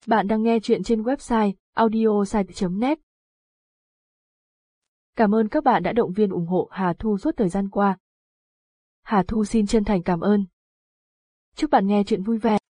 Bạn đang nghe chuyện trên website audiosite.net. Cảm ơn các bạn đã động viên ủng hộ Hà Thu suốt thời gian qua. Hà Thu xin chân thành cảm ơn. Chúc bạn nghe chuyện vui vẻ.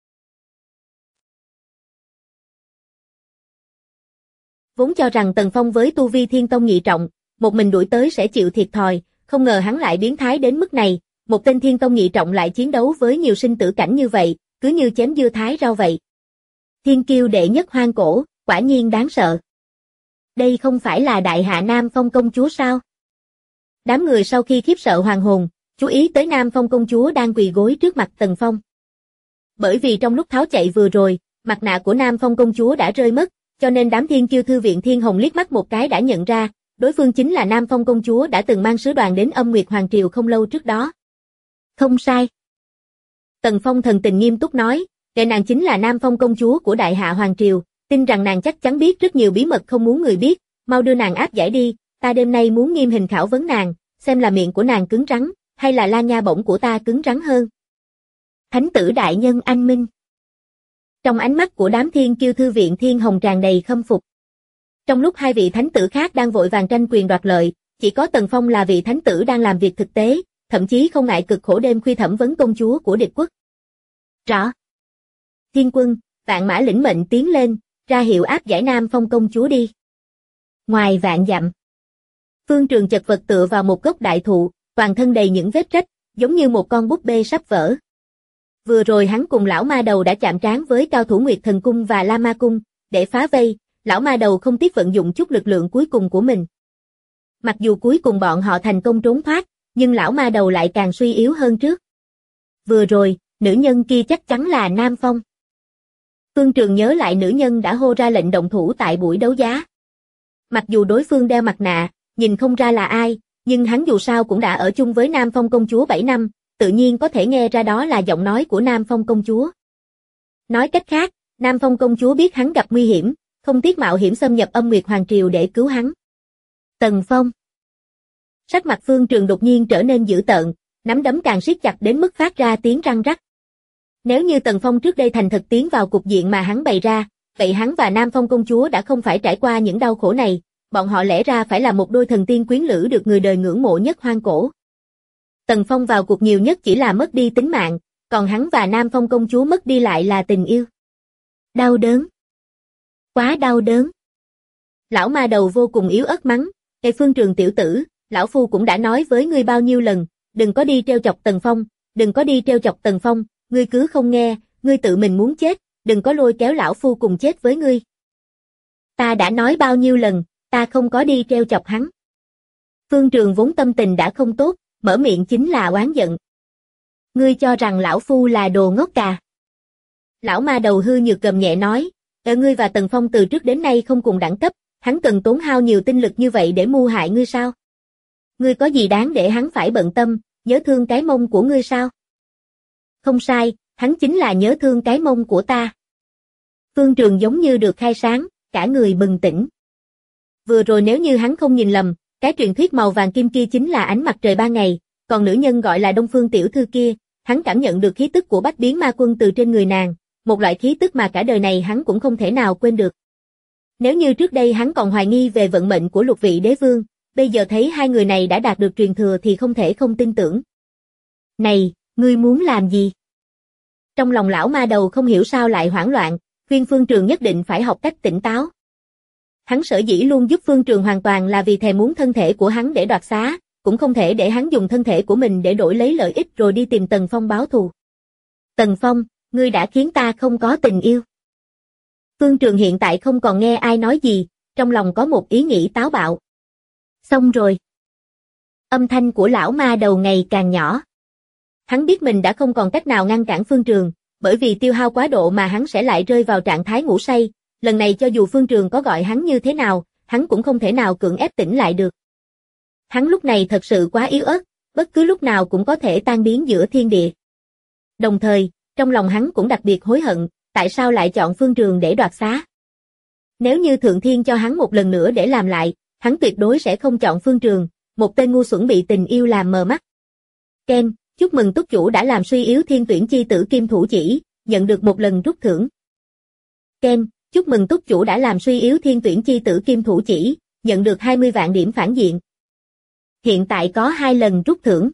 Vốn cho rằng Tần Phong với tu vi thiên tông nhị trọng, một mình đuổi tới sẽ chịu thiệt thòi, không ngờ hắn lại biến thái đến mức này, một tên thiên tông nhị trọng lại chiến đấu với nhiều sinh tử cảnh như vậy, cứ như chém dưa thái rau vậy. Thiên kiêu đệ nhất hoang cổ, quả nhiên đáng sợ. Đây không phải là đại hạ Nam Phong công chúa sao? Đám người sau khi khiếp sợ hoàn hồn, chú ý tới Nam Phong công chúa đang quỳ gối trước mặt Tần Phong. Bởi vì trong lúc tháo chạy vừa rồi, mặt nạ của Nam Phong công chúa đã rơi mất, cho nên đám thiên kiêu thư viện Thiên Hồng liếc mắt một cái đã nhận ra, đối phương chính là Nam Phong công chúa đã từng mang sứ đoàn đến Âm Nguyệt Hoàng Triều không lâu trước đó. Không sai. Tần Phong thần tình nghiêm túc nói, để nàng chính là Nam Phong công chúa của Đại Hạ Hoàng Triều, tin rằng nàng chắc chắn biết rất nhiều bí mật không muốn người biết, mau đưa nàng áp giải đi, ta đêm nay muốn nghiêm hình khảo vấn nàng, xem là miệng của nàng cứng rắn, hay là la nha bổng của ta cứng rắn hơn. Thánh tử đại nhân anh minh. Trong ánh mắt của đám thiên kiêu thư viện Thiên Hồng tràn đầy khâm phục. Trong lúc hai vị thánh tử khác đang vội vàng tranh quyền đoạt lợi, chỉ có Tần Phong là vị thánh tử đang làm việc thực tế, thậm chí không ngại cực khổ đêm khuya thẩm vấn công chúa của địch quốc. Rõ. Thiên quân, vạn mã lĩnh mệnh tiến lên, ra hiệu áp giải Nam Phong công chúa đi. Ngoài vạn dặm, Phương Trường chật vật tựa vào một gốc đại thụ, toàn thân đầy những vết rách, giống như một con búp bê sắp vỡ. Vừa rồi hắn cùng lão ma đầu đã chạm trán với cao thủ Nguyệt Thần Cung và La Ma Cung, để phá vây, lão ma đầu không tiếc vận dụng chút lực lượng cuối cùng của mình. Mặc dù cuối cùng bọn họ thành công trốn thoát, nhưng lão ma đầu lại càng suy yếu hơn trước. Vừa rồi, nữ nhân kia chắc chắn là Nam Phong. Phương Trường nhớ lại nữ nhân đã hô ra lệnh động thủ tại buổi đấu giá. Mặc dù đối phương đeo mặt nạ, nhìn không ra là ai, nhưng hắn dù sao cũng đã ở chung với Nam Phong công chúa 7 năm, tự nhiên có thể nghe ra đó là giọng nói của Nam Phong công chúa. Nói cách khác, Nam Phong công chúa biết hắn gặp nguy hiểm, không tiếc mạo hiểm xâm nhập Âm Nguyệt Hoàng Triều để cứu hắn. Tần Phong. Sắc mặt Phương Trường đột nhiên trở nên dữ tợn, nắm đấm càng siết chặt đến mức phát ra tiếng răng rắc. Nếu như Tần Phong trước đây thành thật tiến vào cục diện mà hắn bày ra, vậy hắn và Nam Phong công chúa đã không phải trải qua những đau khổ này, bọn họ lẽ ra phải là một đôi thần tiên quyến lữ được người đời ngưỡng mộ nhất hoang cổ. Tần Phong vào cuộc nhiều nhất chỉ là mất đi tính mạng, còn hắn và Nam Phong công chúa mất đi lại là tình yêu. Đau đớn. Quá đau đớn. Lão ma đầu vô cùng yếu ớt mắng, "Ê Phương Trường tiểu tử, lão phu cũng đã nói với ngươi bao nhiêu lần, đừng có đi trêu chọc Tần Phong, đừng có đi trêu chọc Tần Phong, ngươi cứ không nghe, ngươi tự mình muốn chết, đừng có lôi kéo lão phu cùng chết với ngươi." Ta đã nói bao nhiêu lần, ta không có đi trêu chọc hắn. Phương Trường vốn tâm tình đã không tốt, mở miệng chính là oán giận. Ngươi cho rằng lão phu là đồ ngốc à? Lão ma đầu hư nhược gầm nhẹ nói, ngươi và Tần Phong từ trước đến nay không cùng đẳng cấp, hắn cần tốn hao nhiều tinh lực như vậy để mưu hại ngươi sao? Ngươi có gì đáng để hắn phải bận tâm, nhớ thương cái mông của ngươi sao? Không sai, hắn chính là nhớ thương cái mông của ta. Phương Trường giống như được khai sáng, cả người bừng tỉnh. Vừa rồi nếu như hắn không nhìn lầm, cái truyền thuyết màu vàng kim kia chính là ánh mặt trời ban ngày, còn nữ nhân gọi là Đông Phương tiểu thư kia, hắn cảm nhận được khí tức của Bách Biến Ma Quân từ trên người nàng, một loại khí tức mà cả đời này hắn cũng không thể nào quên được. Nếu như trước đây hắn còn hoài nghi về vận mệnh của lục vị đế vương, bây giờ thấy hai người này đã đạt được truyền thừa thì không thể không tin tưởng. Này, ngươi muốn làm gì? Trong lòng lão ma đầu không hiểu sao lại hoảng loạn, khuyên Phương Trường nhất định phải học cách tỉnh táo. Hắn sở dĩ luôn giúp Phương Trường hoàn toàn là vì thèm muốn thân thể của hắn để đoạt xá, cũng không thể để hắn dùng thân thể của mình để đổi lấy lợi ích rồi đi tìm Tần Phong báo thù. Tần Phong, ngươi đã khiến ta không có tình yêu. Phương Trường hiện tại không còn nghe ai nói gì, trong lòng có một ý nghĩ táo bạo. Xong rồi. Âm thanh của lão ma đầu ngày càng nhỏ. Hắn biết mình đã không còn cách nào ngăn cản Phương Trường, bởi vì tiêu hao quá độ mà hắn sẽ lại rơi vào trạng thái ngủ say. Lần này cho dù Phương Trường có gọi hắn như thế nào, hắn cũng không thể nào cưỡng ép tỉnh lại được. Hắn lúc này thật sự quá yếu ớt, bất cứ lúc nào cũng có thể tan biến giữa thiên địa. Đồng thời, trong lòng hắn cũng đặc biệt hối hận, tại sao lại chọn Phương Trường để đoạt xá. Nếu như Thượng Thiên cho hắn một lần nữa để làm lại, hắn tuyệt đối sẽ không chọn Phương Trường, một tên ngu xuẩn bị tình yêu làm mờ mắt. Ken, chúc mừng túc chủ đã làm suy yếu thiên tuyển chi tử kim thủ chỉ, nhận được một lần rút thưởng. Ken, chúc mừng túc chủ đã làm suy yếu thiên tuyển chi tử kim thủ chỉ, nhận được 20 vạn điểm phản diện. Hiện tại có 2 lần rút thưởng.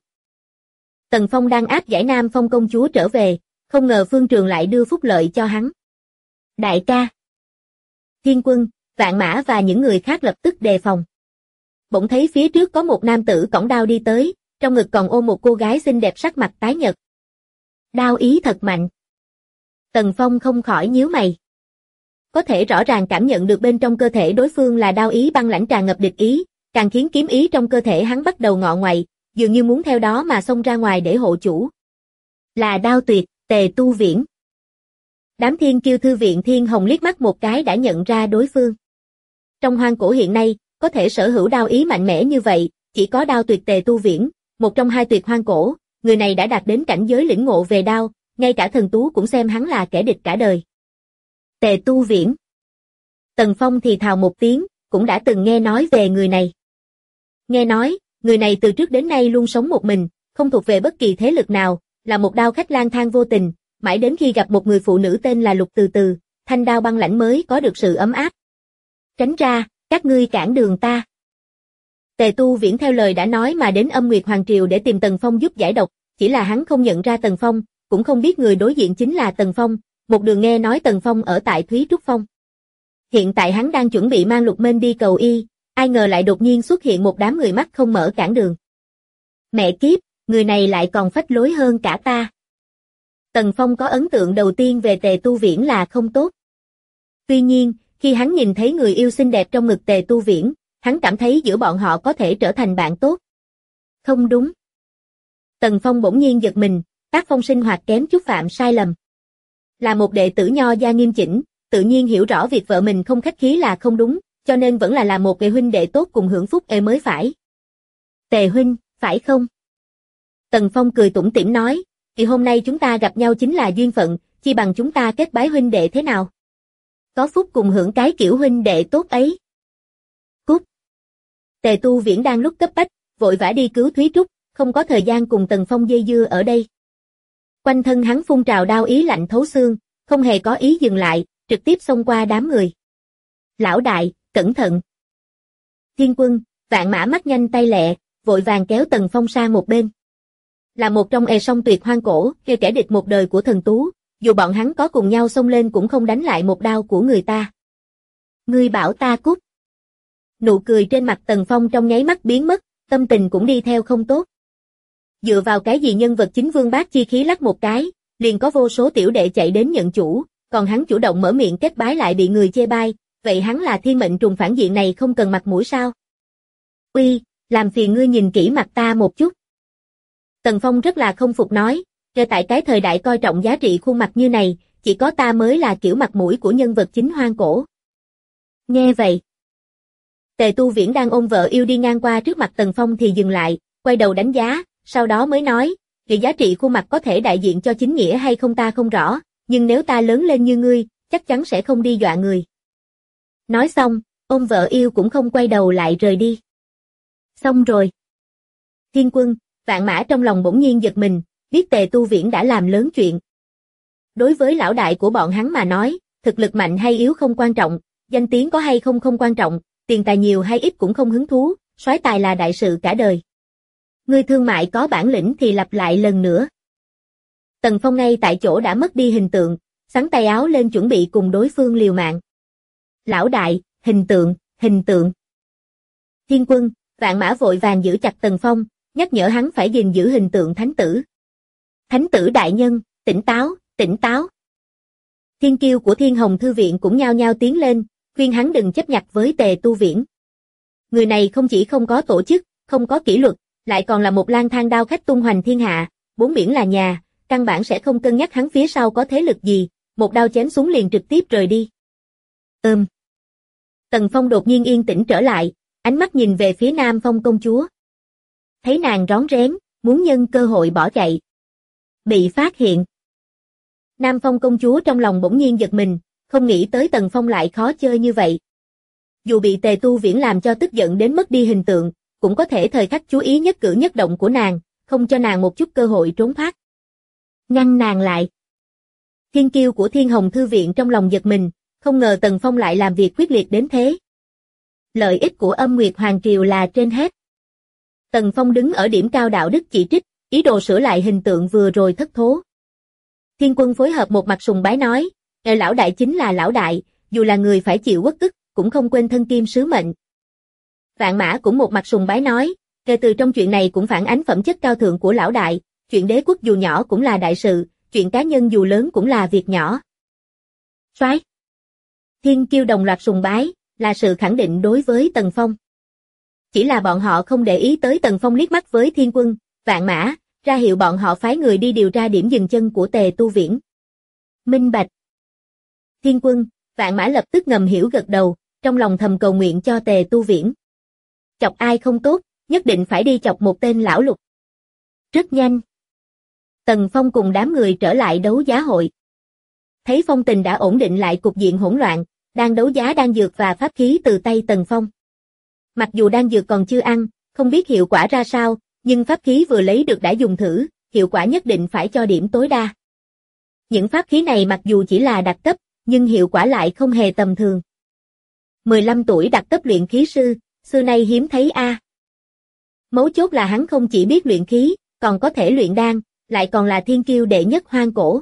Tần Phong đang áp giải Nam Phong công chúa trở về, không ngờ Phương Trường lại đưa phúc lợi cho hắn. Đại ca. Thiên Quân, Vạn Mã và những người khác lập tức đề phòng. Bỗng thấy phía trước có một nam tử cõng đao đi tới, trong ngực còn ôm một cô gái xinh đẹp sắc mặt tái nhợt. Đao ý thật mạnh. Tần Phong không khỏi nhíu mày. Có thể rõ ràng cảm nhận được bên trong cơ thể đối phương là đao ý băng lãnh tràn ngập địch ý, càng khiến kiếm ý trong cơ thể hắn bắt đầu ngọ ngoại, dường như muốn theo đó mà xông ra ngoài để hộ chủ. Là đao tuyệt, Tề Tu Viễn. Đám thiên kiêu thư viện Thiên Hồng liếc mắt một cái đã nhận ra đối phương. Trong hoang cổ hiện nay, có thể sở hữu đao ý mạnh mẽ như vậy, chỉ có đao tuyệt Tề Tu Viễn, một trong 2 tuyệt hoang cổ, người này đã đạt đến cảnh giới lĩnh ngộ về đao, ngay cả thần tú cũng xem hắn là kẻ địch cả đời. Tề Tu Viễn. Tần Phong thì thào một tiếng, cũng đã từng nghe nói về người này. Nghe nói, người này từ trước đến nay luôn sống một mình, không thuộc về bất kỳ thế lực nào, là một đao khách lang thang vô tình, mãi đến khi gặp một người phụ nữ tên là Lục Từ Từ, thanh đao băng lãnh mới có được sự ấm áp. Tránh ra, các ngươi cản đường ta. Tề Tu Viễn theo lời đã nói mà đến Âm Nguyệt Hoàng Triều để tìm Tần Phong giúp giải độc, chỉ là hắn không nhận ra Tần Phong, cũng không biết người đối diện chính là Tần Phong, một đường nghe nói Tần Phong ở tại Thúy Trúc Phong. Hiện tại hắn đang chuẩn bị mang Lục Mênh đi cầu y, ai ngờ lại đột nhiên xuất hiện một đám người mắt không mở cản đường. Mẹ kiếp, người này lại còn phách lối hơn cả ta. Tần Phong có ấn tượng đầu tiên về Tề Tu Viễn là không tốt. Tuy nhiên, khi hắn nhìn thấy người yêu xinh đẹp trong ngực Tề Tu Viễn, hắn cảm thấy giữa bọn họ có thể trở thành bạn tốt. Không đúng. Tần Phong bỗng nhiên giật mình, tác phong sinh hoạt kém chút phạm sai lầm. Là một đệ tử nho gia nghiêm chỉnh, tự nhiên hiểu rõ việc vợ mình không khách khí là không đúng, cho nên vẫn là làm một người huynh đệ tốt cùng hưởng phúc mới phải. Tề huynh, phải không? Tần Phong cười tủm tỉm nói, thì hôm nay chúng ta gặp nhau chính là duyên phận, chi bằng chúng ta kết bái huynh đệ thế nào? Có phúc cùng hưởng cái kiểu huynh đệ tốt ấy. Cút. Tề Tu Viễn đang lúc cấp bách, vội vã đi cứu Thúy Trúc, không có thời gian cùng Tần Phong dây dưa ở đây. Quanh thân hắn phun trào đao ý lạnh thấu xương, không hề có ý dừng lại, trực tiếp xông qua đám người. Lão đại, cẩn thận. Thiên Quân, Vạn Mã mắt nhanh tay lẹ, vội vàng kéo Tần Phong sang một bên. Là một trong song tuyệt hoang cổ, kẻ địch một đời của thần tú, dù bọn hắn có cùng nhau xông lên cũng không đánh lại một đao của người ta. Ngươi bảo ta cút. Nụ cười trên mặt Tần Phong trong nháy mắt biến mất, tâm tình cũng đi theo không tốt. Dựa vào cái gì nhân vật chính Vương Bác chi khí lắc một cái, liền có vô số tiểu đệ chạy đến nhận chủ, còn hắn chủ động mở miệng kết bái lại bị người chê bai, vậy hắn là thiên mệnh trùng phản diện này không cần mặt mũi sao? Uy, làm phiền ngươi nhìn kỹ mặt ta một chút. Tần Phong rất là không phục nói, kể tại cái thời đại coi trọng giá trị khuôn mặt như này, chỉ có ta mới là kiểu mặt mũi của nhân vật chính hoang cổ. Nghe vậy, Tề Tu Viễn đang ôm vợ yêu đi ngang qua trước mặt Tần Phong thì dừng lại, quay đầu đánh giá, sau đó mới nói, cái giá trị khuôn mặt có thể đại diện cho chính nghĩa hay không ta không rõ, nhưng nếu ta lớn lên như ngươi, chắc chắn sẽ không đi dọa người. Nói xong, ôm vợ yêu cũng không quay đầu lại rời đi. Xong rồi. Thiên Quân, Vạn Mã trong lòng bỗng nhiên giật mình, biết Tề Tu Viễn đã làm lớn chuyện. Đối với lão đại của bọn hắn mà nói, thực lực mạnh hay yếu không quan trọng, danh tiếng có hay không không quan trọng, tiền tài nhiều hay ít cũng không hứng thú, soái tài là đại sự cả đời. Ngươi thương mại có bản lĩnh thì lặp lại lần nữa. Tần Phong ngay tại chỗ đã mất đi hình tượng, xắn tay áo lên chuẩn bị cùng đối phương liều mạng. Lão đại, hình tượng. Thiên Quân, Vạn Mã vội vàng giữ chặt Tần Phong, nhắc nhở hắn phải gìn giữ hình tượng thánh tử. Thánh tử đại nhân, tỉnh táo. Thiên kiêu của Thiên Hồng Thư Viện cũng nhao nhao tiến lên, khuyên hắn đừng chấp nhặt với Tề Tu Viễn. Người này không chỉ không có tổ chức, không có kỷ luật, lại còn là một lang thang đao khách tung hoành thiên hạ, bốn biển là nhà, căn bản sẽ không cân nhắc hắn phía sau có thế lực gì, một đao chém xuống liền trực tiếp rời đi. Tần Phong đột nhiên yên tĩnh trở lại, ánh mắt nhìn về phía Nam Phong công chúa. Thấy nàng rón rén, muốn nhân cơ hội bỏ chạy. Bị phát hiện. Nam Phong công chúa trong lòng bỗng nhiên giật mình, không nghĩ tới Tần Phong lại khó chơi như vậy. Dù bị Tề Tu Viễn làm cho tức giận đến mất đi hình tượng, cũng có thể thời khắc chú ý nhất cử nhất động của nàng, không cho nàng một chút cơ hội trốn thoát. Ngăn nàng lại. Thiên kiêu của Thiên Hồng Thư Viện trong lòng giật mình, không ngờ Tần Phong lại làm việc quyết liệt đến thế. Lợi ích của Âm Nguyệt Hoàng Triều là trên hết. Tần Phong đứng ở điểm cao đạo đức chỉ trích, ý đồ sửa lại hình tượng vừa rồi thất thố. Thiên Quân phối hợp một mặt sùng bái nói, lão đại chính là lão đại, dù là người phải chịu uất ức, cũng không quên thân kim sứ mệnh. Vạn Mã cũng một mặt sùng bái nói, kể từ trong chuyện này cũng phản ánh phẩm chất cao thượng của lão đại, chuyện đế quốc dù nhỏ cũng là đại sự, chuyện cá nhân dù lớn cũng là việc nhỏ. Soái. Thiên Kiêu đồng loạt sùng bái, là sự khẳng định đối với Tần Phong. Chỉ là bọn họ không để ý tới Tần Phong liếc mắt với Thiên Quân, Vạn Mã, ra hiệu bọn họ phái người đi điều tra điểm dừng chân của Tề Tu Viễn. Minh bạch. Thiên Quân, Vạn Mã lập tức ngầm hiểu gật đầu, trong lòng thầm cầu nguyện cho Tề Tu Viễn. Chọc ai không tốt, nhất định phải đi chọc một tên lão lục. Rất nhanh. Tần Phong cùng đám người trở lại đấu giá hội. Thấy phong tình đã ổn định lại cục diện hỗn loạn, đang đấu giá đan dược và pháp khí từ tay Tần Phong. Mặc dù đan dược còn chưa ăn, không biết hiệu quả ra sao, nhưng pháp khí vừa lấy được đã dùng thử, hiệu quả nhất định phải cho điểm tối đa. Những pháp khí này mặc dù chỉ là đặc cấp, nhưng hiệu quả lại không hề tầm thường. 15 tuổi đặc cấp luyện khí sư, xưa nay hiếm thấy a. Mấu chốt là hắn không chỉ biết luyện khí, còn có thể luyện đan, lại còn là thiên kiêu đệ nhất hoang cổ.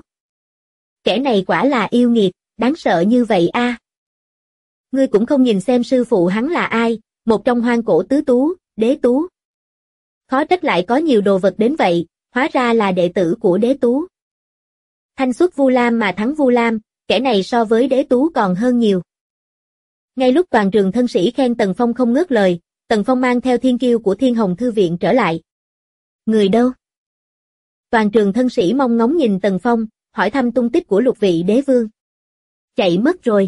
Kẻ này quả là yêu nghiệt, đáng sợ như vậy a. Ngươi cũng không nhìn xem sư phụ hắn là ai, một trong hoang cổ tứ tú, đế tú. Khó trách lại có nhiều đồ vật đến vậy, hóa ra là đệ tử của đế tú. Thanh xuất Vu Lam mà thắng Vu Lam, kẻ này so với đế tú còn hơn nhiều. Ngay lúc toàn trường thân sĩ khen Tần Phong không ngớt lời, Tần Phong mang theo thiên kiêu của Thiên Hồng Thư Viện trở lại. Người đâu? Toàn trường thân sĩ mong ngóng nhìn Tần Phong, hỏi thăm tung tích của lục vị đế vương. Chạy mất rồi.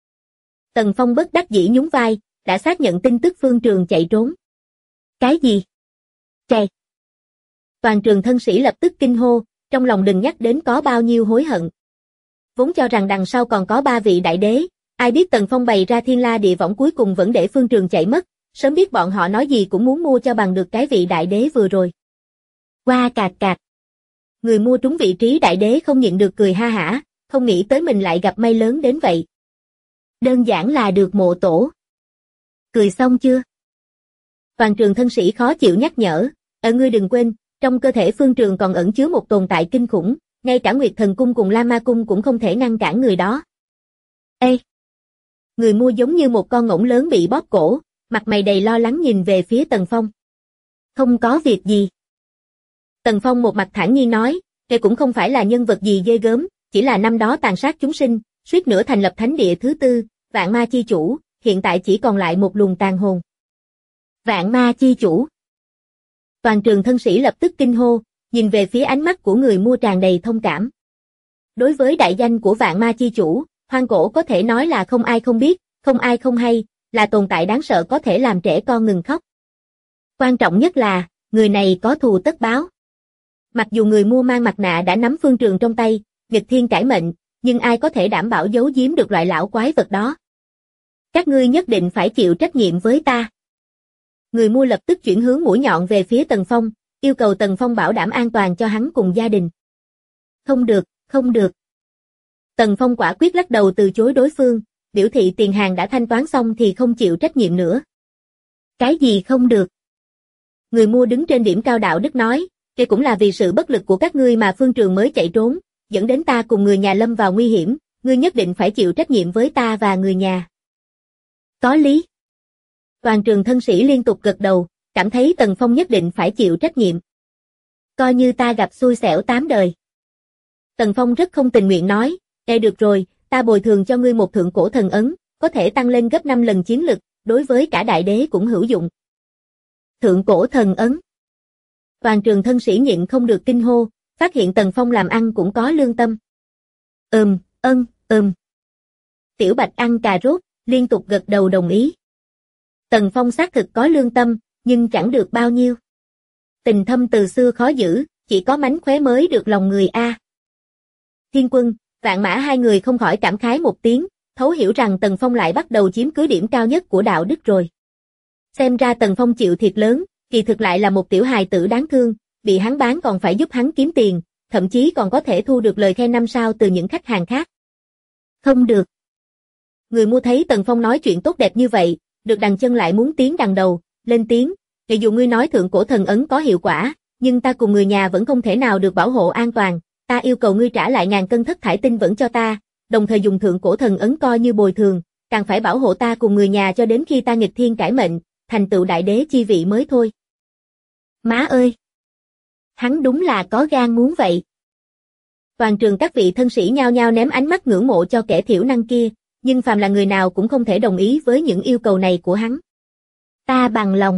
Tần Phong bất đắc dĩ nhún vai, đã xác nhận tin tức Phương Trường chạy trốn. Cái gì? Chạy. Toàn trường thân sĩ lập tức kinh hô, trong lòng đừng nhắc đến có bao nhiêu hối hận. Vốn cho rằng đằng sau còn có 3 vị đại đế, ai biết Tần Phong bày ra thiên la địa võng cuối cùng vẫn để Phương Trường chạy mất, sớm biết bọn họ nói gì cũng muốn mua cho bằng được cái vị đại đế vừa rồi. Qua cạc cạc. Người mua trúng vị trí đại đế không nhịn được cười ha hả, không nghĩ tới mình lại gặp may lớn đến vậy. Đơn giản là được mộ tổ. Cười xong chưa? Toàn trường thân sĩ khó chịu nhắc nhở, ngươi đừng quên, trong cơ thể Phương Trường còn ẩn chứa một tồn tại kinh khủng, ngay cả Nguyệt Thần Cung cùng La Ma Cung cũng không thể ngăn cản người đó. Ê! Người mua giống như một con ngỗng lớn bị bóp cổ, mặt mày đầy lo lắng nhìn về phía Tần Phong. Không có việc gì. Tần Phong một mặt thản nhiên nói, đây cũng không phải là nhân vật gì ghê gớm, chỉ là năm đó tàn sát chúng sinh, suýt nữa thành lập thánh địa thứ 4, Vạn Ma Chi Chủ, hiện tại chỉ còn lại một luồng tàn hồn. Vạn Ma Chi Chủ. Toàn trường thân sĩ lập tức kinh hô, nhìn về phía ánh mắt của người mua tràn đầy thông cảm. Đối với đại danh của Vạn Ma Chi Chủ, hoang cổ có thể nói là không ai không biết, không ai không hay, là tồn tại đáng sợ có thể làm trẻ con ngừng khóc. Quan trọng nhất là, người này có thù tất báo. Mặc dù người mua mang mặt nạ đã nắm Phương Trường trong tay, nghịch thiên cải mệnh, nhưng ai có thể đảm bảo giấu giếm được loại lão quái vật đó. Các ngươi nhất định phải chịu trách nhiệm với ta. Người mua lập tức chuyển hướng mũi nhọn về phía Tần Phong, yêu cầu Tần Phong bảo đảm an toàn cho hắn cùng gia đình. Không được, không được. Tần Phong quả quyết lắc đầu từ chối đối phương, biểu thị tiền hàng đã thanh toán xong thì không chịu trách nhiệm nữa. Cái gì không được? Người mua đứng trên điểm cao đạo đức nói, đây cũng là vì sự bất lực của các ngươi mà Phương Trường mới chạy trốn, dẫn đến ta cùng người nhà lâm vào nguy hiểm, ngươi nhất định phải chịu trách nhiệm với ta và người nhà. Có lý. Toàn trường thân sĩ liên tục gật đầu, cảm thấy Tần Phong nhất định phải chịu trách nhiệm. Coi như ta gặp xui xẻo 8 đời. Tần Phong rất không tình nguyện nói, được rồi, ta bồi thường cho ngươi một thượng cổ thần ấn, có thể tăng lên gấp 5 lần chiến lực, đối với cả đại đế cũng hữu dụng. Thượng cổ thần ấn. Toàn trường thân sĩ nhịn không được kinh hô, phát hiện Tần Phong làm ăn cũng có lương tâm. Tiểu Bạch ăn cà rốt, liên tục gật đầu đồng ý. Tần Phong xác thực có lương tâm, nhưng chẳng được bao nhiêu. Tình thâm từ xưa khó giữ, chỉ có mánh khóe mới được lòng người a. Thiên Quân, Vạn Mã hai người không khỏi cảm khái một tiếng, thấu hiểu rằng Tần Phong lại bắt đầu chiếm cứ điểm cao nhất của đạo đức rồi. Xem ra Tần Phong chịu thiệt lớn, kỳ thực lại là một tiểu hài tử đáng thương, bị hắn bán còn phải giúp hắn kiếm tiền, thậm chí còn có thể thu được lời khen 5 sao từ những khách hàng khác. Không được. Người mua thấy Tần Phong nói chuyện tốt đẹp như vậy, được đằng chân lại muốn tiến đằng đầu, lên tiếng, "Mặc dù ngươi nói thượng cổ thần ấn có hiệu quả, nhưng ta cùng người nhà vẫn không thể nào được bảo hộ an toàn, ta yêu cầu ngươi trả lại 1000 cân thất thải tinh vẫn cho ta, đồng thời dùng thượng cổ thần ấn coi như bồi thường, càng phải bảo hộ ta cùng người nhà cho đến khi ta nghịch thiên cải mệnh, thành tựu đại đế chi vị mới thôi." Má ơi! Hắn đúng là có gan muốn vậy. Toàn trường các vị thân sĩ nhao nhao ném ánh mắt ngưỡng mộ cho kẻ thiểu năng kia, nhưng phàm là người nào cũng không thể đồng ý với những yêu cầu này của hắn. Ta bằng lòng.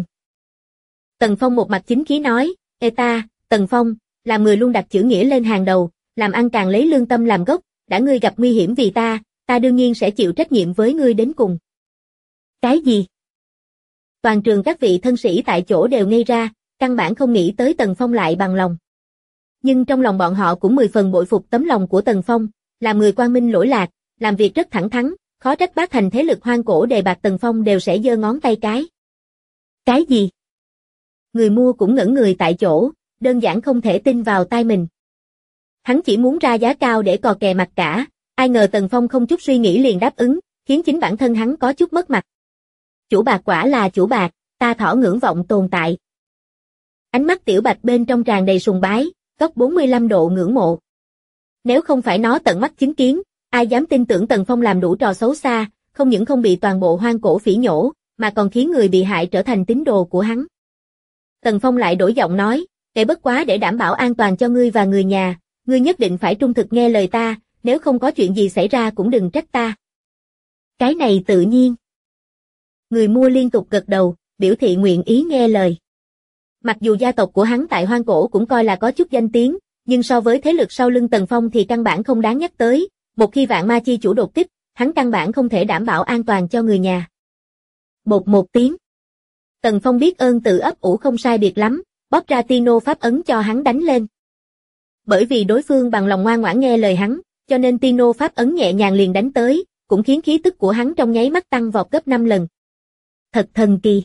Tần Phong một mặt chính khí nói, "Ê ta, Tần Phong, làm người luôn đặt chữ nghĩa lên hàng đầu, làm ăn càng lấy lương tâm làm gốc, đã ngươi gặp nguy hiểm vì ta đương nhiên sẽ chịu trách nhiệm với ngươi đến cùng." Cái gì? Toàn trường các vị thân sĩ tại chỗ đều ngây ra, căn bản không nghĩ tới Tần Phong lại bằng lòng. Nhưng trong lòng bọn họ cũng 10 phần bội phục tấm lòng của Tần Phong, làm người quang minh lỗi lạc, làm việc rất thẳng thắn, khó trách bát thành thế lực hoang cổ đề bạt Tần Phong đều sẽ giơ ngón tay cái. Cái gì? Người mua cũng ngẩn người tại chỗ, đơn giản không thể tin vào tai mình. Hắn chỉ muốn ra giá cao để cò kè mặt cả, ai ngờ Tần Phong không chút suy nghĩ liền đáp ứng, khiến chính bản thân hắn có chút mất mặt. Chủ bạc quả là chủ bạc, ta thỏ ngưỡng vọng tồn tại. Ánh mắt Tiểu Bạch bên trong tràn đầy sùng bái, góc 45 độ ngưỡng mộ. Nếu không phải nó tận mắt chứng kiến, ai dám tin tưởng Tần Phong làm đủ trò xấu xa, không những không bị toàn bộ hoang cổ phỉ nhổ, mà còn khiến người bị hại trở thành tín đồ của hắn. Tần Phong lại đổi giọng nói, bất quá để đảm bảo an toàn cho ngươi và người nhà, ngươi nhất định phải trung thực nghe lời ta, nếu không có chuyện gì xảy ra cũng đừng trách ta." Cái này tự nhiên. Người mua liên tục gật đầu, biểu thị nguyện ý nghe lời. Mặc dù gia tộc của hắn tại hoang cổ cũng coi là có chút danh tiếng, nhưng so với thế lực sau lưng Tần Phong thì căn bản không đáng nhắc tới, một khi vạn ma chi chủ đột kích, hắn căn bản không thể đảm bảo an toàn cho người nhà. Bột một tiếng. Tần Phong biết ơn tự ấp ủ không sai biệt lắm, bóp ra Tino pháp ấn cho hắn đánh lên. Bởi vì đối phương bằng lòng ngoan ngoãn nghe lời hắn, cho nên Tino pháp ấn nhẹ nhàng liền đánh tới, cũng khiến khí tức của hắn trong nháy mắt tăng vọt gấp 5 lần. Thật thần kỳ.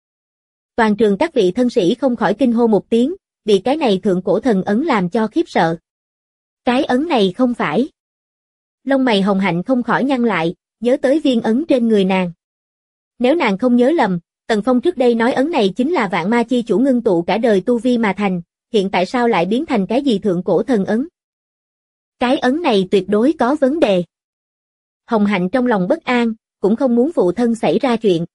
Toàn trường các vị thân sĩ không khỏi kinh hô một tiếng, bị cái này thượng cổ thần ấn làm cho khiếp sợ. Cái ấn này không phải. Lông mày Hồng Hạnh không khỏi nhăn lại, nhớ tới viên ấn trên người nàng. Nếu nàng không nhớ lầm, Tần Phong trước đây nói ấn này chính là vạn ma chi chủ ngưng tụ cả đời tu vi mà thành, hiện tại sao lại biến thành cái gì thượng cổ thần ấn? Cái ấn này tuyệt đối có vấn đề. Hồng Hạnh trong lòng bất an, cũng không muốn phụ thân xảy ra chuyện.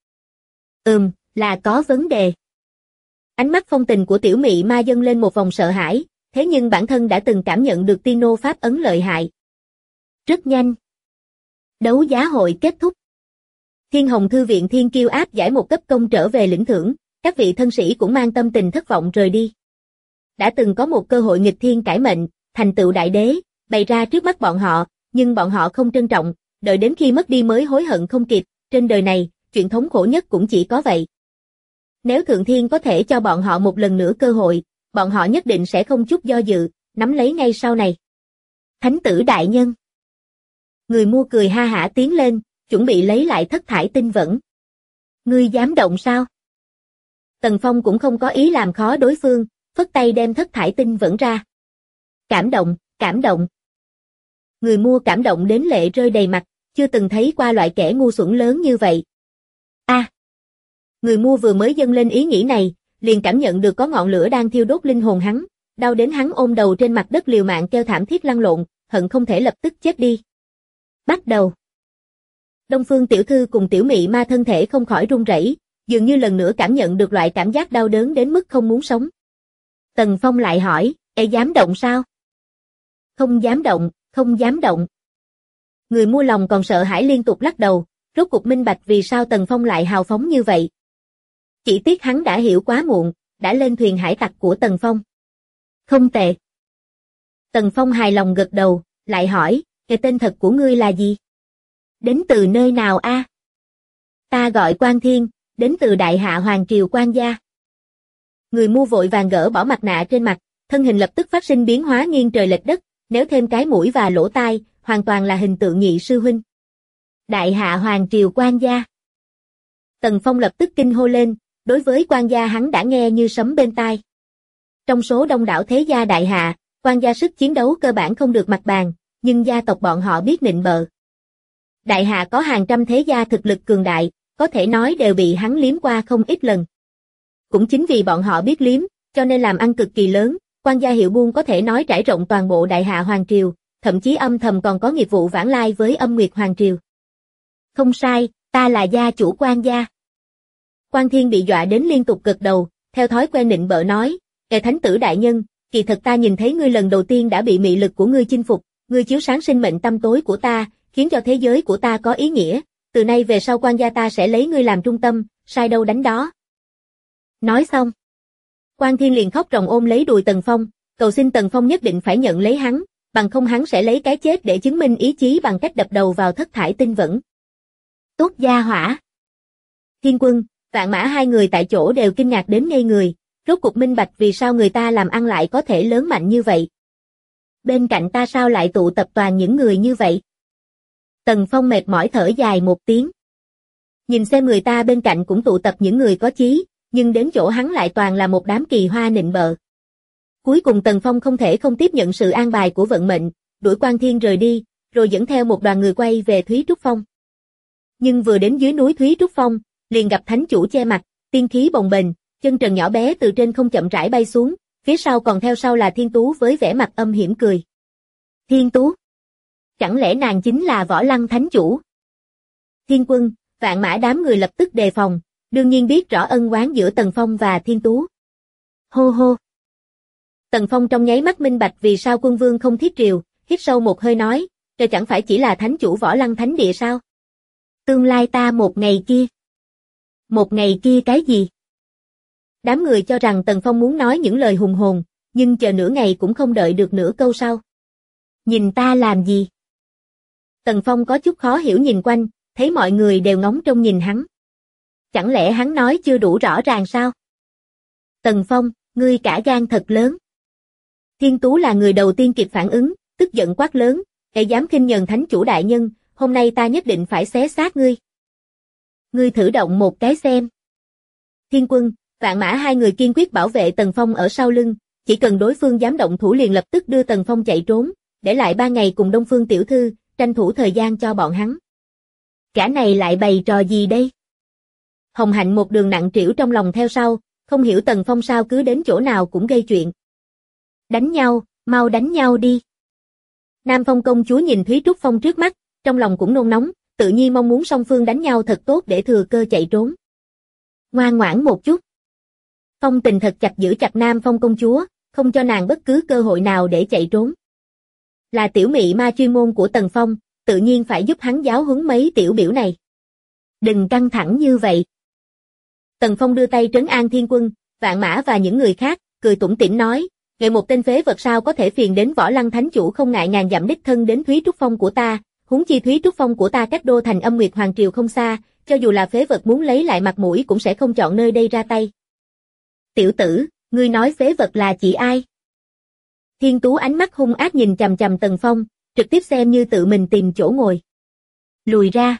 Là có vấn đề. Ánh mắt phong tình của tiểu mị ma dâng lên một vòng sợ hãi, thế nhưng bản thân đã từng cảm nhận được Tino pháp ấn lợi hại. Rất nhanh. Đấu giá hội kết thúc. Thiên Hồng Thư viện Thiên Kiêu áp giải một cấp công trở về lĩnh thưởng, các vị thân sĩ cũng mang tâm tình thất vọng rời đi. Đã từng có một cơ hội nghịch thiên cải mệnh, thành tựu đại đế, bày ra trước mắt bọn họ, nhưng bọn họ không trân trọng, đợi đến khi mất đi mới hối hận không kịp, trên đời này, chuyện thống khổ nhất cũng chỉ có vậy. Nếu Thượng Thiên có thể cho bọn họ một lần nữa cơ hội, bọn họ nhất định sẽ không chút do dự, nắm lấy ngay sau này. Thánh tử đại nhân. Người mua cười ha hả tiến lên, chuẩn bị lấy lại thất thải tinh vẫn. Ngươi dám động sao? Tần Phong cũng không có ý làm khó đối phương, phất tay đem thất thải tinh vẫn ra. Cảm động, cảm động. Người mua cảm động đến lệ rơi đầy mặt, chưa từng thấy qua loại kẻ ngu xuẩn lớn như vậy. Người mua vừa mới dâng lên ý nghĩ này, liền cảm nhận được có ngọn lửa đang thiêu đốt linh hồn hắn, đau đến hắn ôm đầu trên mặt đất liều mạng kêu thảm thiết lăn lộn, hận không thể lập tức chết đi. Bắt đầu. Đông Phương tiểu thư cùng tiểu mị ma thân thể không khỏi run rẩy, dường như lần nữa cảm nhận được loại cảm giác đau đớn đến mức không muốn sống. Tần Phong lại hỏi, dám động sao? Không dám động, không dám động. Người mua lòng còn sợ hãi liên tục lắc đầu, rốt cuộc minh bạch vì sao Tần Phong lại hào phóng như vậy. Chỉ tiếc hắn đã hiểu quá muộn, đã lên thuyền hải tặc của Tần Phong. Không tệ. Tần Phong hài lòng gật đầu, lại hỏi, tên thật của ngươi là gì? Đến từ nơi nào a? Ta gọi Quan Thiên, đến từ Đại Hạ Hoàng Triều Quan gia. Người mua vội vàng gỡ bỏ mặt nạ trên mặt, thân hình lập tức phát sinh biến hóa nghiêng trời lệch đất, nếu thêm cái mũi và lỗ tai, hoàn toàn là hình tượng nhị sư huynh. Đại Hạ Hoàng Triều Quan gia. Tần Phong lập tức kinh hô lên, đối với Quan gia hắn đã nghe như sấm bên tai. Trong số đông đảo thế gia Đại Hạ, Quan gia sức chiến đấu cơ bản không được mặt bàn, nhưng gia tộc bọn họ biết nịnh bợ. Đại hạ có hàng trăm thế gia thực lực cường đại, có thể nói đều bị hắn liếm qua không ít lần. Cũng chính vì bọn họ biết liếm, cho nên làm ăn cực kỳ lớn, quan gia hiệu buôn có thể nói trải rộng toàn bộ Đại Hạ Hoàng Triều, thậm chí âm thầm còn có nghiệp vụ vãng lai với Âm Nguyệt Hoàng Triều. Không sai, ta là gia chủ Quan gia. Quan Thiên bị dọa đến liên tục gật đầu, theo thói quen nịnh bợ nói, kẻ thánh tử đại nhân, kỳ thật ta nhìn thấy ngươi lần đầu tiên đã bị mị lực của ngươi chinh phục, ngươi chiếu sáng sinh mệnh tâm tối của ta, khiến cho thế giới của ta có ý nghĩa, từ nay về sau Quan gia ta sẽ lấy ngươi làm trung tâm, sai đâu đánh đó. Nói xong, Quan Thiên liền khóc ròng ôm lấy đùi Tần Phong, cầu xin Tần Phong nhất định phải nhận lấy hắn, bằng không hắn sẽ lấy cái chết để chứng minh ý chí bằng cách đập đầu vào thất thải tinh vẫn. Tốt gia hỏa. Thiên Quân, Vạn Mã hai người tại chỗ đều kinh ngạc đến ngây người, rốt cuộc minh bạch vì sao người ta làm ăn lại có thể lớn mạnh như vậy. Bên cạnh ta sao lại tụ tập toàn những người như vậy? Tần Phong mệt mỏi thở dài một tiếng. Nhìn xem người ta bên cạnh cũng tụ tập những người có chí, nhưng đến chỗ hắn lại toàn là một đám kỳ hoa nịnh bợ. Cuối cùng Tần Phong không thể không tiếp nhận sự an bài của vận mệnh, đuổi Quan Thiên rời đi, rồi dẫn theo một đoàn người quay về Thúy Trúc Phong. Nhưng vừa đến dưới núi Thúy Trúc Phong, liền gặp thánh chủ che mặt, tiên khí bồng bềnh, chân trần nhỏ bé từ trên không chậm rãi bay xuống, phía sau còn theo sau là Thiên Tú với vẻ mặt âm hiểm cười. Thiên Tú? Chẳng lẽ nàng chính là Võ Lăng thánh chủ? Thiên Quân, Vạn Mã đám người lập tức đề phòng, đương nhiên biết rõ ân oán giữa Tần Phong và Thiên Tú. Hô hô. Tần Phong trong nháy mắt minh bạch vì sao quân vương không thiết triều, hít sâu một hơi nói, trời chẳng phải chỉ là thánh chủ Võ Lăng thánh địa sao? Tương lai ta một ngày kia. Một ngày kia cái gì? Đám người cho rằng Tần Phong muốn nói những lời hùng hồn, nhưng chờ nửa ngày cũng không đợi được nửa câu sau. Nhìn ta làm gì? Tần Phong có chút khó hiểu nhìn quanh, thấy mọi người đều ngóng trông nhìn hắn. Chẳng lẽ hắn nói chưa đủ rõ ràng sao? Tần Phong, ngươi cả gan thật lớn. Thiên Tú là người đầu tiên kịp phản ứng, tức giận quát lớn, kẻ dám khinh nhờn thánh chủ đại nhân, hôm nay ta nhất định phải xé xác ngươi. Ngươi thử động một cái xem. Thiên Quân, Vạn Mã hai người kiên quyết bảo vệ Tần Phong ở sau lưng, chỉ cần đối phương dám động thủ liền lập tức đưa Tần Phong chạy trốn, để lại 3 ngày cùng Đông Phương tiểu thư, tranh thủ thời gian cho bọn hắn. Cả này lại bày trò gì đây? Hồng Hạnh một đường nặng trĩu trong lòng theo sau, không hiểu Tần Phong sao cứ đến chỗ nào cũng gây chuyện. Đánh nhau, mau đánh nhau đi. Nam Phong công chúa nhìn Thúy Trúc Phong trước mắt, trong lòng cũng nôn nóng, tự nhiên mong muốn song phương đánh nhau thật tốt để thừa cơ chạy trốn. Ngoan ngoãn một chút. Phong Tình thật chặt giữ chặt Nam Phong công chúa, không cho nàng bất cứ cơ hội nào để chạy trốn. Là tiểu mị ma chuyên môn của Tần Phong, tự nhiên phải giúp hắn giáo huấn mấy tiểu biểu này. Đừng căng thẳng như vậy. Tần Phong đưa tay trấn an Thiên Quân, Vạn Mã và những người khác, cười tủm tỉm nói, người một tên phế vật sao có thể phiền đến Võ Lăng thánh chủ không ngại ngàn dặm đích thân đến Thúy Trúc Phong của ta, huống chi Thúy Trúc Phong của ta cách đô thành Âm Nguyệt Hoàng Triều không xa, cho dù là phế vật muốn lấy lại mặt mũi cũng sẽ không chọn nơi đây ra tay. Tiểu tử, ngươi nói phế vật là chỉ ai? Thiên Tú ánh mắt hung ác nhìn chằm chằm Tần Phong, trực tiếp xem như tự mình tìm chỗ ngồi. Lùi ra.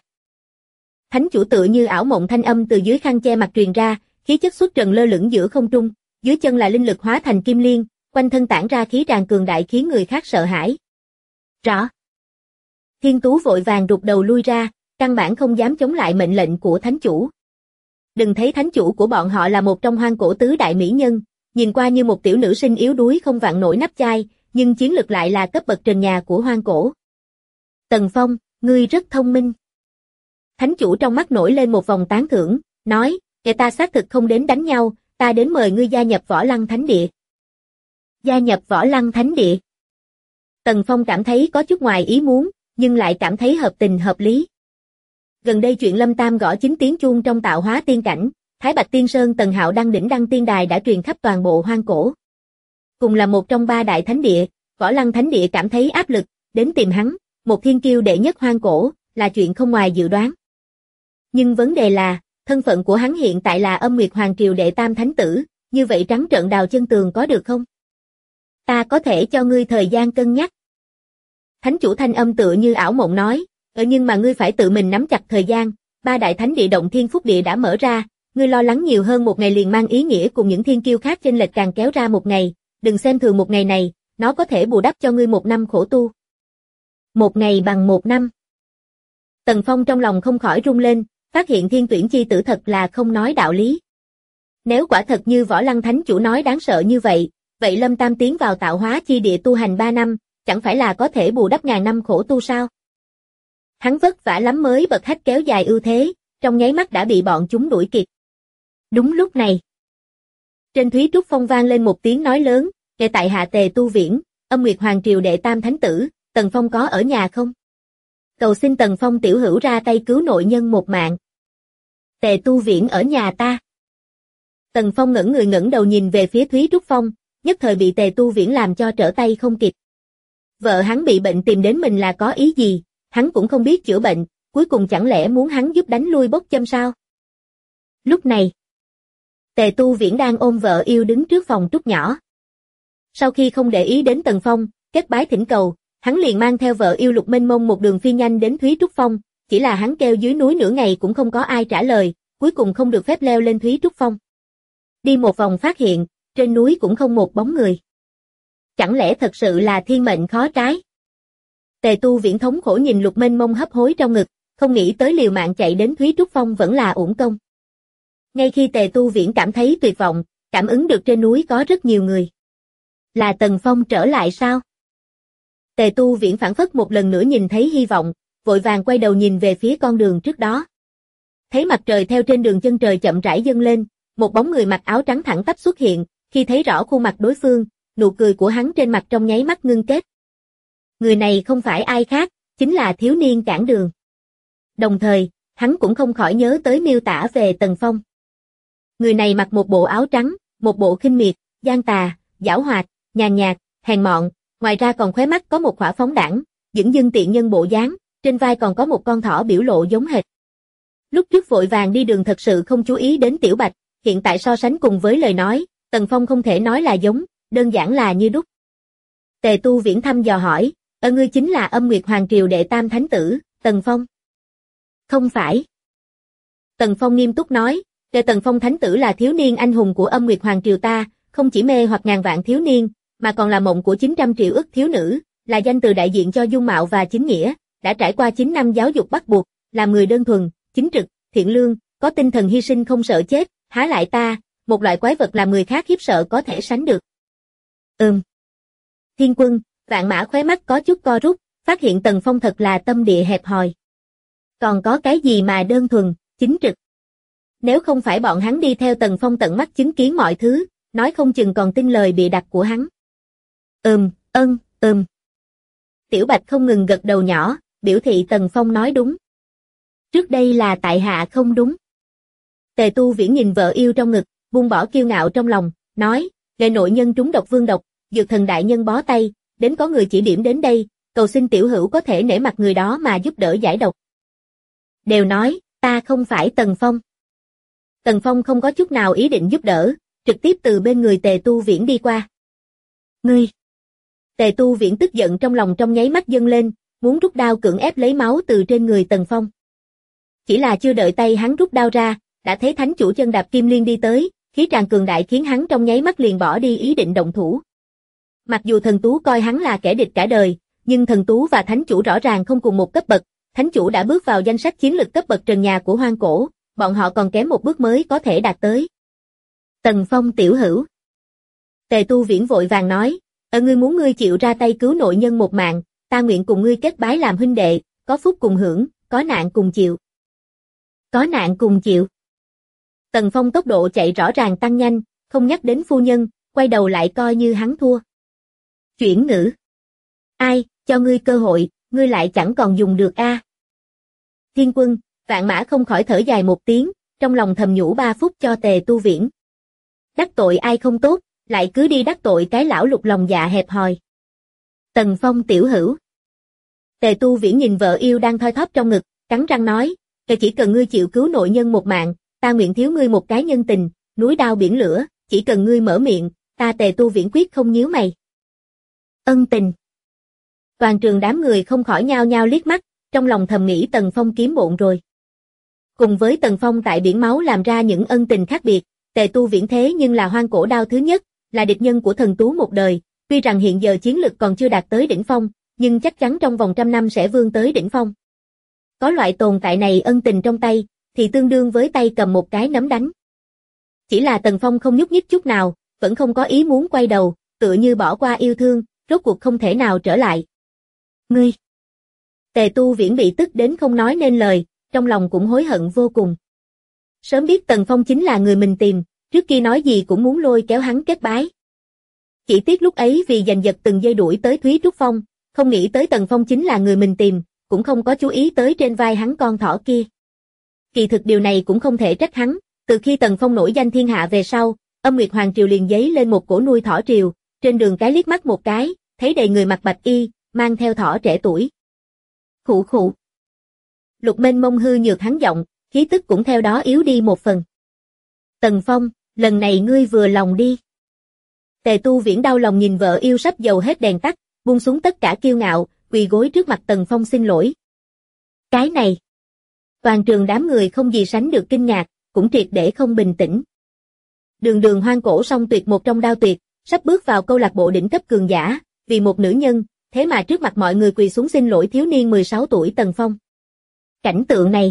Thánh chủ tự như ảo mộng thanh âm từ dưới khăn che mặt truyền ra, khí chất xuất trần lơ lửng giữa không trung, dưới chân là linh lực hóa thành kim liên, quanh thân tản ra khí tràn cường đại khiến người khác sợ hãi. Rõ. Thiên Tú vội vàng rụt đầu lui ra, căn bản không dám chống lại mệnh lệnh của thánh chủ. Đừng thấy thánh chủ của bọn họ là một trong hoang cổ tứ đại mỹ nhân, nhìn qua như một tiểu nữ sinh yếu đuối không vặn nổi nắp chai, nhưng chiến lực lại là cấp bậc trần nhà của hoang cổ. Tần Phong, ngươi rất thông minh. Thánh chủ trong mắt nổi lên một vòng tán thưởng, nói, kẻ ta xác thực không đến đánh nhau, ta đến mời ngươi gia nhập Võ Lăng Thánh Địa. Gia nhập Võ Lăng Thánh Địa. Tần Phong cảm thấy có chút ngoài ý muốn, nhưng lại cảm thấy hợp tình hợp lý. Gần đây chuyện Lâm Tam gõ 9 tiếng chuông trong tạo hóa tiên cảnh, Thái Bạch Tiên Sơn Tần Hạo đăng đỉnh đăng tiên đài đã truyền khắp toàn bộ hoang cổ. Cùng là một trong 3 đại thánh địa, Võ Lăng Thánh Địa cảm thấy áp lực, đến tìm hắn, một thiên kiêu đệ nhất hoang cổ, là chuyện không ngoài dự đoán. Nhưng vấn đề là, thân phận của hắn hiện tại là Âm Nguyệt Hoàng Triều đệ tam thánh tử, như vậy trắng trợn đào chân tường có được không? Ta có thể cho ngươi thời gian cân nhắc. Thánh chủ thanh âm tựa như ảo mộng nói, nhưng mà ngươi phải tự mình nắm chặt thời gian, 3 đại thánh địa động thiên phúc địa đã mở ra, ngươi lo lắng nhiều hơn một ngày liền mang ý nghĩa cùng những thiên kiêu khác chênh lệch càng kéo ra một ngày, đừng xem thường một ngày này, nó có thể bù đắp cho ngươi 1 năm khổ tu. 1 ngày bằng 1 năm. Tần Phong trong lòng không khỏi rung lên, phát hiện thiên tuyển chi tử thật là không nói đạo lý. Nếu quả thật như Võ Lăng Thánh Chủ nói đáng sợ như vậy, vậy Lâm Tam tiến vào tạo hóa chi địa tu hành 3 năm, chẳng phải là có thể bù đắp ngàn năm khổ tu sao? Hắn vất vả lắm mới bật hách kéo dài ưu thế, trong nháy mắt đã bị bọn chúng đuổi kịp. Đúng lúc này, trên Thúy Trúc Phong vang lên một tiếng nói lớn, "Kệ tại hạ Tề Tu Viễn, Âm Nguyệt Hoàng triều đệ tam thánh tử, Tần Phong có ở nhà không? Cầu xin Tần Phong tiểu hữu ra tay cứu nội nhân một mạng." "Tề Tu Viễn ở nhà ta?" Tần Phong ngẩng đầu nhìn về phía Thúy Trúc Phong, nhất thời bị Tề Tu Viễn làm cho trở tay không kịp. Vợ hắn bị bệnh tìm đến mình là có ý gì, hắn cũng không biết chữa bệnh, cuối cùng chẳng lẽ muốn hắn giúp đánh lui bốc châm sao? Lúc này, Tề Tu Viễn đang ôm vợ yêu đứng trước phòng trúc nhỏ. Sau khi không để ý đến Tần Phong, kết bái thỉnh cầu, hắn liền mang theo vợ yêu Lục Mênh Mông một đường phi nhanh đến Thúy Trúc Phong, chỉ là hắn kêu dưới núi nửa ngày cũng không có ai trả lời, cuối cùng không được phép leo lên Thúy Trúc Phong. Đi một vòng phát hiện, trên núi cũng không một bóng người. Chẳng lẽ thật sự là thiên mệnh khó trái? Tề Tu Viễn thống khổ nhìn Lục Mênh Mông hấp hối trong ngực, không nghĩ tới liều mạng chạy đến Thúy Trúc Phong vẫn là uổng công. Ngay khi Tề Tu Viễn cảm thấy tuyệt vọng, cảm ứng được trên núi có rất nhiều người. Là Tần Phong trở lại sao? Tề Tu Viễn phảng phất một lần nữa nhìn thấy hy vọng, vội vàng quay đầu nhìn về phía con đường trước đó. Thấy mặt trời theo trên đường chân trời chậm rãi dâng lên, một bóng người mặc áo trắng thẳng tắp xuất hiện, khi thấy rõ khuôn mặt đối phương, nụ cười của hắn trên mặt trong nháy mắt ngưng kết. Người này không phải ai khác, chính là thiếu niên cản đường. Đồng thời, hắn cũng không khỏi nhớ tới miêu tả về Tần Phong. Người này mặc một bộ áo trắng, một bộ khinh miệt, gian tà, giảo hoạt, nhàn nhạt, hèn mọn, ngoài ra còn khóe mắt có một khỏa phóng đãng, dửng dưng tiện nhân bộ dáng, trên vai còn có một con thỏ biểu lộ giống hệt. Lúc trước vội vàng đi đường thật sự không chú ý đến Tiểu Bạch, hiện tại so sánh cùng với lời nói, Tần Phong không thể nói là giống, đơn giản là như đúc. Tề Tu Viễn thăm dò hỏi, ngươi chính là Âm Nguyệt Hoàng triều đệ tam thánh tử, Tần Phong? Không phải. Tần Phong nghiêm túc nói, Tần Phong thánh tử là thiếu niên anh hùng của Âm Nguyệt Hoàng triều ta, không chỉ mê hoặc ngàn vạn thiếu niên, mà còn là mộng của 900 triệu ức thiếu nữ, là danh từ đại diện cho dung mạo và chính nghĩa, đã trải qua 9 năm giáo dục bắt buộc, làm người đơn thuần, chính trực, thiện lương, có tinh thần hy sinh không sợ chết, há lại ta, một loại quái vật làm người khác khiếp sợ có thể sánh được. Thiên Quân, Vạn Mã khóe mắt có chút co rút, phát hiện Tần Phong thật là tâm địa hẹp hòi. Còn có cái gì mà đơn thuần, chính trực. Nếu không phải bọn hắn đi theo Tần Phong tận mắt chứng kiến mọi thứ, nói không chừng còn tin lời bịa đặt của hắn. Tiểu Bạch không ngừng gật đầu nhỏ, biểu thị Tần Phong nói đúng. Trước đây là tại hạ không đúng. Tề Tu Viễn nhìn vợ yêu trong ngực, buông bỏ kiêu ngạo trong lòng, nói, Lệ nội nhân trúng độc vương độc, dược thần đại nhân bó tay, đến có người chỉ điểm đến đây, cầu xin tiểu hữu có thể nể mặt người đó mà giúp đỡ giải độc. Đều nói, ta không phải Tần Phong. Tần Phong không có chút nào ý định giúp đỡ, trực tiếp từ bên người Tề Tu Viễn đi qua. Ngươi! Tề Tu Viễn tức giận trong lòng trong nháy mắt dâng lên, muốn rút đao cưỡng ép lấy máu từ trên người Tần Phong. Chỉ là chưa đợi tay hắn rút đao ra, đã thấy thánh chủ chân đạp kim liên đi tới, khí tràng cường đại khiến hắn trong nháy mắt liền bỏ đi ý định động thủ. Mặc dù thần tú coi hắn là kẻ địch cả đời, nhưng thần tú và thánh chủ rõ ràng không cùng một cấp bậc, thánh chủ đã bước vào danh sách chiến lực cấp bậc trần nhà của hoang cổ, bọn họ còn kém một bước mới có thể đạt tới. Tần Phong tiểu hữu. Tề Tu Viễn vội vàng nói, ngươi muốn ngươi chịu ra tay cứu nội nhân một mạng, ta nguyện cùng ngươi kết bái làm huynh đệ, có phúc cùng hưởng, có nạn cùng chịu. Có nạn cùng chịu. Tần Phong tốc độ chạy rõ ràng tăng nhanh, không nhắc đến phu nhân, quay đầu lại coi như hắn thua. Chuyển ngữ. Ai, cho ngươi cơ hội, ngươi lại chẳng còn dùng được a. Thiên Quân, Vạn Mã không khỏi thở dài một tiếng, trong lòng thầm nhủ 3 phút cho Tề Tu Viễn. Đắc tội ai không tốt, lại cứ đi đắc tội cái lão lục lòng dạ hẹp hòi. Tần Phong tiểu hữu. Tề Tu Viễn nhìn vợ yêu đang thoi thóp trong ngực, cắn răng nói, chỉ cần ngươi chịu cứu nội nhân một mạng, ta nguyện thiếu ngươi một cái nhân tình, núi đao biển lửa, chỉ cần ngươi mở miệng, ta Tề Tu Viễn quyết không nhíu mày. Ân tình. Toàn trường đám người không khỏi nhao nhao liếc mắt, trong lòng thầm nghĩ Tần Phong kiếm bộn rồi. Cùng với Tần Phong tại biển máu làm ra những ân tình khác biệt, Tề Tu Viễn thế nhưng là hoang cổ đao thứ nhất, là địch nhân của thần tú một đời, tuy rằng hiện giờ chiến lực còn chưa đạt tới đỉnh phong, nhưng chắc chắn trong vòng 100 năm sẽ vươn tới đỉnh phong. Có loại tồn tại này ân tình trong tay, thì tương đương với tay cầm một cái nắm đánh. Chỉ là Tần Phong không nhúc nhích chút nào, vẫn không có ý muốn quay đầu, tựa như bỏ qua yêu thương, rốt cuộc không thể nào trở lại. Ngươi! Tề Tu Viễn bị tức đến không nói nên lời, trong lòng cũng hối hận vô cùng. Sớm biết Tần Phong chính là người mình tìm, trước kia nói gì cũng muốn lôi kéo hắn kết bái. Chỉ tiếc lúc ấy vì giành giật từng giây đuổi tới Thúy Trúc Phong, không nghĩ tới Tần Phong chính là người mình tìm, cũng không có chú ý tới trên vai hắn con thỏ kia. Kỳ thực điều này cũng không thể trách hắn, từ khi Tần Phong nổi danh thiên hạ về sau, Âm Nguyệt Hoàng Triều liền giấy lên một cổ nuôi thỏ triều, trên đường cái liếc mắt một cái, thấy đầy người mặc bạch y, mang theo thỏ trẻ tuổi. Khụ khụ. Lục Mênh Mông hư nhược hắn giọng, khí tức cũng theo đó yếu đi một phần. Tần Phong, lần này ngươi vừa lòng đi. Tề Tu Viễn đau lòng nhìn vợ yêu sắp dầu hết đèn tắt, buông xuống tất cả kiêu ngạo, quỳ gối trước mặt Tần Phong xin lỗi. Cái này. Toàn trường đám người không gì sánh được kinh ngạc, cũng triệt để không bình tĩnh. Đường Đường hoang cổ song tuyệt một trong đao tuyệt, sắp bước vào câu lạc bộ đỉnh cấp cường giả, vì một nữ nhân, thế mà trước mặt mọi người quỳ xuống xin lỗi thiếu niên 16 tuổi Tần Phong. Cảnh tượng này.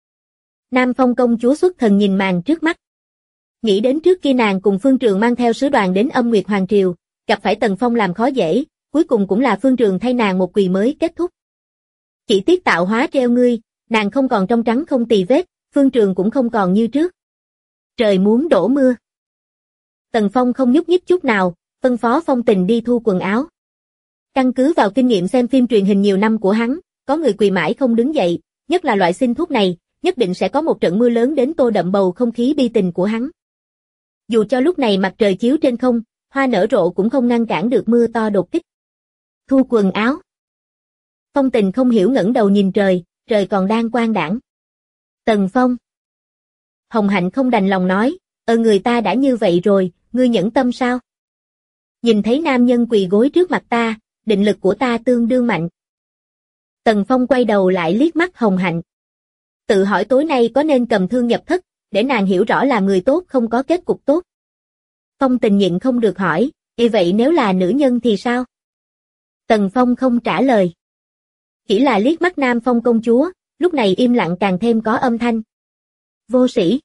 Nam Phong công chúa xuất thần nhìn màn trước mắt. Nghĩ đến trước kia nàng cùng Phương Trường mang theo sứ đoàn đến Âm Nguyệt Hoàng Triều, gặp phải Tần Phong làm khó dễ, cuối cùng cũng là Phương Trường thay nàng một quỳ mới kết thúc. Chỉ tiếc tạo hóa treo ngươi, nàng không còn trong trắng không tì vết, Phương Trường cũng không còn như trước. Trời muốn đổ mưa. Tần Phong không nhúc nhích chút nào, phân phó Phong Tình đi thu quần áo. Căn cứ vào kinh nghiệm xem phim truyền hình nhiều năm của hắn, có người quỳ mãi không đứng dậy, nhất là loại xin thuốc này, nhất định sẽ có một trận mưa lớn đến tô đậm bầu không khí bi tình của hắn. Dù cho lúc này mặt trời chiếu trên không, hoa nở rộ cũng không ngăn cản được mưa to đột kích. Thu quần áo. Phong Tình không hiểu ngẩng đầu nhìn trời, trời còn đang quang đãng. Tần Phong. Hồng Hạnh không đành lòng nói, người ta đã như vậy rồi, ngươi nhẫn tâm sao? Nhìn thấy nam nhân quỳ gối trước mặt ta, định lực của ta tương đương mạnh. Tần Phong quay đầu lại liếc mắt Hồng Hạnh. Tự hỏi tối nay có nên cầm thương nhập thất, để nàng hiểu rõ là người tốt không có kết cục tốt. Phong Tình nhịn không được hỏi, vậy nếu là nữ nhân thì sao? Tần Phong không trả lời. Chỉ là liếc mắt Nam Phong công chúa, lúc này im lặng càng thêm có âm thanh. Vô sĩ.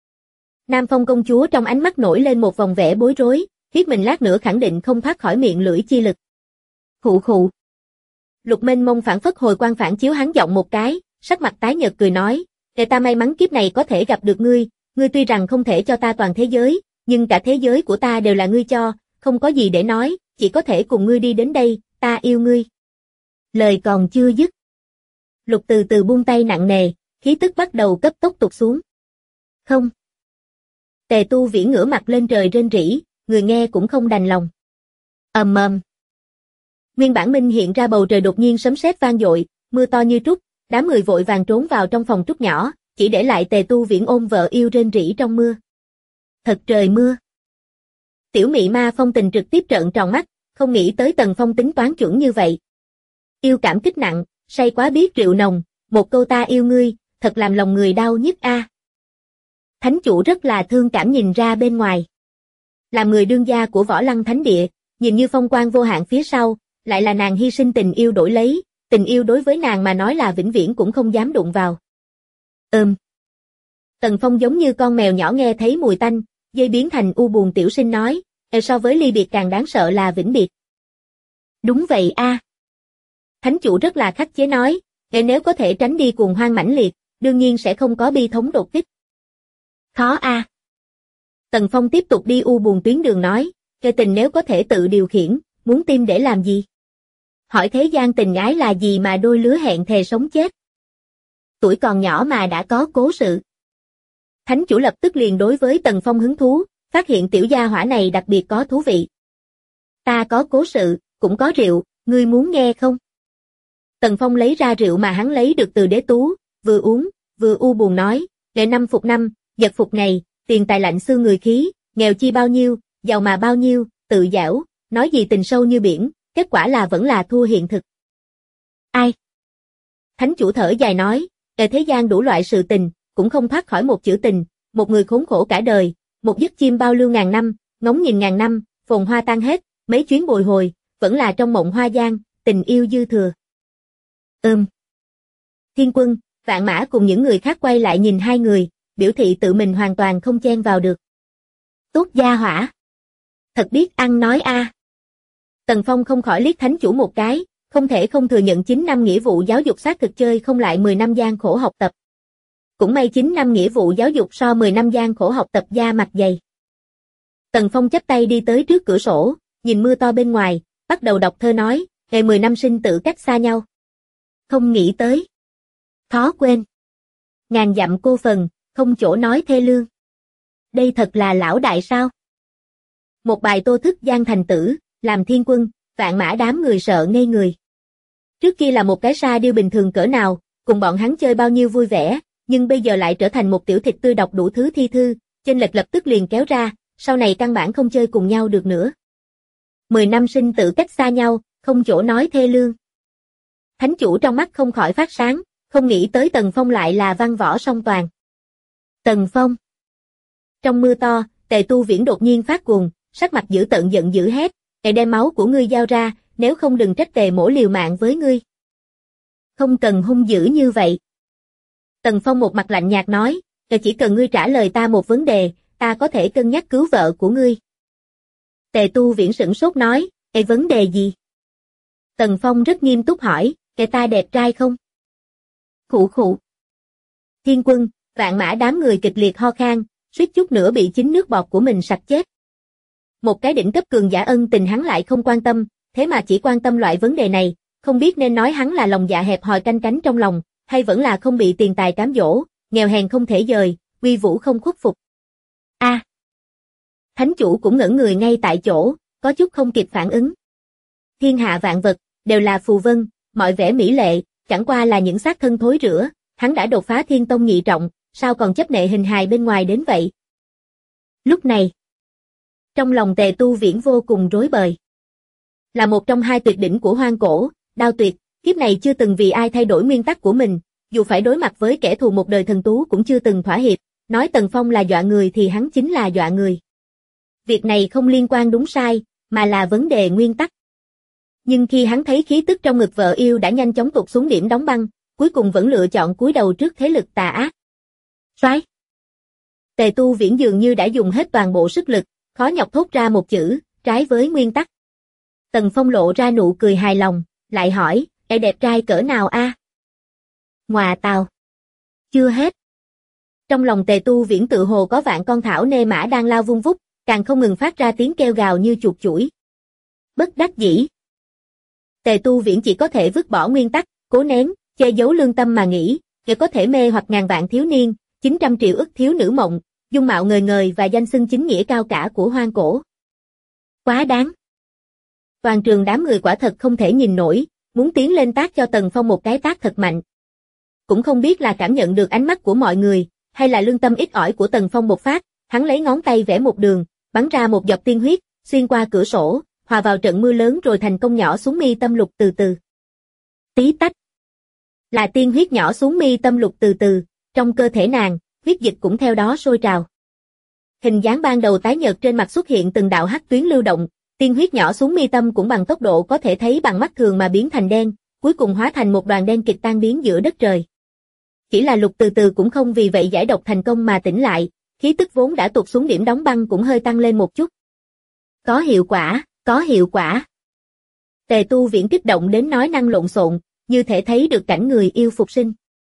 Nam Phong công chúa trong ánh mắt nổi lên một vòng vẻ bối rối, biết mình lát nữa khẳng định không thoát khỏi miệng lưỡi chi lực. Khụ khụ. Lục Mênh Mông phản phất hồi quang phản chiếu hắn giọng một cái, sắc mặt tái nhợt cười nói, để ta may mắn kiếp này có thể gặp được ngươi, ngươi tuy rằng không thể cho ta toàn thế giới, nhưng cả thế giới của ta đều là ngươi cho, không có gì để nói, chỉ có thể cùng ngươi đi đến đây, ta yêu ngươi. Lời còn chưa dứt. Lục từ từ buông tay nặng nề, khí tức bắt đầu cấp tốc tụt xuống. Không. Tề Tu Viễn ngửa mặt lên trời rên rỉ, người nghe cũng không đành lòng. Ầm ầm. Nguyên bản minh hiện ra bầu trời đột nhiên sấm sét vang dội, mưa to như trút, đám người vội vàng trốn vào trong phòng trúc nhỏ, chỉ để lại Tề Tu Viễn ôm vợ yêu rên rỉ trong mưa. Thật trời mưa. Tiểu mị ma Phong Tình trực tiếp trợn tròn mắt, không nghĩ tới Tần Phong tính toán chuẩn như vậy. Yêu cảm kích nặng, say quá biết rượu nồng, một câu ta yêu ngươi, thật làm lòng người đau nhức a. Thánh chủ rất là thương cảm nhìn ra bên ngoài. Làm người đương gia của Võ Lăng Thánh Địa, nhìn như phong quang vô hạn phía sau, lại là nàng hy sinh tình yêu đổi lấy, tình yêu đối với nàng mà nói là vĩnh viễn cũng không dám đụng vào. Tần Phong giống như con mèo nhỏ nghe thấy mùi tanh, dây biến thành u buồn tiểu sinh nói, so với ly biệt càng đáng sợ là vĩnh biệt. Đúng vậy a. Thánh chủ rất là khắc chế nói, nếu có thể tránh đi cuồng hoang mãnh liệt, đương nhiên sẽ không có bi thống đột kích. Khó a. Tần Phong tiếp tục đi u buồn tuyến đường nói, tình nếu có thể tự điều khiển, muốn tim để làm gì? Hỏi thế gian tình ái là gì mà đôi lứa hẹn thề sống chết? Tuổi còn nhỏ mà đã có cố sự. Thánh chủ lập tức liền đối với Tần Phong hứng thú, phát hiện tiểu gia hỏa này đặc biệt có thú vị. Ta có cố sự, cũng có rượu, ngươi muốn nghe không? Tần Phong lấy ra rượu mà hắn lấy được từ đế tú, vừa uống, vừa u buồn nói, ngày năm phục năm, giật phục ngày, tiền tài lạnh xương người khí, nghèo chi bao nhiêu, giàu mà bao nhiêu, tự giảo, nói gì tình sâu như biển, kết quả là vẫn là thua hiện thực. Ai? Thánh chủ thở dài nói, thế gian đủ loại sự tình, cũng không thoát khỏi một chữ tình, một người khốn khổ cả đời, một giấc chim bao lưu ngàn năm, ngóng nhìn ngàn năm, phồn hoa tan hết, mấy chuyến bồi hồi, vẫn là trong mộng hoa giang, tình yêu dư thừa. Thiên Quân, Vạn Mã cùng những người khác quay lại nhìn hai người, biểu thị tự mình hoàn toàn không chen vào được. Tốt gia hỏa. Thật biết ăn nói a. Tần Phong không khỏi liếc thánh chủ một cái, không thể không thừa nhận 9 năm nghĩa vụ giáo dục xác thực chơi không lại 10 năm gian khổ học tập. Cũng may 9 năm nghĩa vụ giáo dục so 10 năm gian khổ học tập da mặt dày. Tần Phong chắp tay đi tới trước cửa sổ, nhìn mưa to bên ngoài, bắt đầu đọc thơ nói, ngày 10 năm sinh tử cách xa nhau. Không nghĩ tới. Khó quên. Ngàn dặm cô phần, không chỗ nói thê lương. Đây thật là lão đại sao? Một bài tô thức gian thành tử, làm Thiên Quân, Vạn Mã đám người sợ ngây người. Trước kia là một cái sa điêu bình thường cỡ nào, cùng bọn hắn chơi bao nhiêu vui vẻ, nhưng bây giờ lại trở thành một tiểu thịt tươi đọc đủ thứ thi thư, chênh lệch lập tức liền kéo ra, sau này căn bản không chơi cùng nhau được nữa. 10 năm sinh tử cách xa nhau, không chỗ nói thê lương. Thánh chủ trong mắt không khỏi phát sáng, không nghĩ tới Tần Phong lại là văn võ song toàn. Tần Phong. Trong mưa to, Tề Tu Viễn đột nhiên phát cuồng, sắc mặt dữ tợn giận dữ hét, "Hãy đem máu của ngươi giao ra, nếu không đừng trách Tề mỗ liều mạng với ngươi." Không cần hung dữ như vậy. Tần Phong một mặt lạnh nhạt nói, chỉ cần ngươi trả lời ta một vấn đề, ta có thể cân nhắc cứu vợ của ngươi. Tề Tu Viễn sửng sốt nói, vấn đề gì? Tần Phong rất nghiêm túc hỏi, ta đẹp trai không? Khụ khụ. Thiên Quân, Vạn Mã đám người kịch liệt ho khan, suýt chút nữa bị chính nước bọt của mình sặc chết. Một cái đỉnh cấp cường giả ân tình hắn lại không quan tâm, thế mà chỉ quan tâm loại vấn đề này, không biết nên nói hắn là lòng dạ hẹp hòi canh cánh trong lòng, hay vẫn là không bị tiền tài cám dỗ, nghèo hèn không thể dời, uy vũ không khuất phục. A. Thánh chủ cũng ngẩn người ngay tại chỗ, có chút không kịp phản ứng. Thiên hạ vạn vật, đều là phù vân, mọi vẻ mỹ lệ, chẳng qua là những xác thân thối rữa, hắn đã đột phá thiên tông nhị trọng, sao còn chấp nệ hình hài bên ngoài đến vậy? Lúc này, trong lòng Tề Tu Viễn vô cùng rối bời. Là một trong hai tuyệt đỉnh của hoang cổ, Đao Tuyệt, kiếp này chưa từng vì ai thay đổi nguyên tắc của mình, dù phải đối mặt với kẻ thù một đời thần tú cũng chưa từng thỏa hiệp, nói Tần Phong là dọa người thì hắn chính là dọa người. Việc này không liên quan đúng sai, mà là vấn đề nguyên tắc. Nhưng khi hắn thấy khí tức trong ngực vợ yêu đã nhanh chóng tụt xuống điểm đóng băng, cuối cùng vẫn lựa chọn cúi đầu trước thế lực tà ác. Soái. Tề Tu Viễn dường như đã dùng hết toàn bộ sức lực, khó nhọc thốt ra một chữ, trái với nguyên tắc. Tần Phong lộ ra nụ cười hài lòng, lại hỏi, đẹp trai cỡ nào a? Ngoà tào. Chưa hết. Trong lòng Tề Tu Viễn tự hồ có vạn con thảo nê mã đang lao vung vút, càng không ngừng phát ra tiếng kêu gào như chuột chủi. Bất đắc dĩ. Tề Tu Viễn chỉ có thể vứt bỏ nguyên tắc, cố nén, che giấu lương tâm mà nghĩ, để có thể mê hoặc ngàn vạn thiếu niên, 900 triệu ức thiếu nữ mộng, dung mạo ngời ngời và danh xưng chính nghĩa cao cả của hoang cổ. Quá đáng. Toàn trường đám người quả thật không thể nhìn nổi, muốn tiến lên tát cho Tần Phong một cái tát thật mạnh. Cũng không biết là cảm nhận được ánh mắt của mọi người, hay là lương tâm ít ỏi của Tần Phong bộc phát, hắn lấy ngón tay vẽ một đường, bắn ra một giọt tiên huyết, xuyên qua cửa sổ, hòa vào trận mưa lớn rồi thành công nhỏ xuống mi tâm Lục từ từ. Tí tách. Là tiên huyết nhỏ xuống mi tâm Lục từ từ, trong cơ thể nàng, huyết dịch cũng theo đó sôi trào. Hình dáng ban đầu tái nhợt trên mặt xuất hiện từng đạo hắc tuyến lưu động, tiên huyết nhỏ xuống mi tâm cũng bằng tốc độ có thể thấy bằng mắt thường mà biến thành đen, cuối cùng hóa thành một đoàn đen kịt tan biến giữa đất trời. Chỉ là Lục từ từ cũng không vì vậy giải độc thành công mà tỉnh lại, khí tức vốn đã tụt xuống điểm đóng băng cũng hơi tăng lên một chút. Có hiệu quả, có hiệu quả. Tề Tu Viễn kích động đến nói năng lộn xộn, như thể thấy được cảnh người yêu phục sinh.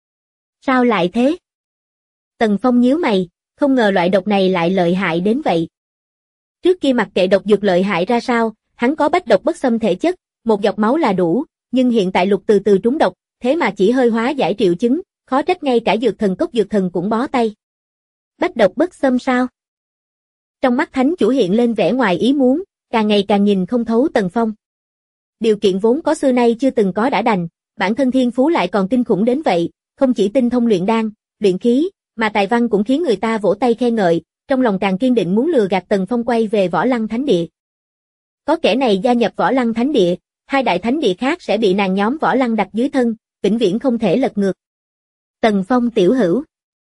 Sao lại thế? Tần Phong nhíu mày, không ngờ loại độc này lại lợi hại đến vậy. Trước kia mặc kệ độc dược lợi hại ra sao, hắn có bách độc bất xâm thể chất, một giọt máu là đủ, nhưng hiện tại Lục từ từ trúng độc, thế mà chỉ hơi hóa giải triệu chứng, khó trách ngay cả dược thần cốc dược thần cũng bó tay. Bách độc bất xâm sao? Trong mắt thánh chủ hiện lên vẻ ngoài ý muốn, càng ngày càng nhìn không thấu Tần Phong. Điều kiện vốn có xưa nay chưa từng có đã đành, bản thân thiên phú lại còn kinh khủng đến vậy, không chỉ tinh thông luyện đan, luyện khí, mà tài văn cũng khiến người ta vỗ tay khen ngợi, trong lòng càng kiên định muốn lừa gạt Tần Phong quay về Võ Lăng Thánh Địa. Có kẻ này gia nhập Võ Lăng Thánh Địa, hai đại thánh địa khác sẽ bị nàng nhóm Võ Lăng đặt dưới thân, vĩnh viễn không thể lật ngược. Tần Phong tiểu hữu.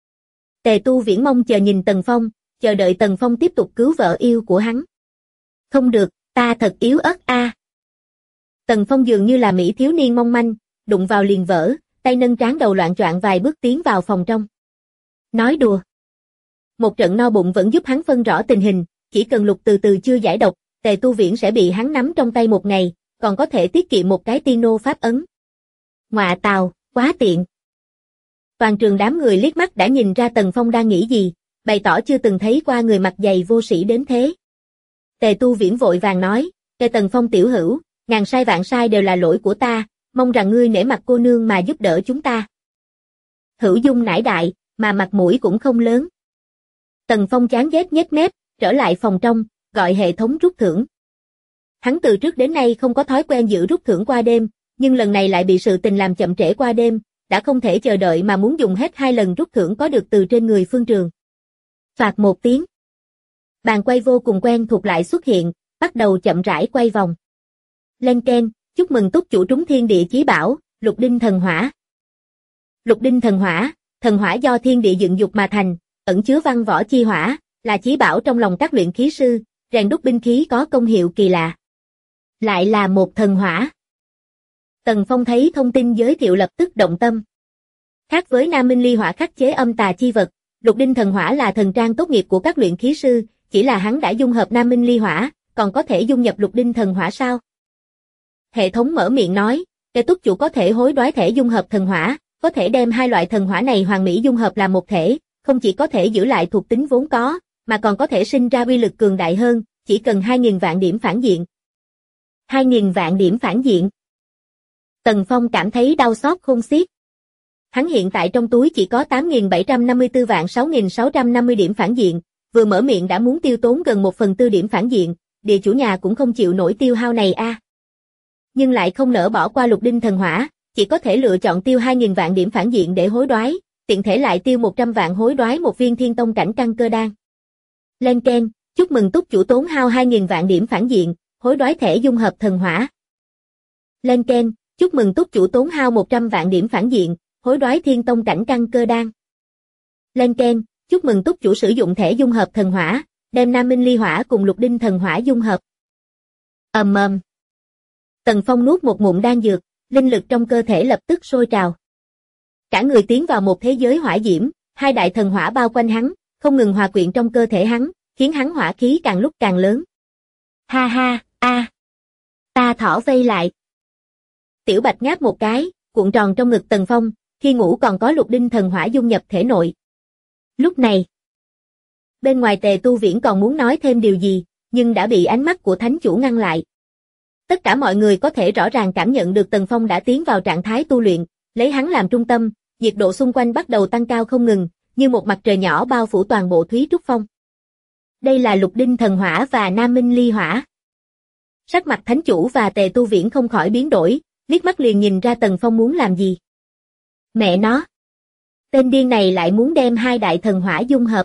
Tề Tu Viễn mong chờ nhìn Tần Phong, chờ đợi Tần Phong tiếp tục cứu vợ yêu của hắn. Không được, ta thật yếu ớt a. Tần Phong dường như là mỹ thiếu niên mong manh, đụng vào liền vỡ, tay nâng trán đầu loạng choạng vài bước tiến vào phòng trong. Nói đùa. Một trận no bụng vẫn giúp hắn phân rõ tình hình, chỉ cần Lục Từ Từ chưa giải độc, Tề Tu Viễn sẽ bị hắn nắm trong tay một ngày, còn có thể tiết kiệm một cái tiên nô pháp ấn. Ngọa tào, quá tiện. Toàn trường đám người liếc mắt đã nhìn ra Tần Phong đang nghĩ gì, bày tỏ chưa từng thấy qua người mặt dày vô sĩ đến thế. Tề Tu Viễn vội vàng nói, Tề Tần Phong tiểu hữu, ngàn sai vạn sai đều là lỗi của ta, mong rằng ngươi nể mặt cô nương mà giúp đỡ chúng ta. Hữu dung nải đại, mà mặt mũi cũng không lớn. Tần Phong chán ghét nhếch mép, trở lại phòng trong, gọi hệ thống rút thưởng. Hắn từ trước đến nay không có thói quen giữ rút thưởng qua đêm, nhưng lần này lại bị sự tình làm chậm trễ qua đêm, đã không thể chờ đợi mà muốn dùng hết 2 lần rút thưởng có được từ trên người Phương Trường. Phạt một tiếng. Bàn quay vô cùng quen thuộc lại xuất hiện, bắt đầu chậm rãi quay vòng. Lên keng, chúc mừng túc chủ trúng thiên địa chí bảo, Lục Đinh Thần Hỏa. Lục Đinh thần hỏa do thiên địa dựng dục mà thành, ẩn chứa văn võ chi hỏa, là chí bảo trong lòng các luyện khí sư, rèn đúc binh khí có công hiệu kỳ lạ. Lại là một thần hỏa. Tần Phong thấy thông tin giới thiệu lập tức động tâm. Khác với Nam Minh Ly Hỏa khắc chế âm tà chi vật, Lục Đinh thần hỏa là thần trang tốt nghiệp của các luyện khí sư, chỉ là hắn đã dung hợp Nam Minh Ly Hỏa, còn có thể dung nhập Lục Đinh thần hỏa sao? Hệ thống mở miệng nói, kẻ túc chủ có thể hối đoái thể dung hợp thần hỏa, có thể đem 2 loại thần hỏa này hoàn mỹ dung hợp làm một thể, không chỉ có thể giữ lại thuộc tính vốn có, mà còn có thể sinh ra uy lực cường đại hơn, chỉ cần 2.000 vạn điểm phản diện. 2.000 vạn điểm phản diện. Tần Phong cảm thấy đau xót khôn xiết. Hắn hiện tại trong túi chỉ có 8.754 vạn 6.650 điểm phản diện, vừa mở miệng đã muốn tiêu tốn gần 1/4 điểm phản diện, địa chủ nhà cũng không chịu nổi tiêu hao này a. Nhưng lại không nỡ bỏ qua Lục Đinh thần hỏa, chỉ có thể lựa chọn tiêu 2.000 vạn điểm phản diện để hối đoái, tiện thể lại tiêu 100 vạn hối đoái một viên thiên tông cảnh căn cơ đan. Lên keng, chúc mừng túc chủ tốn hao 2.000 vạn điểm phản diện, hối đoái thể dung hợp thần hỏa. Lên keng, chúc mừng túc chủ tốn hao 100 vạn điểm phản diện, hối đoái thiên tông cảnh căn cơ đan. Lên keng, chúc mừng túc chủ sử dụng thể dung hợp thần hỏa, đem Nam Minh Ly Hỏa cùng Lục Đinh thần hỏa dung hợp. Tần Phong nuốt một ngụm đan dược, linh lực trong cơ thể lập tức sôi trào. Cả người tiến vào một thế giới hỏa diễm, 2 đại thần hỏa bao quanh hắn, không ngừng hòa quyện trong cơ thể hắn, khiến hắn hỏa khí càng lúc càng lớn. Ha ha, ta thỏ vây lại. Tiểu Bạch ngáp một cái, cuộn tròn trong ngực Tần Phong, khi ngủ còn có Lục Đinh thần hỏa dung nhập thể nội. Lúc này, bên ngoài Tề Tu Viễn còn muốn nói thêm điều gì, nhưng đã bị ánh mắt của thánh chủ ngăn lại. Tất cả mọi người có thể rõ ràng cảm nhận được Tần Phong đã tiến vào trạng thái tu luyện, lấy hắn làm trung tâm, nhiệt độ xung quanh bắt đầu tăng cao không ngừng, như một mặt trời nhỏ bao phủ toàn bộ Thúy Trúc Phong. Đây là Lục Đinh thần hỏa và Nam Minh Ly Hỏa. Sắc mặt thánh chủ và Tề Tu Viễn không khỏi biến đổi, liếc mắt liền nhìn ra Tần Phong muốn làm gì. Mẹ nó! Tên điên này lại muốn đem 2 đại thần hỏa dung hợp.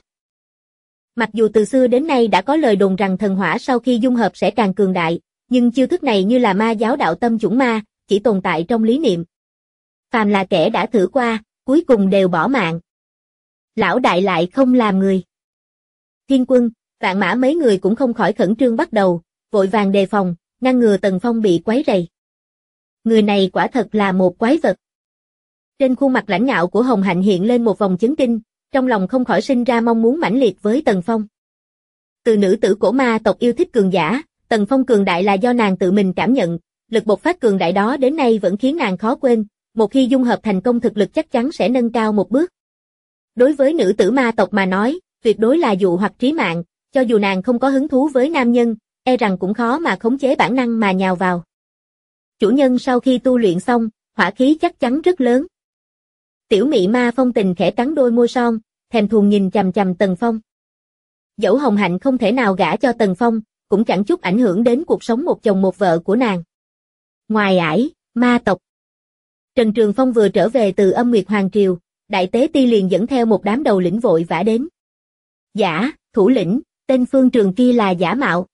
Mặc dù từ xưa đến nay đã có lời đồn rằng thần hỏa sau khi dung hợp sẽ càng cường đại, nhưng chiêu thức này như là ma giáo đạo tâm chủng ma, chỉ tồn tại trong lý niệm. Phàm là kẻ đã thử qua, cuối cùng đều bỏ mạng. Lão đại lại không làm người. Thiên Quân, Vạn Mã mấy người cũng không khỏi khẩn trương bắt đầu, vội vàng đề phòng, ngăn ngừa Tần Phong bị quấy rầy. Người này quả thật là một quái vật. Trên khuôn mặt lãnh ngạo của Hồng Hạnh hiện lên một vòng chấn kinh, trong lòng không khỏi sinh ra mong muốn mãnh liệt với Tần Phong. Từ nữ tử cổ ma tộc yêu thích cường giả, Tần Phong cường đại là do nàng tự mình cảm nhận, lực bộc phát cường đại đó đến nay vẫn khiến nàng khó quên, một khi dung hợp thành công thực lực chắc chắn sẽ nâng cao một bước. Đối với nữ tử ma tộc mà nói, tuyệt đối là dụ hoặc trí mạng, cho dù nàng không có hứng thú với nam nhân, e rằng cũng khó mà khống chế bản năng mà nhào vào. Chủ nhân sau khi tu luyện xong, hỏa khí chắc chắn rất lớn. Tiểu mị ma Phong Tình khẽ cắn đôi môi son, thèm thuồng nhìn chằm chằm Tần Phong. Dẫu Hồng Hạnh không thể nào gả cho Tần Phong, cũng chẳng chút ảnh hưởng đến cuộc sống một chồng một vợ của nàng. Ngoài ải, ma tộc. Trần Trường Phong vừa trở về từ Âm Nguyệt Hoàng Triều, Đại Tế Ti liền dẫn theo một đám đầu lĩnh vội vã đến. Giả, thủ lĩnh, tên Phương Trường kia là giả mạo.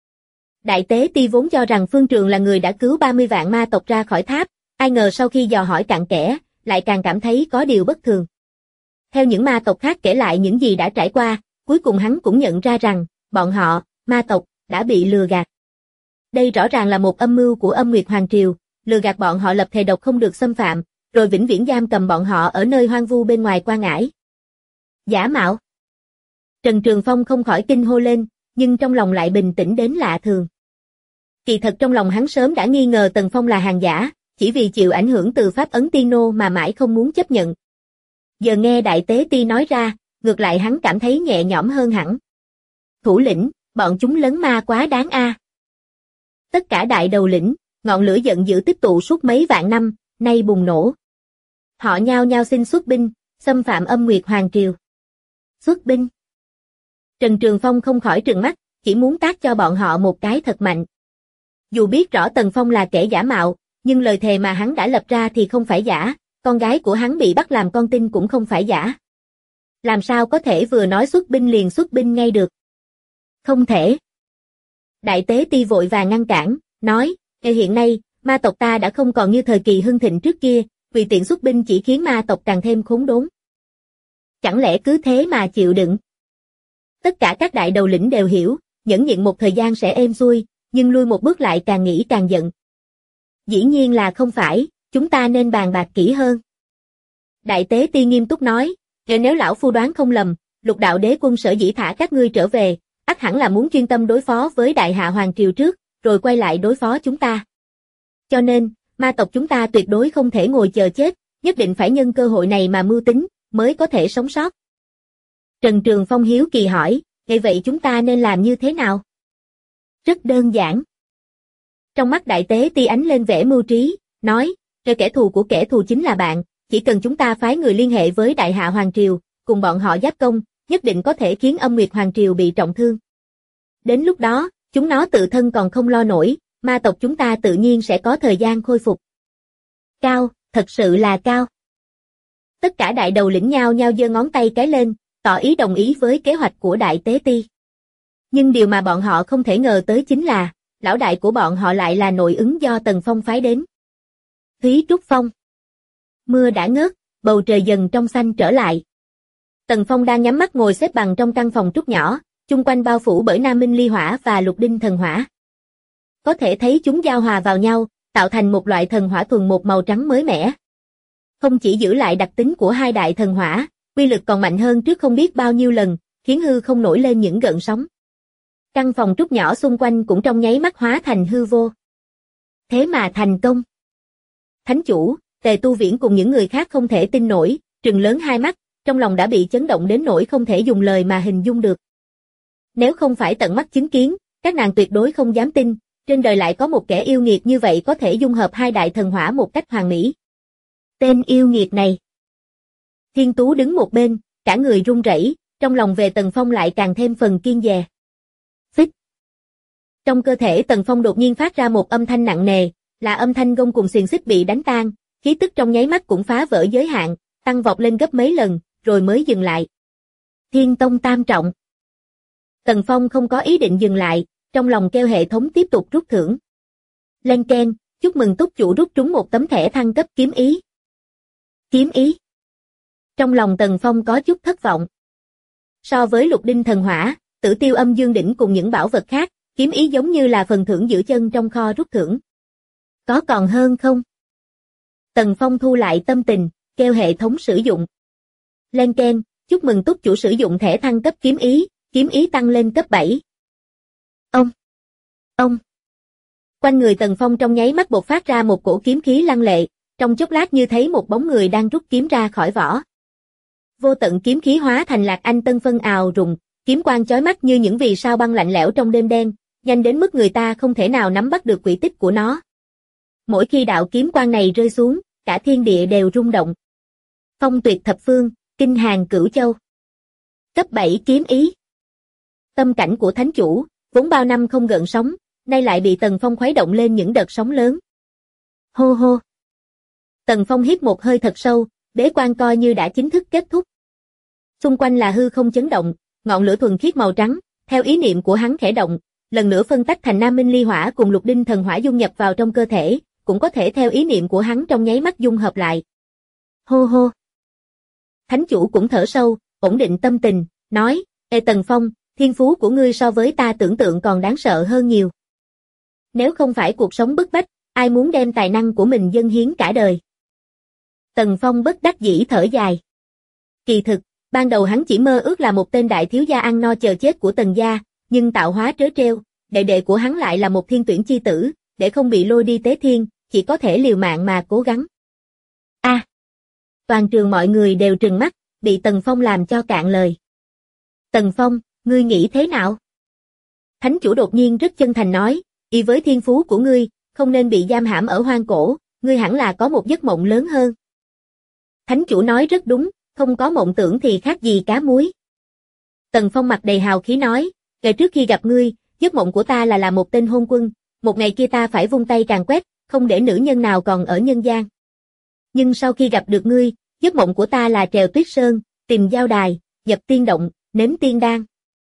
Đại Tế Ti vốn cho rằng Phương Trường là người đã cứu 30 vạn ma tộc ra khỏi tháp, ai ngờ sau khi dò hỏi cặn kẽ, lại càng cảm thấy có điều bất thường. Theo những ma tộc khác kể lại những gì đã trải qua, cuối cùng hắn cũng nhận ra rằng, bọn họ, ma tộc, đã bị lừa gạt. Đây rõ ràng là một âm mưu của Âm Nguyệt Hoàng Triều, lừa gạt bọn họ lập thề độc không được xâm phạm, rồi vĩnh viễn giam cầm bọn họ ở nơi hoang vu bên ngoài Quan Ải. Giả mạo. Trần Trường Phong không khỏi kinh hô lên, nhưng trong lòng lại bình tĩnh đến lạ thường. Kỳ thật trong lòng hắn sớm đã nghi ngờ Tần Phong là hàng giả, chỉ vì chịu ảnh hưởng từ pháp ấn tiên nô mà mãi không muốn chấp nhận. Giờ nghe Đại Tế Ti nói ra, ngược lại hắn cảm thấy nhẹ nhõm hơn hẳn. Thủ lĩnh, bọn chúng lấn ma quá đáng a. Tất cả đại đầu lĩnh, ngọn lửa giận dữ tích tụ suốt mấy vạn năm, nay bùng nổ. Họ nhao nhao xin xuất binh, xâm phạm Âm Nguyệt Hoàng Triều. Xuất binh. Trần Trường Phong không khỏi trừng mắt, chỉ muốn tát cho bọn họ một cái thật mạnh. Dù biết rõ Tần Phong là kẻ giả mạo, nhưng lời thề mà hắn đã lập ra thì không phải giả, con gái của hắn bị bắt làm con tin cũng không phải giả. Làm sao có thể vừa nói xuất binh liền xuất binh ngay được? Không thể. Đại Tế Ti vội vàng ngăn cản, nói, hiện nay, ma tộc ta đã không còn như thời kỳ hưng thịnh trước kia, vì tiện xuất binh chỉ khiến ma tộc càng thêm khốn đốn. Chẳng lẽ cứ thế mà chịu đựng? Tất cả các đại đầu lĩnh đều hiểu, nhẫn nhịn một thời gian sẽ êm xuôi, nhưng lui một bước lại càng nghĩ càng giận. Dĩ nhiên là không phải, chúng ta nên bàn bạc kỹ hơn. Đại Tế Ti nghiêm túc nói, nếu lão phu đoán không lầm, Lục Đạo Đế Quân sở dĩ thả các ngươi trở về, ắt hẳn là muốn chuyên tâm đối phó với Đại Hạ Hoàng Triều trước, rồi quay lại đối phó chúng ta. Cho nên, ma tộc chúng ta tuyệt đối không thể ngồi chờ chết, nhất định phải nhân cơ hội này mà mưu tính, mới có thể sống sót. Trần Trường Phong hiếu kỳ hỏi, vậy chúng ta nên làm như thế nào? Rất đơn giản. Trong mắt Đại Tế Ti ánh lên vẻ mưu trí, nói, kẻ thù của kẻ thù chính là bạn, chỉ cần chúng ta phái người liên hệ với Đại Hạ Hoàng Triều, cùng bọn họ giáp công, nhất định có thể khiến Âm Nguyệt Hoàng Triều bị trọng thương. Đến lúc đó, chúng nó tự thân còn không lo nổi, ma tộc chúng ta tự nhiên sẽ có thời gian khôi phục. Cao, thật sự là cao. Tất cả đại đầu lĩnh nhao nhao giơ ngón tay cái lên, tỏ ý đồng ý với kế hoạch của Đại Tế Ti. Nhưng điều mà bọn họ không thể ngờ tới chính là, lão đại của bọn họ lại là nội ứng do Tần Phong phái đến. Thúy Trúc Phong. Mưa đã ngớt, bầu trời dần trong xanh trở lại. Tần Phong đang nhắm mắt ngồi xếp bằng trong căn phòng trúc nhỏ, chung quanh bao phủ bởi Nam Minh Ly Hỏa và Lục Đinh Thần Hỏa. Có thể thấy chúng giao hòa vào nhau, tạo thành một loại thần hỏa thuần một màu trắng mới mẻ. Không chỉ giữ lại đặc tính của hai đại thần hỏa, uy lực còn mạnh hơn trước không biết bao nhiêu lần, khiến hư không nổi lên những gợn sóng. Căn phòng trúc nhỏ xung quanh cũng trong nháy mắt hóa thành hư vô. Thế mà thành công. Thánh chủ, Tề Tu Viễn cùng những người khác không thể tin nổi, trừng lớn hai mắt, trong lòng đã bị chấn động đến nỗi không thể dùng lời mà hình dung được. Nếu không phải tận mắt chứng kiến, các nàng tuyệt đối không dám tin, trên đời lại có một kẻ yêu nghiệt như vậy có thể dung hợp hai đại thần hỏa một cách hoàn mỹ. Tên yêu nghiệt này. Thiên Tú đứng một bên, cả người run rẩy, trong lòng về Tần Phong lại càng thêm phần kiêng dè. Phích. Trong cơ thể Tần Phong đột nhiên phát ra một âm thanh nặng nề, là âm thanh gông cùng xiềng xích bị đánh tan, khí tức trong nháy mắt cũng phá vỡ giới hạn, tăng vọt lên gấp mấy lần, rồi mới dừng lại. Thiên Tông Tam Trọng. Tần Phong không có ý định dừng lại, trong lòng kêu hệ thống tiếp tục rút thưởng. Lên keng, chúc mừng túc chủ rút trúng một tấm thẻ thăng cấp kiếm ý. Kiếm ý. Trong lòng Tần Phong có chút thất vọng. So với Lục Đinh Thần Hỏa, Tử Tiêu Âm Dương Đỉnh cùng những bảo vật khác, kiếm ý giống như là phần thưởng giữ chân trong kho rút thưởng. Có còn hơn không? Tần Phong thu lại tâm tình, kêu hệ thống sử dụng. Lên keng, chúc mừng túc chủ sử dụng thẻ thăng cấp kiếm ý tăng lên cấp 7. Ông. Quanh người Tần Phong trong nháy mắt bộc phát ra một cổ kiếm khí lăng lệ, trong chốc lát như thấy một bóng người đang rút kiếm ra khỏi vỏ. Vô tận kiếm khí hóa thành lạc anh tân phân ào rùng, kiếm quang chói mắt như những vì sao băng lạnh lẽo trong đêm đen, nhanh đến mức người ta không thể nào nắm bắt được quỹ tích của nó. Mỗi khi đạo kiếm quang này rơi xuống, cả thiên địa đều rung động. Phong tuyệt thập phương, kinh hàng cửu châu. Cấp 7 kiếm ý. Tâm cảnh của thánh chủ, vốn bao năm không gợn sóng, nay lại bị Tần Phong khuấy động lên những đợt sóng lớn. Hô hô. Tần Phong hít một hơi thật sâu, bế quan coi như đã chính thức kết thúc. Xung quanh là hư không chấn động, ngọn lửa thuần khiết màu trắng, theo ý niệm của hắn khẽ động, lần nữa phân tách thành Nam Minh Ly Hỏa cùng Lục Đinh Thần Hỏa dung nhập vào trong cơ thể, cũng có thể theo ý niệm của hắn trong nháy mắt dung hợp lại. Hô hô. Thánh chủ cũng thở sâu, ổn định tâm tình, nói, Tần Phong, thiên phú của ngươi so với ta tưởng tượng còn đáng sợ hơn nhiều. Nếu không phải cuộc sống bức bách, ai muốn đem tài năng của mình dâng hiến cả đời. Tần Phong bất đắc dĩ thở dài. Kỳ thực, ban đầu hắn chỉ mơ ước là một tên đại thiếu gia ăn no chờ chết của Tần gia, nhưng tạo hóa trớ trêu, đệ đệ của hắn lại là một thiên tuyển chi tử, để không bị lôi đi tế thiên, chỉ có thể liều mạng mà cố gắng. Toàn trường mọi người đều trừng mắt, bị Tần Phong làm cho cạn lời. Tần Phong, ngươi nghĩ thế nào? Thánh chủ đột nhiên rất chân thành nói, y với thiên phú của ngươi, không nên bị giam hãm ở hoang cổ, ngươi hẳn là có một giấc mộng lớn hơn. Thánh chủ nói rất đúng, không có mộng tưởng thì khác gì cá muối. Tần Phong mặt đầy hào khí nói, ngày trước khi gặp ngươi, giấc mộng của ta là làm một tên hôn quân, một ngày kia ta phải vung tay càn quét, không để nữ nhân nào còn ở nhân gian. Nhưng sau khi gặp được ngươi, giấc mộng của ta là trèo tuyết sơn, tìm giao đài, nhập tiên động, nếm tiên đan.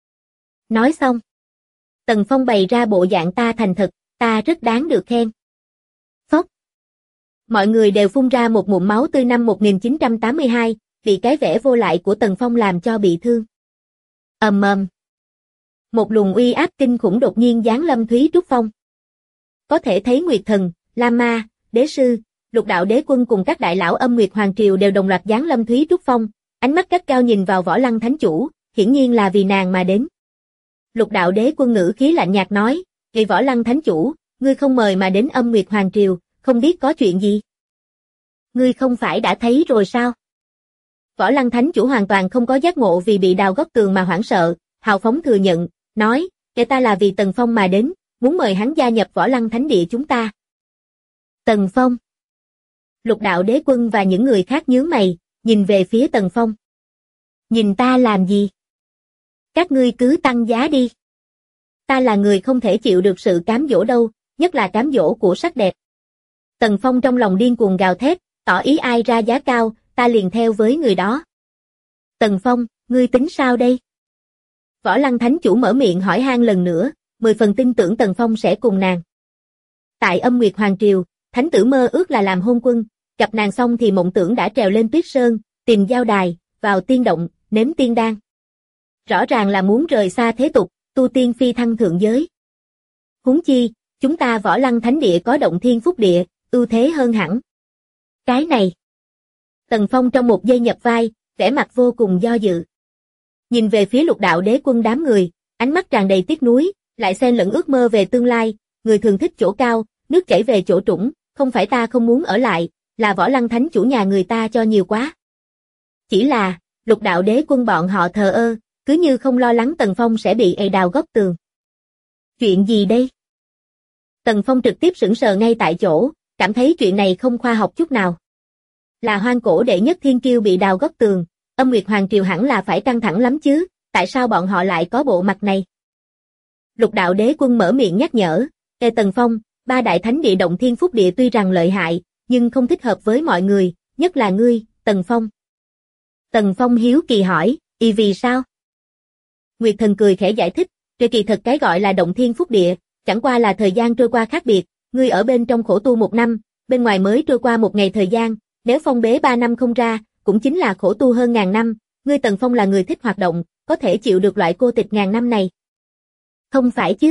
Nói xong, Tần Phong bày ra bộ dạng ta thành thật, ta rất đáng được khen. Phốc. Mọi người đều phun ra một ngụm máu tươi. Năm 1982, bị cái vẻ vô lại của Tần Phong làm cho bị thương. Ầm ầm. Một luồng uy áp kinh khủng đột nhiên giáng lâm Thúy Trúc Phong. Có thể thấy Nguyệt Thần, Lam Ma, Đế Sư, Lục Đạo Đế Quân cùng các đại lão Âm Nguyệt Hoàng Triều đều đồng loạt giáng lâm Thúy Trúc Phong, ánh mắt gắt gao nhìn vào Võ Lăng Thánh Chủ, hiển nhiên là vì nàng mà đến. Lục Đạo Đế Quân ngữ khí lạnh nhạt nói, "Vì Võ Lăng Thánh Chủ, ngươi không mời mà đến Âm Nguyệt Hoàng Triều, không biết có chuyện gì? Ngươi không phải đã thấy rồi sao?" Võ Lăng Thánh Chủ hoàn toàn không có giác ngộ vì bị đào góc tường mà hoảng sợ, hào phóng thừa nhận, nói, "Kẻ ta là vì Tần Phong mà đến, muốn mời hắn gia nhập Võ Lăng Thánh Địa chúng ta." Tần Phong. Lục Đạo Đế Quân và những người khác nhướng mày, nhìn về phía Tần Phong. "Nhìn ta làm gì? Các ngươi cứ tăng giá đi. Ta là người không thể chịu được sự cám dỗ đâu, nhất là cám dỗ của sắc đẹp." Tần Phong trong lòng điên cuồng gào thét, tỏ ý ai ra giá cao, ta liền theo với người đó. "Tần Phong, ngươi tính sao đây?" Võ Lăng Thánh Chủ mở miệng hỏi han lần nữa, 10 phần tin tưởng Tần Phong sẽ cùng nàng. Tại Âm Nguyệt Hoàng Triều, thánh tử mơ ước là làm hôn quân, gặp nàng xong thì mộng tưởng đã trèo lên tuyết sơn, tìm giao đài, vào tiên động, nếm tiên đan. Rõ ràng là muốn rời xa thế tục, tu tiên phi thăng thượng giới. Huống chi, chúng ta Võ Lăng Thánh Địa có động thiên phúc địa, ưu thế hơn hẳn. Cái này. Tần Phong trong một giây nhập vai, vẻ mặt vô cùng do dự. Nhìn về phía Lục Đạo Đế Quân đám người, ánh mắt tràn đầy tiếc nuối, lại xen lẫn ước mơ về tương lai, người thường thích chỗ cao, nước chảy về chỗ trũng, không phải ta không muốn ở lại, là Võ Lăng Thánh Chủ nhà người ta cho nhiều quá. Chỉ là, Lục Đạo Đế Quân bọn họ thờ ơ, cứ như không lo lắng Tần Phong sẽ bị đào góc tường. Chuyện gì đây? Tần Phong trực tiếp sững sờ ngay tại chỗ, cảm thấy chuyện này không khoa học chút nào. Là hoang cổ đệ nhất thiên kiêu bị đào góc tường, Âm Nguyệt Hoàng Triều hẳn là phải căng thẳng lắm chứ, tại sao bọn họ lại có bộ mặt này? Lục Đạo Đế Quân mở miệng nhắc nhở, Tần Phong, 3 đại thánh địa động thiên phúc địa tuy rằng lợi hại, nhưng không thích hợp với mọi người, nhất là ngươi, Tần Phong. Tần Phong hiếu kỳ hỏi, vì sao? Nguyệt Thần cười khẽ giải thích, kỳ thật cái gọi là động thiên phúc địa, chẳng qua là thời gian trôi qua khác biệt, ngươi ở bên trong khổ tu 1 năm, bên ngoài mới trôi qua 1 ngày thời gian, nếu phong bế 3 năm không ra, cũng chính là khổ tu hơn ngàn năm, ngươi Tần Phong là người thích hoạt động, có thể chịu được loại cô tịch ngàn năm này. Không phải chứ?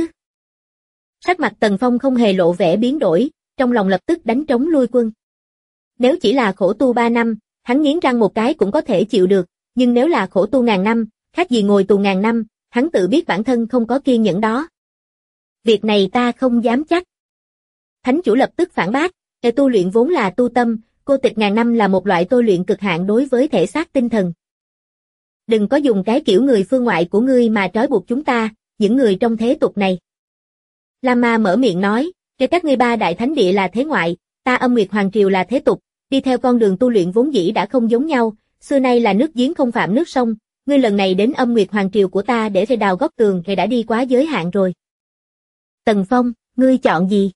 Sắc mặt Tần Phong không hề lộ vẻ biến đổi, trong lòng lập tức đánh trống lui quân. Nếu chỉ là khổ tu 3 năm, hắn nghiến răng một cái cũng có thể chịu được, nhưng nếu là khổ tu ngàn năm, khác gì ngồi tù ngàn năm, hắn tự biết bản thân không có kiên nhẫn đó. Việc này ta không dám chắc. Thánh Chủ lập tức phản bác, tu luyện vốn là tu tâm, cô tịch ngàn năm là một loại tôi luyện cực hạn đối với thể xác tinh thần. Đừng có dùng cái kiểu người phương ngoại của ngươi mà trói buộc chúng ta, những người trong thế tục này. Lam Ma mở miệng nói, các ngươi 3 đại thánh địa là thế ngoại, ta Âm Nguyệt Hoàng Triều là thế tục, đi theo con đường tu luyện vốn dĩ đã không giống nhau, xưa nay là nước giếng không phạm nước sông, ngươi lần này đến Âm Nguyệt Hoàng Triều của ta để đào góc tường thì đã đi quá giới hạn rồi. Tần Phong, ngươi chọn gì?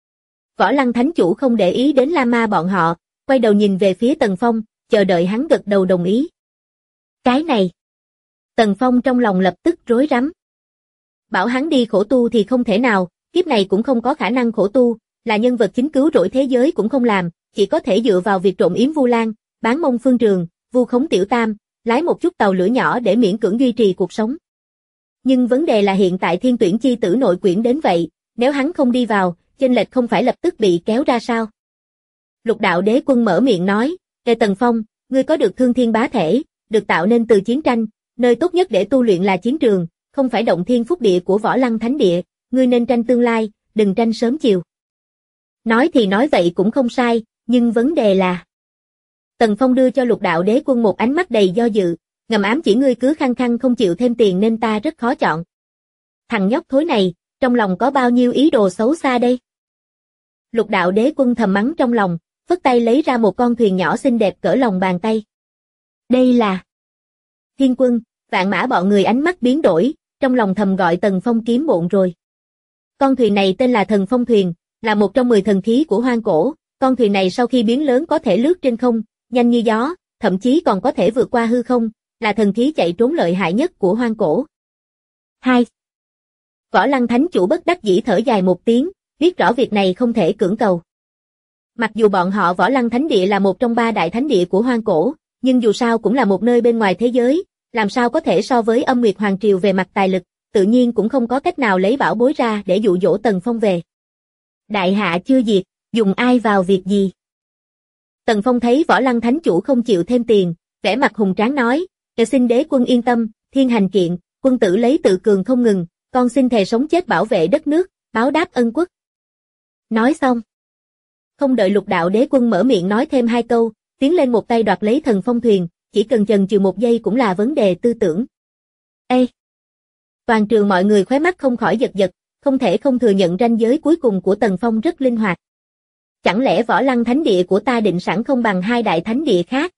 Võ Lăng Thánh Chủ không để ý đến Lam Ma bọn họ, quay đầu nhìn về phía Tần Phong, chờ đợi hắn gật đầu đồng ý. Cái này. Tần Phong trong lòng lập tức rối rắm. Bảo hắn đi khổ tu thì không thể nào, kiếp này cũng không có khả năng khổ tu, là nhân vật chính cứu rỗi thế giới cũng không làm, chỉ có thể dựa vào việc trộm yếm Vu Lan, bán mông phương trường, vu khống Tiểu Tam, lái một chút tàu lửa nhỏ để miễn cưỡng duy trì cuộc sống. Nhưng vấn đề là hiện tại thiên tuyển chi tử nội quyển đến vậy, nếu hắn không đi vào, chênh lệch không phải lập tức bị kéo ra sao? Lục Đạo Đế Quân mở miệng nói, Kề Tần Phong, ngươi có được thương thiên bá thể, được tạo nên từ chiến tranh, nơi tốt nhất để tu luyện là chiến trường, không phải động thiên phúc địa của Võ Lăng Thánh Địa, ngươi nên tranh tương lai, đừng tranh sớm chiều. Nói thì nói vậy cũng không sai, nhưng vấn đề là... Tần Phong đưa cho Lục Đạo Đế Quân một ánh mắt đầy do dự, ngầm ám chỉ ngươi cứ khăng khăng không chịu thêm tiền nên ta rất khó chọn. Thằng nhóc thối này, trong lòng có bao nhiêu ý đồ xấu xa đây? Lục Đạo Đế Quân thầm mắng trong lòng, phất tay lấy ra một con thuyền nhỏ xinh đẹp cỡ lòng bàn tay. Đây là... Thiên Quân, Vạn Mã bọn người ánh mắt biến đổi, trong lòng thầm gọi Tần Phong kiếm bộn rồi. Con thuyền này tên là Thần Phong Thuyền, là một trong 10 thần khí của hoang cổ. Con thuyền này sau khi biến lớn có thể lướt trên không, nhanh như gió, thậm chí còn có thể vượt qua hư không, là thần khí chạy trốn lợi hại nhất của hoang cổ. 2. Võ Lăng Thánh Chủ bất đắc dĩ thở dài một tiếng, biết rõ việc này không thể cưỡng cầu. Mặc dù bọn họ Võ Lăng Thánh Địa là một trong 3 đại thánh địa của hoang cổ, nhưng dù sao cũng là một nơi bên ngoài thế giới, làm sao có thể so với Âm Nguyệt Hoàng Triều về mặt tài lực, tự nhiên cũng không có cách nào lấy bảo bối ra để dụ dỗ Tần Phong về. Đại hạ chưa diệt, dùng ai vào việc gì? Tần Phong thấy Võ Lăng Thánh Chủ không chịu thêm tiền, vẻ mặt hùng tráng nói, xin đế quân yên tâm, thiên hành kiện, quân tử lấy tự cường không ngừng, con xin thề sống chết bảo vệ đất nước, báo đáp ân quốc. Nói xong. Không đợi Lục Đạo Đế Quân mở miệng nói thêm 2 câu, tiến lên một tay đoạt lấy Thần Phong Thuyền, chỉ cần chần chừ 1 giây cũng là vấn đề tư tưởng. Ê! Toàn trường mọi người khóe mắt không khỏi giật giật, không thể không thừa nhận ranh giới cuối cùng của Tần Phong rất linh hoạt. Chẳng lẽ Võ Lăng Thánh Địa của ta định sẵn không bằng 2 đại thánh địa khác?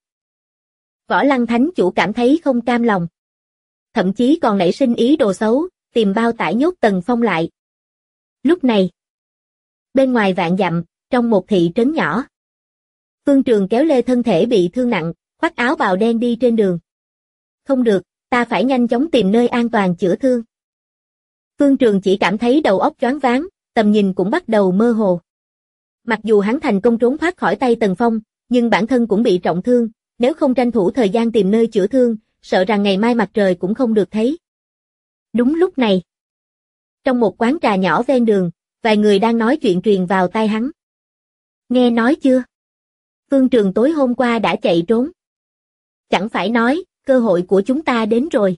Võ Lăng Thánh Chủ cảm thấy không cam lòng. Thậm chí còn nảy sinh ý đồ xấu, tìm bao tải nhốt Tần Phong lại. Lúc này, bên ngoài vạn dặm, trong một thị trấn nhỏ, Phương Trường kéo lê thân thể bị thương nặng, khoác áo bào đen đi trên đường. Không được, ta phải nhanh chóng tìm nơi an toàn chữa thương. Phương Trường chỉ cảm thấy đầu óc choáng váng, tầm nhìn cũng bắt đầu mơ hồ. Mặc dù hắn thành công trốn thoát khỏi tay Tần Phong, nhưng bản thân cũng bị trọng thương, nếu không tranh thủ thời gian tìm nơi chữa thương, sợ rằng ngày mai mặt trời cũng không được thấy. Đúng lúc này, trong một quán trà nhỏ ven đường, vài người đang nói chuyện truyền vào tai hắn. Nghe nói chưa? Phương Trường tối hôm qua đã chạy trốn. Chẳng phải nói, cơ hội của chúng ta đến rồi.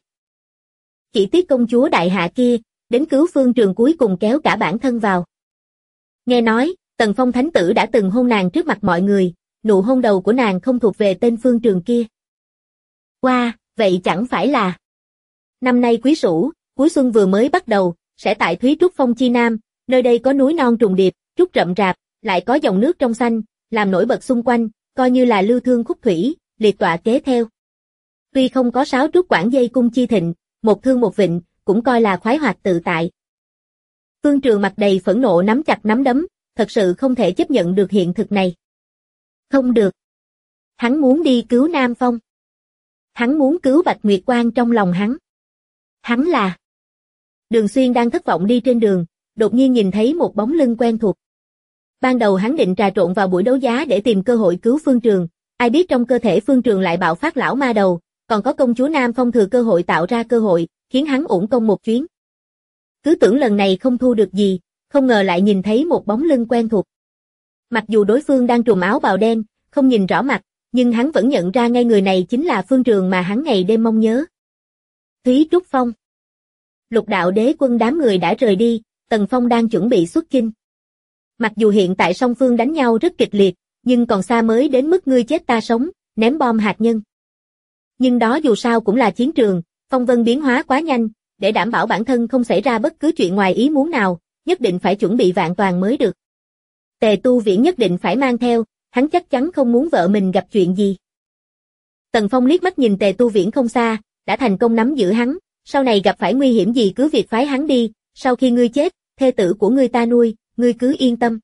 Chỉ tiếc công chúa đại hạ kia, đến cứu Phương Trường cuối cùng kéo cả bản thân vào. Nghe nói, Tần Phong Thánh Tử đã từng hôn nàng trước mặt mọi người, nụ hôn đầu của nàng không thuộc về tên Phương Trường kia. Wow, vậy chẳng phải là... Năm nay Quý Sửu, cuối xuân vừa mới bắt đầu, sẽ tại Thúy Trúc Phong chi Nam, nơi đây có núi non trùng điệp, trúc rậm rạp, lại có dòng nước trong xanh, làm nổi bật xung quanh, coi như là lưu thương khúc thủy, liệt tọa kế theo. Tuy không có 6 trúc quản dây cung chi thịnh, một thương một vịnh, cũng coi là khoái hoạt tự tại. Phương Trường mặt đầy phẫn nộ nắm chặt nắm đấm, thật sự không thể chấp nhận được hiện thực này. Không được. Hắn muốn đi cứu Nam Phong. Hắn muốn cứu Bạch Nguyệt Quang trong lòng hắn. Hắn là... Đường Xuyên đang thất vọng đi trên đường, đột nhiên nhìn thấy một bóng lưng quen thuộc. Ban đầu hắn định trà trộn vào buổi đấu giá để tìm cơ hội cứu Phương Trường, ai biết trong cơ thể Phương Trường lại bạo phát lão ma đầu, còn có công chúa Nam Phong thừa cơ hội tạo ra cơ hội, khiến hắn uổng công một chuyến. Cứ tưởng lần này không thu được gì, không ngờ lại nhìn thấy một bóng lưng quen thuộc. Mặc dù đối phương đang trùm áo bào đen, không nhìn rõ mặt, nhưng hắn vẫn nhận ra ngay người này chính là Phương Trường mà hắn ngày đêm mong nhớ. Thúy Trúc Phong. Lục Đạo Đế Quân đám người đã rời đi, Tần Phong đang chuẩn bị xuất chinh. Mặc dù hiện tại song phương đánh nhau rất kịch liệt, nhưng còn xa mới đến mức ngươi chết ta sống, ném bom hạt nhân. Nhưng đó dù sao cũng là chiến trường, phong vân biến hóa quá nhanh, để đảm bảo bản thân không xảy ra bất cứ chuyện ngoài ý muốn nào, nhất định phải chuẩn bị vạn toàn mới được. Tề Tu Viễn nhất định phải mang theo, hắn chắc chắn không muốn vợ mình gặp chuyện gì. Tần Phong liếc mắt nhìn Tề Tu Viễn không xa, đã thành công nắm giữ hắn, sau này gặp phải nguy hiểm gì cứ việc phái hắn đi, sau khi ngươi chết, thê tử của ngươi ta nuôi, ngươi cứ yên tâm.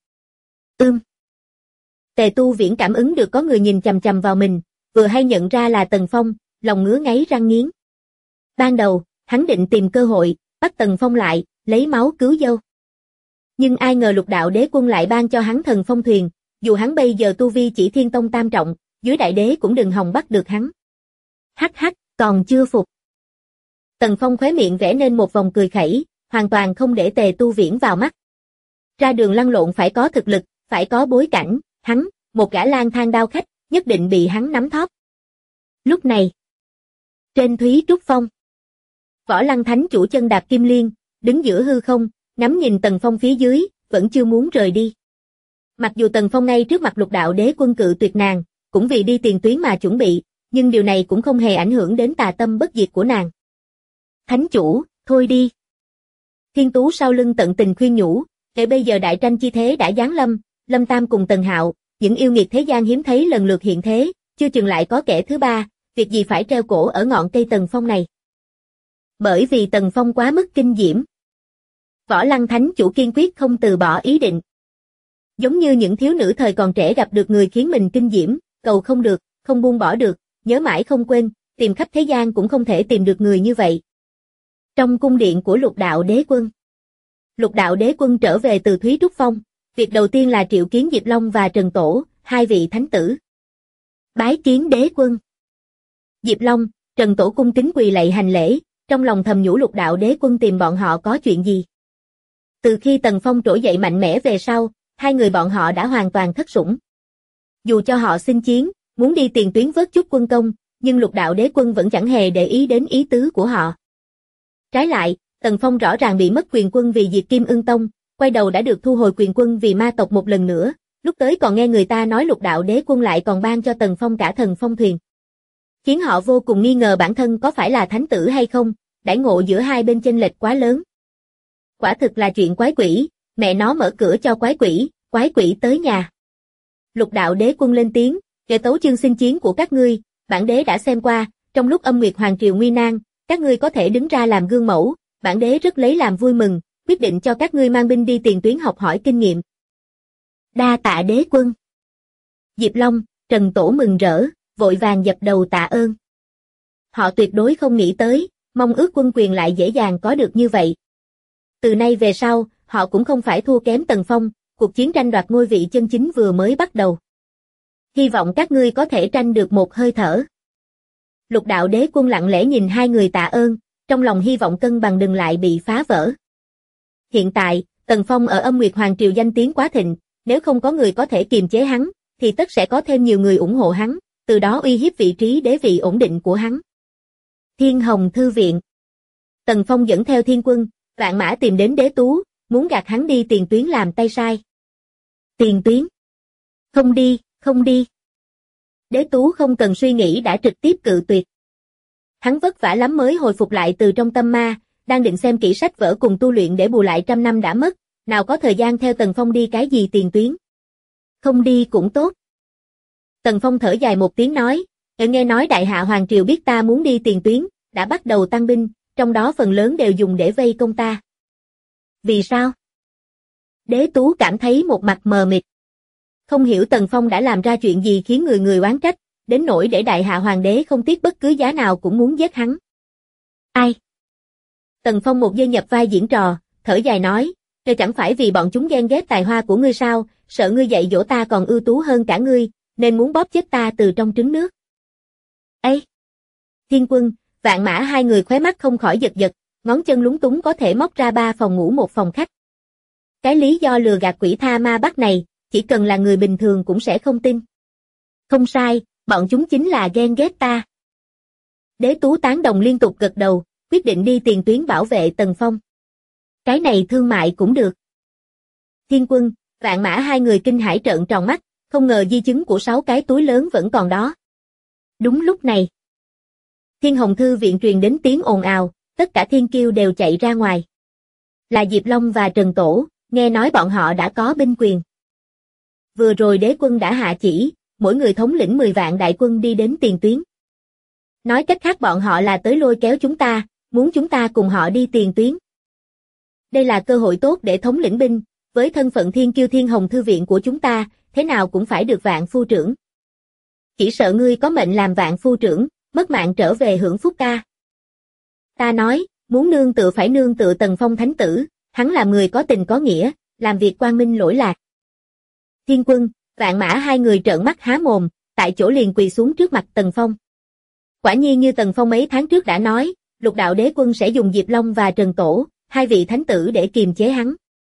Tề Tu Viễn cảm ứng được có người nhìn chằm chằm vào mình, vừa hay nhận ra là Tần Phong, lòng ngứa ngáy răng nghiến. Ban đầu, hắn định tìm cơ hội, bắt Tần Phong lại, lấy máu cứu dâu. Nhưng ai ngờ Lục Đạo Đế Quân lại ban cho hắn Thần Phong Thuyền, dù hắn bây giờ tu vi chỉ thiên tông tam trọng, dưới đại đế cũng đừng hòng bắt được hắn. Hắc hắc, còn chưa phục. Tần Phong khóe miệng vẽ nên một vòng cười khẩy, hoàn toàn không để Tề Tu Viễn vào mắt. Ra đường lăn lộn phải có thực lực, phải có bối cảnh, hắn, một gã lang thang đao khách, nhất định bị hắn nắm thóp. Lúc này, trên Thúy Trúc Phong, Võ Lăng Thánh chủ chân đạp kim liên, đứng giữa hư không, ngắm nhìn Tần Phong phía dưới, vẫn chưa muốn rời đi. Mặc dù Tần Phong ngay trước mặt Lục Đạo Đế Quân cự tuyệt nàng, cũng vì đi tiền tuyến mà chuẩn bị, nhưng điều này cũng không hề ảnh hưởng đến tà tâm bất diệt của nàng. Thánh chủ, thôi đi. Thiên Tú sau lưng tận tình khuyên nhủ, để bây giờ đại tranh chi thế đã giáng lâm, Lâm Tam cùng Tần Hạo, những yêu nghiệt thế gian hiếm thấy lần lượt hiện thế, chưa chừng lại có kẻ thứ ba, việc gì phải treo cổ ở ngọn cây Tần Phong này. Bởi vì Tần Phong quá mức kinh diễm. Võ Lăng Thánh chủ kiên quyết không từ bỏ ý định. Giống như những thiếu nữ thời còn trẻ gặp được người khiến mình kinh diễm, cầu không được, không buông bỏ được, nhớ mãi không quên, tìm khắp thế gian cũng không thể tìm được người như vậy. Trong cung điện của Lục Đạo Đế Quân, Lục Đạo Đế Quân trở về từ Thúy Trúc Phong, việc đầu tiên là triệu kiến Diệp Long và Trần Tổ, hai vị thánh tử. Bái kiến Đế Quân. Diệp Long, Trần Tổ cung kính quỳ lạy hành lễ, trong lòng thầm nhủ Lục Đạo Đế Quân tìm bọn họ có chuyện gì. Từ khi Tần Phong trỗi dậy mạnh mẽ về sau, hai người bọn họ đã hoàn toàn thất sủng. Dù cho họ xin chiến, muốn đi tiền tuyến vớt chút quân công, nhưng Lục Đạo Đế Quân vẫn chẳng hề để ý đến ý tứ của họ. Trái lại, Tần Phong rõ ràng bị mất quyền quân vì diệt Kim Ưng Tông, quay đầu đã được thu hồi quyền quân vì ma tộc một lần nữa, lúc tới còn nghe người ta nói Lục Đạo Đế Quân lại còn ban cho Tần Phong cả thần phong thuyền. Khiến họ vô cùng nghi ngờ bản thân có phải là thánh tử hay không, đãi ngộ giữa hai bên chênh lệch quá lớn. Quả thực là chuyện quái quỷ, mẹ nó mở cửa cho quái quỷ tới nhà. Lục Đạo Đế Quân lên tiếng, kể tấu chương xin chiến của các ngươi, bản đế đã xem qua, trong lúc Âm Nguyệt Hoàng Triều nguy nan, các ngươi có thể đứng ra làm gương mẫu, bản đế rất lấy làm vui mừng, quyết định cho các ngươi mang binh đi tiền tuyến học hỏi kinh nghiệm. Đa tạ Đế Quân. Diệp Long, Trần Tổ mừng rỡ, vội vàng dập đầu tạ ơn. Họ tuyệt đối không nghĩ tới, mong ước quân quyền lại dễ dàng có được như vậy. Từ nay về sau, họ cũng không phải thua kém Tần Phong, cuộc chiến tranh đoạt ngôi vị chân chính vừa mới bắt đầu. Hy vọng các ngươi có thể tranh được một hơi thở. Lục Đạo Đế Quân lặng lẽ nhìn hai người tạ ơn, trong lòng hy vọng cân bằng đừng lại bị phá vỡ. Hiện tại, Tần Phong ở Âm Nguyệt Hoàng Triều danh tiếng quá thịnh, nếu không có người có thể kiềm chế hắn, thì tất sẽ có thêm nhiều người ủng hộ hắn, từ đó uy hiếp vị trí đế vị ổn định của hắn. Thiên Hồng Thư Viện. Tần Phong dẫn theo thiên quân, vạn mã tìm đến Đế Tú, muốn gạt hắn đi tiền tuyến làm tay sai. Tiền tuyến? Không đi, không đi. Đế Tú không cần suy nghĩ đã trực tiếp cự tuyệt. Hắn vất vả lắm mới hồi phục lại từ trong tâm ma, đang định xem kỹ sách vở cùng tu luyện để bù lại 100 năm đã mất, nào có thời gian theo Tần Phong đi cái gì tiền tuyến. Không đi cũng tốt. Tần Phong thở dài một tiếng nói, nghe nói Đại Hạ Hoàng Triều biết ta muốn đi tiền tuyến, đã bắt đầu tăng binh, trong đó phần lớn đều dùng để vây công ta. Vì sao? Đế Tú cảm thấy một mặt mờ mịt. Không hiểu Tần Phong đã làm ra chuyện gì khiến người người oán trách, đến nỗi để Đại Hạ Hoàng đế không tiếc bất cứ giá nào cũng muốn giết hắn. Ai? Tần Phong một giây nhập vai diễn trò, thở dài nói, "Đây chẳng phải vì bọn chúng ghen ghét tài hoa của ngươi sao, sợ ngươi dạy dỗ ta còn ưu tú hơn cả ngươi, nên muốn bóp chết ta từ trong trứng nước." Ê! Thiên Quân, Vạn Mã hai người khóe mắt không khỏi giật giật, ngón chân lúng túng có thể móc ra 3 phòng ngủ một phòng khách. Cái lý do lừa gạt quỷ tha ma bắt này, chỉ cần là người bình thường cũng sẽ không tin. Không sai, bọn chúng chính là ghen ghét ta. Đế Tú tán đồng liên tục gật đầu, quyết định đi tiền tuyến bảo vệ Tần Phong. Cái này thương mại cũng được. Thiên Quân, Vạn Mã hai người kinh hãi trợn tròn mắt, không ngờ di chứng của 6 cái túi lớn vẫn còn đó. Đúng lúc này, Thiên Hồng Thư Viện truyền đến tiếng ồn ào, tất cả thiên kiêu đều chạy ra ngoài. Là Diệp Long và Trần Tổ, nghe nói bọn họ đã có binh quyền. Vừa rồi Đế Quân đã hạ chỉ, mỗi người thống lĩnh 10 vạn đại quân đi đến tiền tuyến. Nói cách khác bọn họ là tới lôi kéo chúng ta, muốn chúng ta cùng họ đi tiền tuyến. Đây là cơ hội tốt để thống lĩnh binh, với thân phận thiên kiêu Thiên Hồng Thư Viện của chúng ta, thế nào cũng phải được vạn phu trưởng. Chỉ sợ ngươi có mệnh làm vạn phu trưởng, mất mạng trở về hưởng phúc ca. Ta nói, muốn nương tựa phải nương tựa Tần Phong thánh tử, hắn là người có tình có nghĩa, làm việc quang minh lỗi lạc. Thiên Quân, Vạn Mã hai người trợn mắt há mồm, tại chỗ liền quỳ xuống trước mặt Tần Phong. Quả nhiên như Tần Phong mấy tháng trước đã nói, Lục Đạo Đế Quân sẽ dùng Diệp Long và Trần Tổ, hai vị thánh tử để kiềm chế hắn.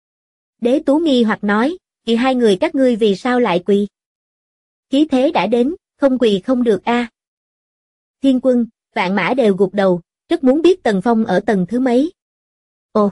Đế Tú nghi hoặc nói, "Thì hai người các ngươi vì sao lại quỳ?" Khí thế đã đến, Không quỳ không được a. Thiên Quân, Vạn Mã đều gục đầu, rất muốn biết Tần Phong ở tầng thứ mấy. Ồ.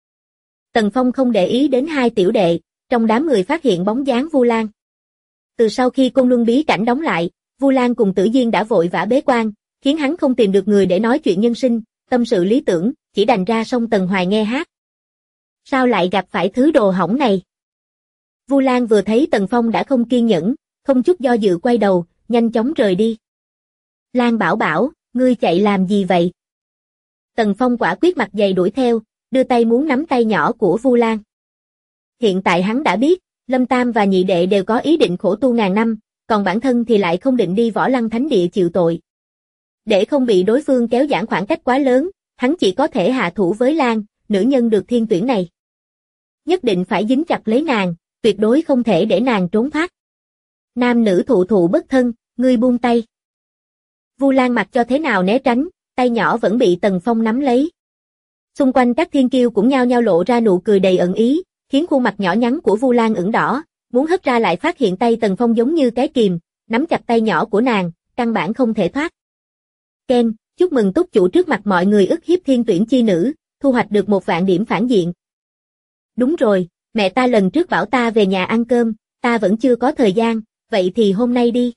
Tần Phong không để ý đến hai tiểu đệ, trong đám người phát hiện bóng dáng Vu Lan. Từ sau khi Côn Luân bí cảnh đóng lại, Vu Lan cùng Tử Diên đã vội vã bế quan, khiến hắn không tìm được người để nói chuyện nhân sinh, tâm sự lý tưởng, chỉ đành ra sông Tần Hoài nghe hát. Sao lại gặp phải thứ đồ hỏng này? Vu Lan vừa thấy Tần Phong đã không kiên nhẫn, không chút do dự quay đầu, nhanh chóng rời đi. Lan Bảo Bảo, ngươi chạy làm gì vậy? Tần Phong quả quyết mặt dày đuổi theo, đưa tay muốn nắm tay nhỏ của Vu Lan. Hiện tại hắn đã biết, Lâm Tam và nhị đệ đều có ý định khổ tu ngàn năm, còn bản thân thì lại không định đi Võ Lăng Thánh Địa chịu tội. Để không bị đối phương kéo giãn khoảng cách quá lớn, hắn chỉ có thể hạ thủ với Lan, nữ nhân được thiên tuyển này. Nhất định phải dính chặt lấy nàng, tuyệt đối không thể để nàng trốn thoát. Nam nữ thụ thụ bất thân, ngươi buông tay. Vu Lan mặc cho thế nào né tránh, tay nhỏ vẫn bị Tần Phong nắm lấy. Xung quanh các thiên kiêu cũng nhao nhao lộ ra nụ cười đầy ẩn ý, khiến khuôn mặt nhỏ nhắn của Vu Lan ửng đỏ, muốn hất ra lại phát hiện tay Tần Phong giống như cái kìm, nắm chặt tay nhỏ của nàng, căn bản không thể thoát. Ken, chúc mừng túc chủ trước mặt mọi người ức hiếp thiên tuyển chi nữ, thu hoạch được 1.000 điểm phản diện. Đúng rồi, mẹ ta lần trước bảo ta về nhà ăn cơm, ta vẫn chưa có thời gian, vậy thì hôm nay đi.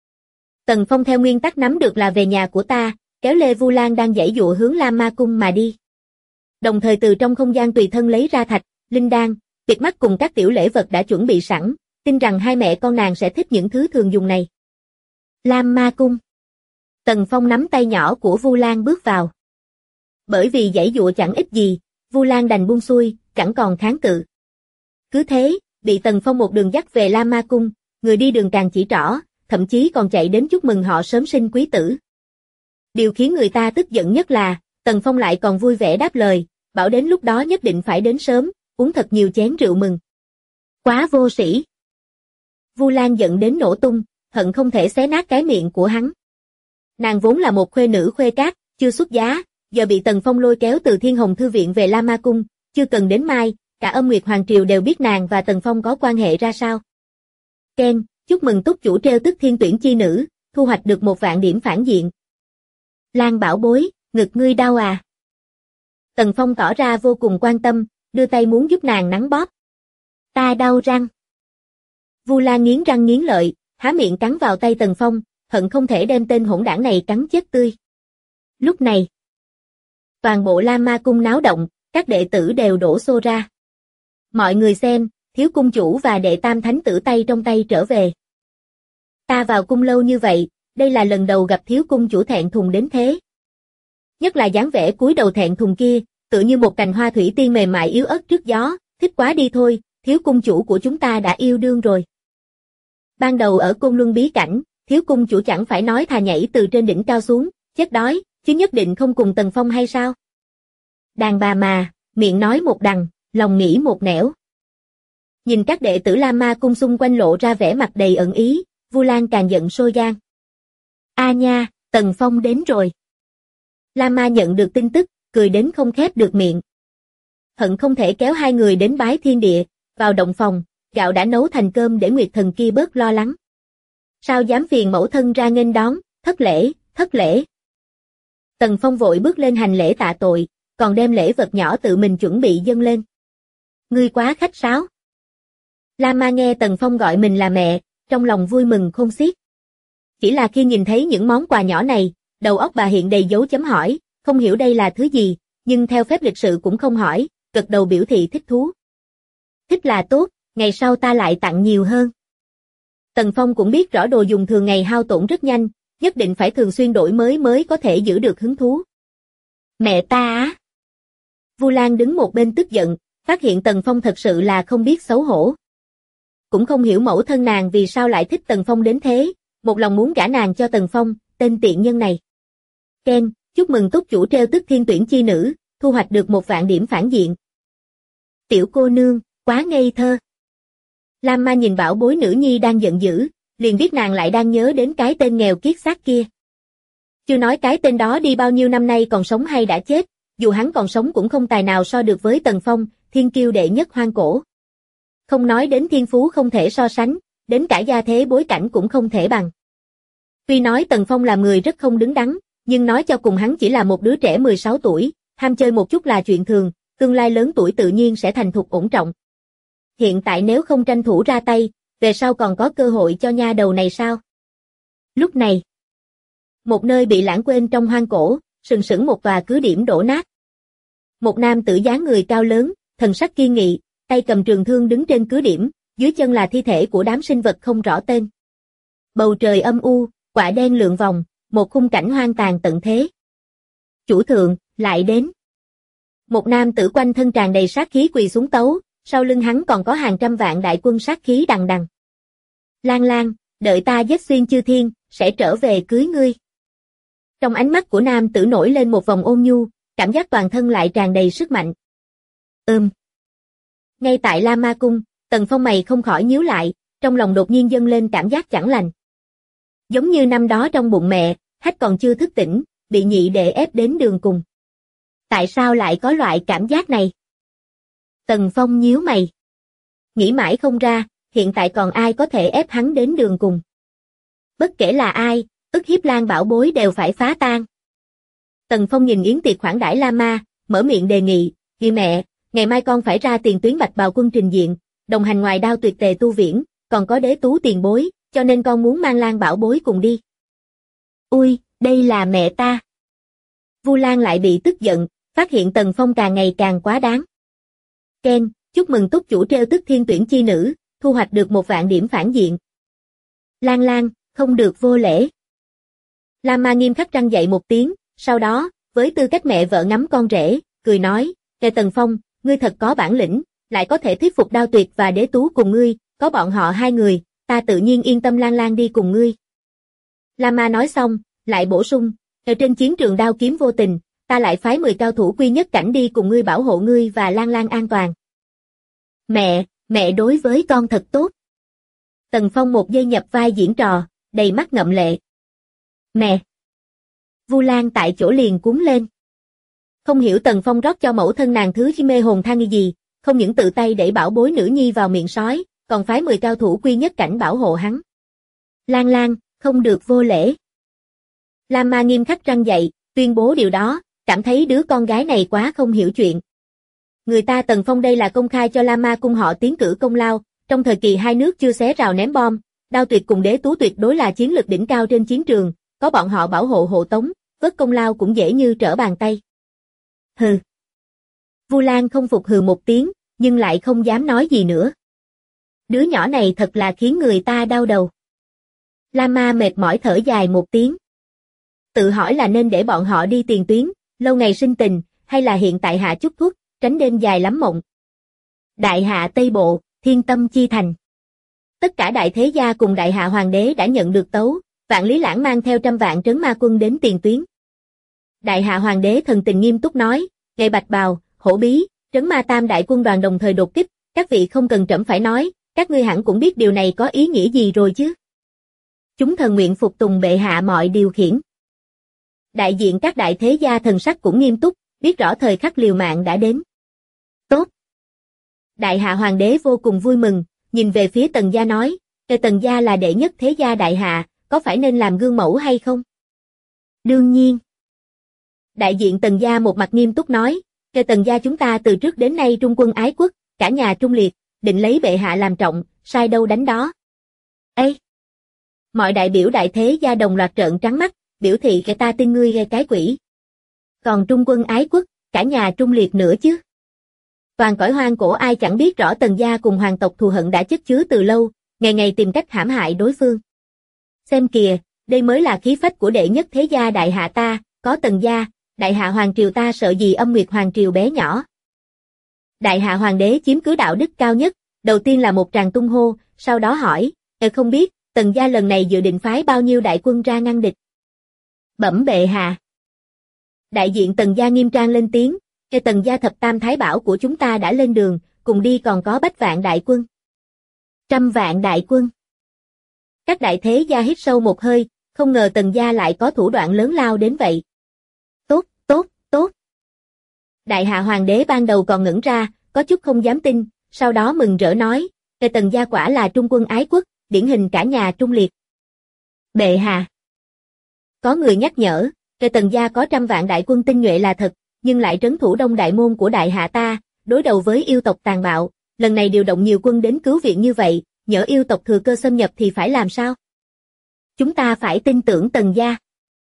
Tần Phong theo nguyên tắc nắm được là về nhà của ta, kéo lê Vu Lan đang giãy giụa hướng Lam Ma Cung mà đi. Đồng thời từ trong không gian tùy thân lấy ra thạch, linh đan, tuyệt mắt cùng các tiểu lễ vật đã chuẩn bị sẵn, tin rằng hai mẹ con nàng sẽ thích những thứ thường dùng này. Lam Ma Cung. Tần Phong nắm tay nhỏ của Vu Lan bước vào. Bởi vì giãy giụa chẳng ích gì, Vu Lan đành buông xuôi, chẳng còn kháng cự. Cứ thế, bị Tần Phong một đường dắt về Lam Ma Cung, người đi đường càng chỉ trỏ, thậm chí còn chạy đến chúc mừng họ sớm sinh quý tử. Điều khiến người ta tức giận nhất là, Tần Phong lại còn vui vẻ đáp lời, bảo đến lúc đó nhất định phải đến sớm, uống thật nhiều chén rượu mừng. Quá vô sĩ. Vu Lan giận đến nổ tung, hận không thể xé nát cái miệng của hắn. Nàng vốn là một khuê nữ khuê cát, chưa xuất giá, giờ bị Tần Phong lôi kéo từ Thiên Hồng Thư Viện về La Ma Cung, chưa cần đến mai, cả Âm Nguyệt Hoàng Triều đều biết nàng và Tần Phong có quan hệ ra sao. Ken, chúc mừng túc chủ treo tức thiên tuyển chi nữ, thu hoạch được 1.000 điểm phản diện. Lan Bảo bối, ngực ngươi đau à? Tần Phong tỏ ra vô cùng quan tâm, đưa tay muốn giúp nàng nắn bóp. Ta đau răng. Vu Lan nghiến răng nghiến lợi, há miệng cắn vào tay Tần Phong, hận không thể đem tên hỗn đảng này cắn chết tươi. Lúc này, toàn bộ La Ma Cung náo động, các đệ tử đều đổ xô ra. Mọi người xem, thiếu cung chủ và đệ tam thánh tử tay trong tay trở về. Ta vào cung lâu như vậy, đây là lần đầu gặp thiếu cung chủ thẹn thùng đến thế. Nhất là dáng vẻ cúi đầu thẹn thùng kia, tựa như một cành hoa thủy tiên mềm mại yếu ớt trước gió, thích quá đi thôi, thiếu cung chủ của chúng ta đã yêu đương rồi. Ban đầu ở Côn Luân bí cảnh, thiếu cung chủ chẳng phải nói thà nhảy từ trên đỉnh cao xuống, chết đói, chứ nhất định không cùng Tần Phong hay sao? Đàn bà mà, miệng nói một đằng, lòng nghĩ một nẻo. Nhìn các đệ tử La Ma Cung xung quanh lộ ra vẻ mặt đầy ẩn ý, Vu Lan càng giận sôi gan. A nha, Tần Phong đến rồi. La Ma nhận được tin tức, cười đến không khép được miệng. Hận không thể kéo hai người đến bái thiên địa, vào động phòng, gạo đã nấu thành cơm để Nguyệt Thần kia bớt lo lắng. Sao dám phiền mẫu thân ra nghênh đón, thất lễ, thất lễ. Tần Phong vội bước lên hành lễ tạ tội, còn đem lễ vật nhỏ tự mình chuẩn bị dâng lên. Ngươi quá khách sáo. La Ma nghe Tần Phong gọi mình là mẹ, trong lòng vui mừng khôn xiết. Chỉ là khi nhìn thấy những món quà nhỏ này, đầu óc bà hiện đầy dấu chấm hỏi, không hiểu đây là thứ gì, nhưng theo phép lịch sự cũng không hỏi, gật đầu biểu thị thích thú. Thích là tốt, ngày sau ta lại tặng nhiều hơn. Tần Phong cũng biết rõ đồ dùng thường ngày hao tổn rất nhanh, nhất định phải thường xuyên đổi mới có thể giữ được hứng thú. Mẹ ta á! Vu Lan đứng một bên tức giận, phát hiện Tần Phong thật sự là không biết xấu hổ. Cũng không hiểu mẫu thân nàng vì sao lại thích Tần Phong đến thế, một lòng muốn gả nàng cho Tần Phong, tên tiện nhân này. Ken, chúc mừng túc chủ treo tức thiên tuyển chi nữ, thu hoạch được 1.000 điểm phản diện. Tiểu cô nương, quá ngây thơ. Lam Ma nhìn bảo bối nữ nhi đang giận dữ, liền biết nàng lại đang nhớ đến cái tên nghèo kiết xác kia. Chưa nói cái tên đó đi bao nhiêu năm nay còn sống hay đã chết, dù hắn còn sống cũng không tài nào so được với Tần Phong, thiên kiêu đệ nhất hoang cổ. Không nói đến thiên phú không thể so sánh, đến cả gia thế bối cảnh cũng không thể bằng. Tuy nói Tần Phong là người rất không đứng đắn, nhưng nói cho cùng hắn chỉ là một đứa trẻ 16 tuổi, ham chơi một chút là chuyện thường, tương lai lớn tuổi tự nhiên sẽ thành thục ổn trọng. Hiện tại nếu không tranh thủ ra tay, về sau còn có cơ hội cho nha đầu này sao? Lúc này, một nơi bị lãng quên trong hoang cổ, sừng sững một tòa cứ điểm đổ nát. Một nam tử dáng người cao lớn, thần sắc kiên nghị, tay cầm trường thương đứng trên cứ điểm, dưới chân là thi thể của đám sinh vật không rõ tên. Bầu trời âm u, quạ đen lượn vòng, một khung cảnh hoang tàn tận thế. Chủ thượng, lại đến. Một nam tử quanh thân tràn đầy sát khí quỳ xuống tấu, sau lưng hắn còn có hàng trăm vạn đại quân sát khí đằng đằng. Lan Lan, đợi ta giết xuyên chư thiên, sẽ trở về cưới ngươi. Trong ánh mắt của nam tử nổi lên một vòng ôn nhu, cảm giác toàn thân lại tràn đầy sức mạnh. Ngay tại La Ma Cung, Tần Phong mày không khỏi nhíu lại, trong lòng đột nhiên dâng lên cảm giác chẳng lành. Giống như năm đó trong bụng mẹ, Hách còn chưa thức tỉnh, bị nhị đệ ép đến đường cùng. Tại sao lại có loại cảm giác này? Tần Phong nhíu mày. Nghĩ mãi không ra, hiện tại còn ai có thể ép hắn đến đường cùng. Bất kể là ai, ức hiếp Lan bảo bối đều phải phá tan. Tần Phong nhìn yến tiệc khoản đãi La Ma, mở miệng đề nghị, "Vì mẹ, ngày mai con phải ra tiền tuyến Bạch Bào quân trình diện, đồng hành ngoài Đao Tuyệt Tề tu viễn, còn có Đế Tú tiền bối, cho nên con muốn mang Lan bảo bối cùng đi." Ui, đây là mẹ ta. Vu Lan lại bị tức giận, phát hiện Tần Phong càng ngày càng quá đáng. Ken, chúc mừng túc chủ treo tức thiên tuyển chi nữ, thu hoạch được 1.000 điểm phản diện. Lan Lan, không được vô lễ. La Ma nghiêm khắc răn dạy một tiếng, sau đó, với tư cách mẹ vợ ngắm con rể, cười nói, "Kề Tần Phong, ngươi thật có bản lĩnh, lại có thể thuyết phục Đao Tuyệt và Đế Tú cùng ngươi, có bọn họ hai người, ta tự nhiên yên tâm Lan Lan đi cùng ngươi." La Ma nói xong, lại bổ sung, "Ở trên chiến trường đao kiếm vô tình, ta lại phái 10 cao thủ quy nhất cảnh đi cùng ngươi bảo hộ ngươi và Lan Lan an toàn." Mẹ đối với con thật tốt. Tần Phong một giây nhập vai diễn trò, đầy mắt ngậm lệ. Mẹ! Vu Lan tại chỗ liền cuống lên. Không hiểu Tần Phong rót cho mẫu thân nàng thứ mê hồn than gì, không những tự tay đẩy bảo bối nữ nhi vào miệng sói, còn phái 10 cao thủ quy nhất cảnh bảo hộ hắn. Lan Lan, không được vô lễ. La Ma nghiêm khắc răn dạy, tuyên bố điều đó, cảm thấy đứa con gái này quá không hiểu chuyện. Người ta Tần Phong đây là công khai cho La Ma cung họ tiến cử công lao, trong thời kỳ hai nước chưa xé rào ném bom, Đao Tuyệt cùng Đế Tú tuyệt đối là chiến lực đỉnh cao trên chiến trường, có bọn họ bảo hộ hộ tống, vớt công lao cũng dễ như trở bàn tay. Hừ. Vu Lan không phục hừ một tiếng, nhưng lại không dám nói gì nữa. Đứa nhỏ này thật là khiến người ta đau đầu. La Ma mệt mỏi thở dài một tiếng. Tự hỏi là nên để bọn họ đi tiền tuyến, lâu ngày sinh tình, hay là hiện tại hạ chút thuốc, tránh đêm dài lắm mộng. Đại hạ Tây Bộ, Thiên Tâm Chi Thành. Tất cả đại thế gia cùng đại hạ hoàng đế đã nhận được tấu, Vạn Lý Lãng mang theo 100 vạn trấn ma quân đến tiền tuyến. Đại hạ hoàng đế thần tình nghiêm túc nói, "Ngày Bạch Bào, Hổ Bí, trấn ma tam đại quân đoàn đồng thời đột kích, các vị không cần trẫm phải nói, các ngươi hẳn cũng biết điều này có ý nghĩa gì rồi chứ. Chúng thần nguyện phục tùng bệ hạ mọi điều khiển." Đại diện các đại thế gia thần sắc cũng nghiêm túc, biết rõ thời khắc liều mạng đã đến. Tốt. Đại hạ hoàng đế vô cùng vui mừng, nhìn về phía Tần gia nói, Tần gia là đệ nhất thế gia đại hạ, có phải nên làm gương mẫu hay không? Đương nhiên. Đại diện Tần gia một mặt nghiêm túc nói, Tần gia chúng ta từ trước đến nay trung quân ái quốc, cả nhà trung liệt, định lấy bệ hạ làm trọng, sai đâu đánh đó. Ê! Mọi đại biểu đại thế gia đồng loạt trợn trắng mắt, biểu thị ta tin ngươi gây cái quỷ. Còn trung quân ái quốc, cả nhà trung liệt nữa chứ. Toàn cõi hoang cổ ai chẳng biết rõ Tần gia cùng hoàng tộc thù hận đã chất chứa từ lâu, ngày ngày tìm cách hãm hại đối phương. Xem kìa, đây mới là khí phách của đệ nhất thế gia đại hạ ta, có Tần gia, đại hạ hoàng triều ta sợ gì âm nguyệt hoàng triều bé nhỏ. Đại hạ hoàng đế chiếm cứ đạo đức cao nhất, đầu tiên là một tràng tung hô, sau đó hỏi, không biết, Tần gia lần này dự định phái bao nhiêu đại quân ra ngăn địch? Bẩm bệ hạ. Đại diện Tần gia nghiêm trang lên tiếng, Tần gia thập tam thái bảo của chúng ta đã lên đường, cùng đi còn có bách vạn đại quân. 100 vạn đại quân. Các đại thế gia hít sâu một hơi, không ngờ Tần gia lại có thủ đoạn lớn lao đến vậy. Tốt, tốt, tốt. Đại hạ hoàng đế ban đầu còn ngẩn ra, có chút không dám tin, sau đó mừng rỡ nói, Tần gia quả là trung quân ái quốc, điển hình cả nhà trung liệt. Bệ hạ. Có người nhắc nhở, kẻ Tần gia có 100 vạn đại quân tinh nhuệ là thật, nhưng lại trấn thủ đông đại môn của đại hạ ta, đối đầu với yêu tộc tàn bạo, lần này điều động nhiều quân đến cứu viện như vậy, nhỡ yêu tộc thừa cơ xâm nhập thì phải làm sao? Chúng ta phải tin tưởng Tần gia.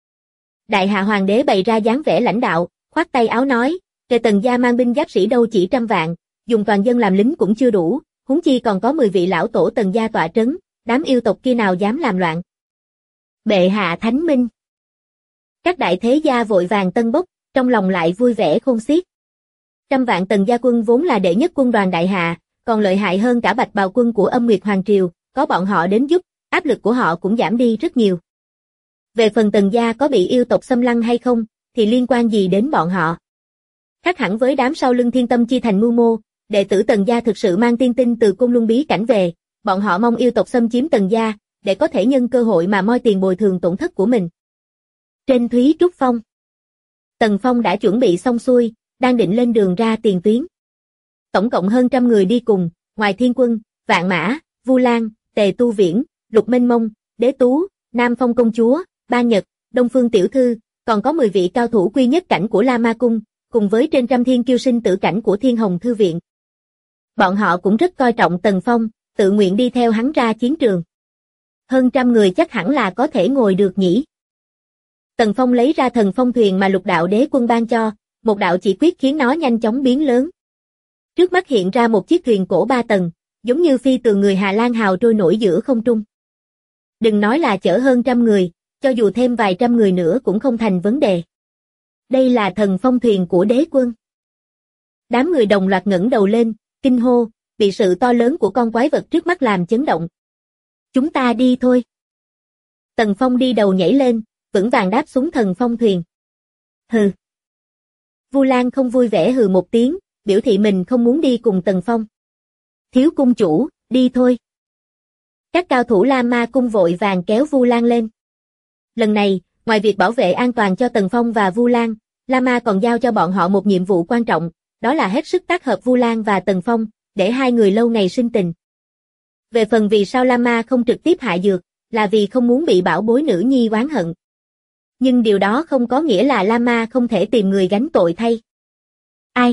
Đại hạ hoàng đế bày ra dáng vẻ lãnh đạo, khoát tay áo nói, kẻ Tần gia mang binh giáp sĩ đâu chỉ 100 vạn, dùng toàn dân làm lính cũng chưa đủ, huống chi còn có 10 vị lão tổ Tần gia tọa trấn, đám yêu tộc kia nào dám làm loạn. Bệ hạ thánh minh. Các đại thế gia vội vàng tân bốc, trong lòng lại vui vẻ khôn xiết. 100 vạn Tần gia quân vốn là đệ nhất quân đoàn đại hạ, còn lợi hại hơn cả Bạch Bào quân của Âm Nguyệt Hoàng triều, có bọn họ đến giúp, áp lực của họ cũng giảm đi rất nhiều. Về phần Tần gia có bị yêu tộc xâm lăng hay không, thì liên quan gì đến bọn họ? Khác hẳn với đám sau lưng Thiên Tâm Chi Thành mưu mô, đệ tử Tần gia thực sự mang tiên tinh từ Côn Luân bí cảnh về, bọn họ mong yêu tộc xâm chiếm Tần gia, để có thể nhân cơ hội mà moi tiền bồi thường tổn thất của mình. Trên Thúy Trúc Phong, Tần Phong đã chuẩn bị xong xuôi, đang định lên đường ra tiền tuyến. Tổng cộng hơn 100 người đi cùng, ngoài Thiên Quân, Vạn Mã, Vu Lan, Tề Tu Viễn, Lục Minh Mông, Đế Tú, Nam Phong Công Chúa, Ba Nhật, Đông Phương Tiểu Thư, còn có 10 vị cao thủ quy nhất cảnh của La Ma Cung, cùng với trên 100 thiên kiêu sinh tử cảnh của Thiên Hồng Thư Viện. Bọn họ cũng rất coi trọng Tần Phong, tự nguyện đi theo hắn ra chiến trường. Hơn 100 người chắc hẳn là có thể ngồi được nhỉ. Tần Phong lấy ra thần phong thuyền mà Lục Đạo Đế Quân ban cho, một đạo chỉ quyết khiến nó nhanh chóng biến lớn. Trước mắt hiện ra một chiếc thuyền cổ 3 tầng, giống như phi tường người Hà Lan hào trôi nổi giữa không trung. Đừng nói là chở hơn 100 người, cho dù thêm vài trăm người nữa cũng không thành vấn đề. Đây là thần phong thuyền của đế quân. Đám người đồng loạt ngẩng đầu lên, kinh hô, bị sự to lớn của con quái vật trước mắt làm chấn động. Chúng ta đi thôi. Tần Phong đi đầu nhảy lên, vững vàng đáp xuống thần phong thuyền. Hừ. Vu Lan không vui vẻ hừ một tiếng, biểu thị mình không muốn đi cùng Tần Phong. Thiếu cung chủ, đi thôi. Các cao thủ La Ma Cung vội vàng kéo Vu Lan lên. Lần này, ngoài việc bảo vệ an toàn cho Tần Phong và Vu Lan, La Ma còn giao cho bọn họ một nhiệm vụ quan trọng, đó là hết sức tác hợp Vu Lan và Tần Phong, để hai người lâu ngày sinh tình. Về phần vì sao La Ma không trực tiếp hạ dược, là vì không muốn bị bảo bối nữ nhi oán hận. Nhưng điều đó không có nghĩa là La Ma không thể tìm người gánh tội thay. Ai?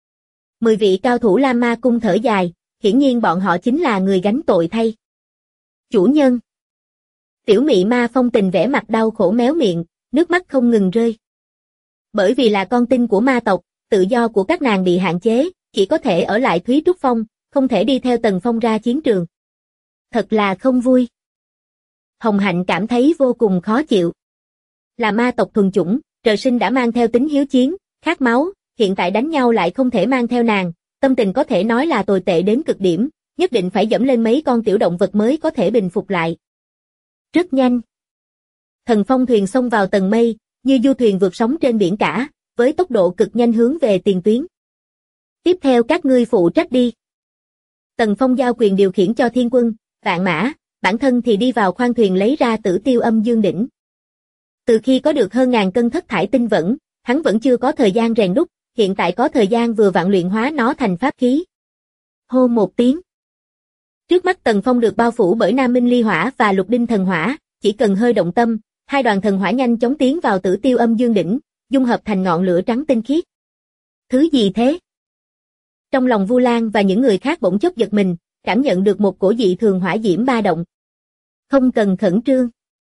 10 vị cao thủ La Ma Cung thở dài, hiển nhiên bọn họ chính là người gánh tội thay. Chủ nhân. Tiểu Mị Ma Phong Tình vẻ mặt đau khổ méo miệng, nước mắt không ngừng rơi. Bởi vì là con tin của ma tộc, tự do của các nàng bị hạn chế, chỉ có thể ở lại Thúy Trúc Phong, không thể đi theo Tần Phong ra chiến trường. Thật là không vui. Hồng Hạnh cảm thấy vô cùng khó chịu. Là ma tộc thuần chủng, trời sinh đã mang theo tính hiếu chiến, khát máu, hiện tại đánh nhau lại không thể mang theo nàng, tâm tình có thể nói là tồi tệ đến cực điểm, nhất định phải dẫm lên mấy con tiểu động vật mới có thể bình phục lại. Rất nhanh. Thần phong thuyền xông vào tầng mây, như du thuyền vượt sóng trên biển cả, với tốc độ cực nhanh hướng về tiền tuyến. Tiếp theo các ngươi phụ trách đi. Tần Phong giao quyền điều khiển cho Thiên Quân, Vạn Mã, bản thân thì đi vào khoang thuyền lấy ra Tử Tiêu Âm Dương Đỉnh. Từ khi có được hơn 1000 cân thất thải tinh vẫn, hắn vẫn chưa có thời gian rèn đúc, hiện tại có thời gian vừa vặn luyện hóa nó thành pháp khí. Hô một tiếng. Trước mắt Tần Phong được bao phủ bởi Nam Minh Ly Hỏa và Lục Đinh Thần Hỏa, chỉ cần hơi động tâm, hai đoàn thần hỏa nhanh chóng tiến vào Tử Tiêu Âm Dương Đỉnh, dung hợp thành ngọn lửa trắng tinh khiết. Thứ gì thế? Trong lòng Vu Lan và những người khác bỗng chốc giật mình, cảm nhận được một cổ dị thường hỏa diễm ba động. Không cần khẩn trương.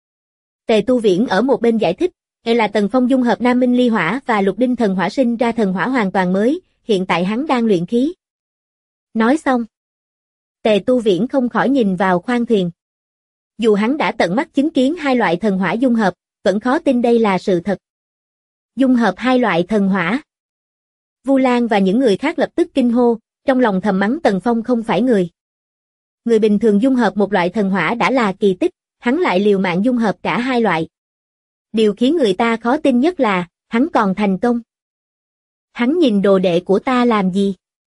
Tề Tu Viễn ở một bên giải thích, đây là Tần Phong dung hợp Nam Minh Ly Hỏa và Lục Đinh Thần Hỏa sinh ra thần hỏa hoàn toàn mới, hiện tại hắn đang luyện khí. Nói xong, Tề Tu Viễn không khỏi nhìn vào khoang thuyền. Dù hắn đã tận mắt chứng kiến hai loại thần hỏa dung hợp, vẫn khó tin đây là sự thật. Dung hợp hai loại thần hỏa. Vu Lan và những người khác lập tức kinh hô, trong lòng thầm mắng Tần Phong không phải người. Người bình thường dung hợp một loại thần hỏa đã là kỳ tích, hắn lại liều mạng dung hợp cả hai loại. Điều khiến người ta khó tin nhất là, hắn còn thành công. Hắn nhìn đồ đệ của ta làm gì?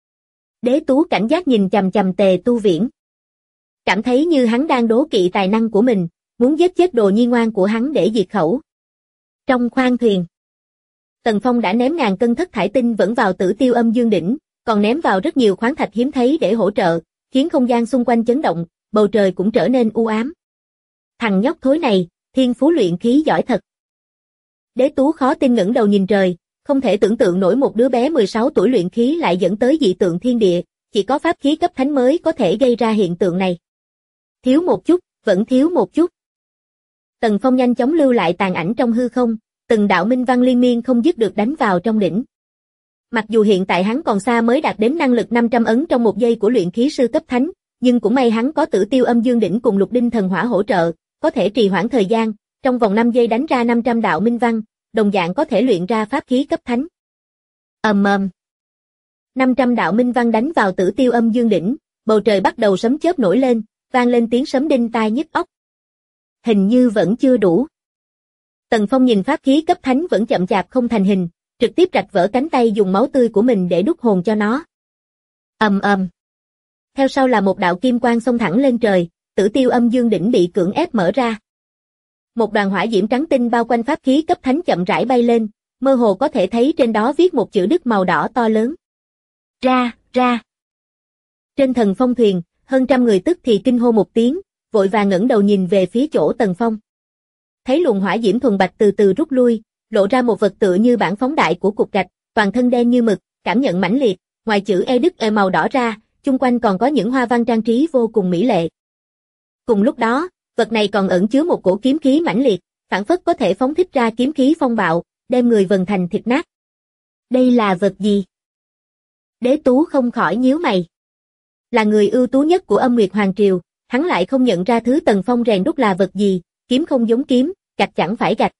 Đế Tú cảnh giác nhìn chằm chằm Tề Tu Viễn. Cảm thấy như hắn đang đố kỵ tài năng của mình, muốn giết chết đồ nhi ngoan của hắn để diệt khẩu. Trong khoang thuyền, Tần Phong đã ném 1000 cân thất thải tinh vẫn vào Tử Tiêu Âm Dương Đỉnh, còn ném vào rất nhiều khoáng thạch hiếm thấy để hỗ trợ, khiến không gian xung quanh chấn động, bầu trời cũng trở nên u ám. Thằng nhóc thối này, thiên phú luyện khí giỏi thật. Đế Tú khó tin ngẩng đầu nhìn trời, không thể tưởng tượng nổi một đứa bé 16 tuổi luyện khí lại dẫn tới dị tượng thiên địa, chỉ có pháp khí cấp thánh mới có thể gây ra hiện tượng này. Thiếu một chút, vẫn thiếu một chút. Tần Phong nhanh chóng lưu lại tàn ảnh trong hư không, từng đạo minh văn liên miên không dứt được đánh vào trong đỉnh. Mặc dù hiện tại hắn còn xa mới đạt đến năng lực 500 ấn trong một giây của luyện khí sư cấp thánh, nhưng cũng may hắn có Tử Tiêu Âm Dương đỉnh cùng Lục Đinh Thần Hỏa hỗ trợ, có thể trì hoãn thời gian, trong vòng 5 giây đánh ra 500 đạo minh văn, đồng dạng có thể luyện ra pháp khí cấp thánh. 500 đạo minh văn đánh vào Tử Tiêu Âm Dương đỉnh, bầu trời bắt đầu sấm chớp nổi lên, vang lên tiếng sấm đinh tai nhức óc. Hình như vẫn chưa đủ. Tần Phong nhìn pháp khí cấp thánh vẫn chậm chạp không thành hình, trực tiếp rạch vỡ cánh tay dùng máu tươi của mình để đút hồn cho nó. Theo sau là một đạo kim quang xông thẳng lên trời, Tử Tiêu Âm Dương đỉnh bị cưỡng ép mở ra. Một đoàn hỏa diễm trắng tinh bao quanh pháp khí cấp thánh chậm rãi bay lên, mơ hồ có thể thấy trên đó viết một chữ Đức màu đỏ to lớn. Ra. Trên Thần Phong thuyền, hơn trăm người tức thì kinh hô một tiếng, vội vàng ngẩng đầu nhìn về phía chỗ Tần Phong. Thấy luồng hỏa diễm thuần bạch từ từ rút lui, lộ ra một vật tựa như bản phóng đại của cục gạch, toàn thân đen như mực, cảm nhận mãnh liệt, ngoài chữ Đức màu đỏ ra, chung quanh còn có những hoa văn trang trí vô cùng mỹ lệ. Cùng lúc đó, vật này còn ẩn chứa một cổ kiếm khí mãnh liệt, phảng phất có thể phóng thích ra kiếm khí phong bạo, đem người vần thành thịt nát. Đây là vật gì? Đế Tú không khỏi nhíu mày. Là người ưu tú nhất của Âm Nguyệt Hoàng Triều, hắn lại không nhận ra thứ Tần Phong rèn đúc là vật gì, kiếm không giống kiếm, gạch chẳng phải gạch.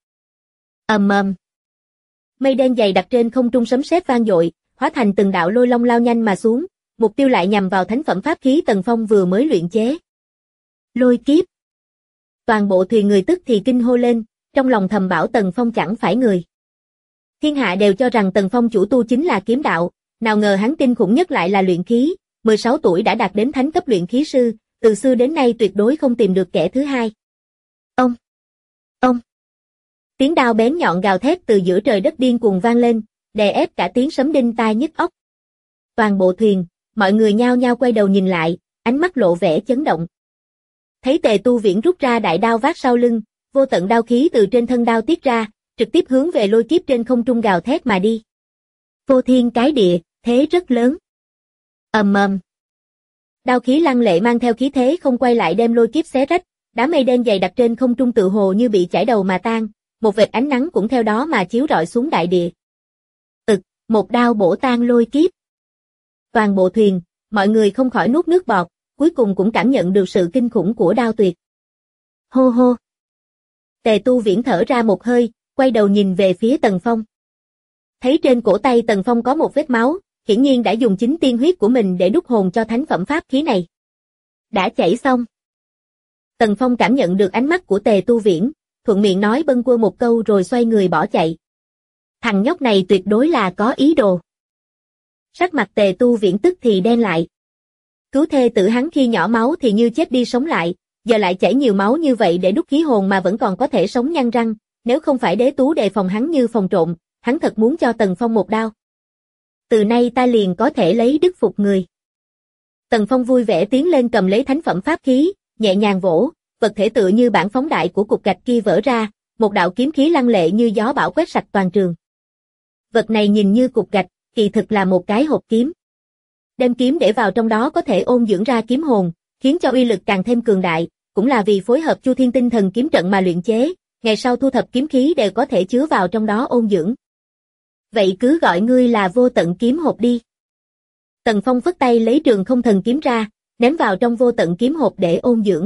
Mây đen dày đặc trên không trung sấm sét vang dội, hóa thành từng đạo lôi long lao nhanh mà xuống, mục tiêu lại nhằm vào thánh phẩm pháp khí Tần Phong vừa mới luyện chế. Lôi kiếp. Toàn bộ thuyền người tức thì kinh hô lên, trong lòng thầm bảo Tần Phong chẳng phải người. Thiên hạ đều cho rằng Tần Phong chủ tu chính là kiếm đạo, nào ngờ hắn kinh khủng nhất lại là luyện khí, 16 tuổi đã đạt đến thánh cấp luyện khí sư, từ xưa đến nay tuyệt đối không tìm được kẻ thứ hai. Ông. Tiếng đao bén nhọn gào thét từ giữa trời đất điên cuồng vang lên, đè ép cả tiếng sấm đinh tai nhức óc. Toàn bộ thuyền, mọi người nhao nhao quay đầu nhìn lại, ánh mắt lộ vẻ chấn động. Thấy Tề Tu Viễn rút ra đại đao vác sau lưng, vô tận đao khí từ trên thân đao tiết ra, trực tiếp hướng về lôi kiếp trên không trung gào thét mà đi. Vô thiên cái địa, thế rất lớn. Đao khí lăng lệ mang theo khí thế không quay lại đem lôi kiếp xé rách, đám mây đen dày đặc trên không trung tự hồ như bị chảy đầu mà tan, một vệt ánh nắng cũng theo đó mà chiếu rọi xuống đại địa. Một đao bổ tan lôi kiếp. Toàn bộ thuyền, mọi người không khỏi nuốt nước bọt, cuối cùng cũng cảm nhận được sự kinh khủng của đao tuyệt. Hô hô. Tề Tu Viễn thở ra một hơi, quay đầu nhìn về phía Tần Phong. Thấy trên cổ tay Tần Phong có một vết máu, hiển nhiên đã dùng chính tiên huyết của mình để đúc hồn cho thánh phẩm pháp khí này. Đã chảy xong. Tần Phong cảm nhận được ánh mắt của Tề Tu Viễn, thuận miệng nói bâng quơ một câu rồi xoay người bỏ chạy. Thằng nhóc này tuyệt đối là có ý đồ. Sắc mặt Tề Tu Viễn tức thì đen lại. Cứu thê tử hắn khi nhỏ máu thì như chết đi sống lại, giờ lại chảy nhiều máu như vậy để đúc khí hồn mà vẫn còn có thể sống nhăn răng, nếu không phải Đế Tú đề phòng hắn như phòng trộm, hắn thật muốn cho Tần Phong một đao. Từ nay ta liền có thể lấy đức phục người. Tần Phong vui vẻ tiến lên cầm lấy thánh phẩm pháp khí, nhẹ nhàng vỗ, vật thể tựa như bản phóng đại của cục gạch kia vỡ ra, một đạo kiếm khí lăng lệ như gió bão quét sạch toàn trường. Vật này nhìn như cục gạch, kỳ thực là một cái hộp kiếm. Đem kiếm để vào trong đó có thể ôn dưỡng ra kiếm hồn, khiến cho uy lực càng thêm cường đại, cũng là vì phối hợp Chu Thiên Tinh Thần kiếm trận mà luyện chế, ngày sau thu thập kiếm khí đều có thể chứa vào trong đó ôn dưỡng. Vậy cứ gọi ngươi là Vô Tận Kiếm Hộp đi. Tần Phong phất tay lấy Trường Không Thần kiếm ra, ném vào trong Vô Tận Kiếm Hộp để ôn dưỡng.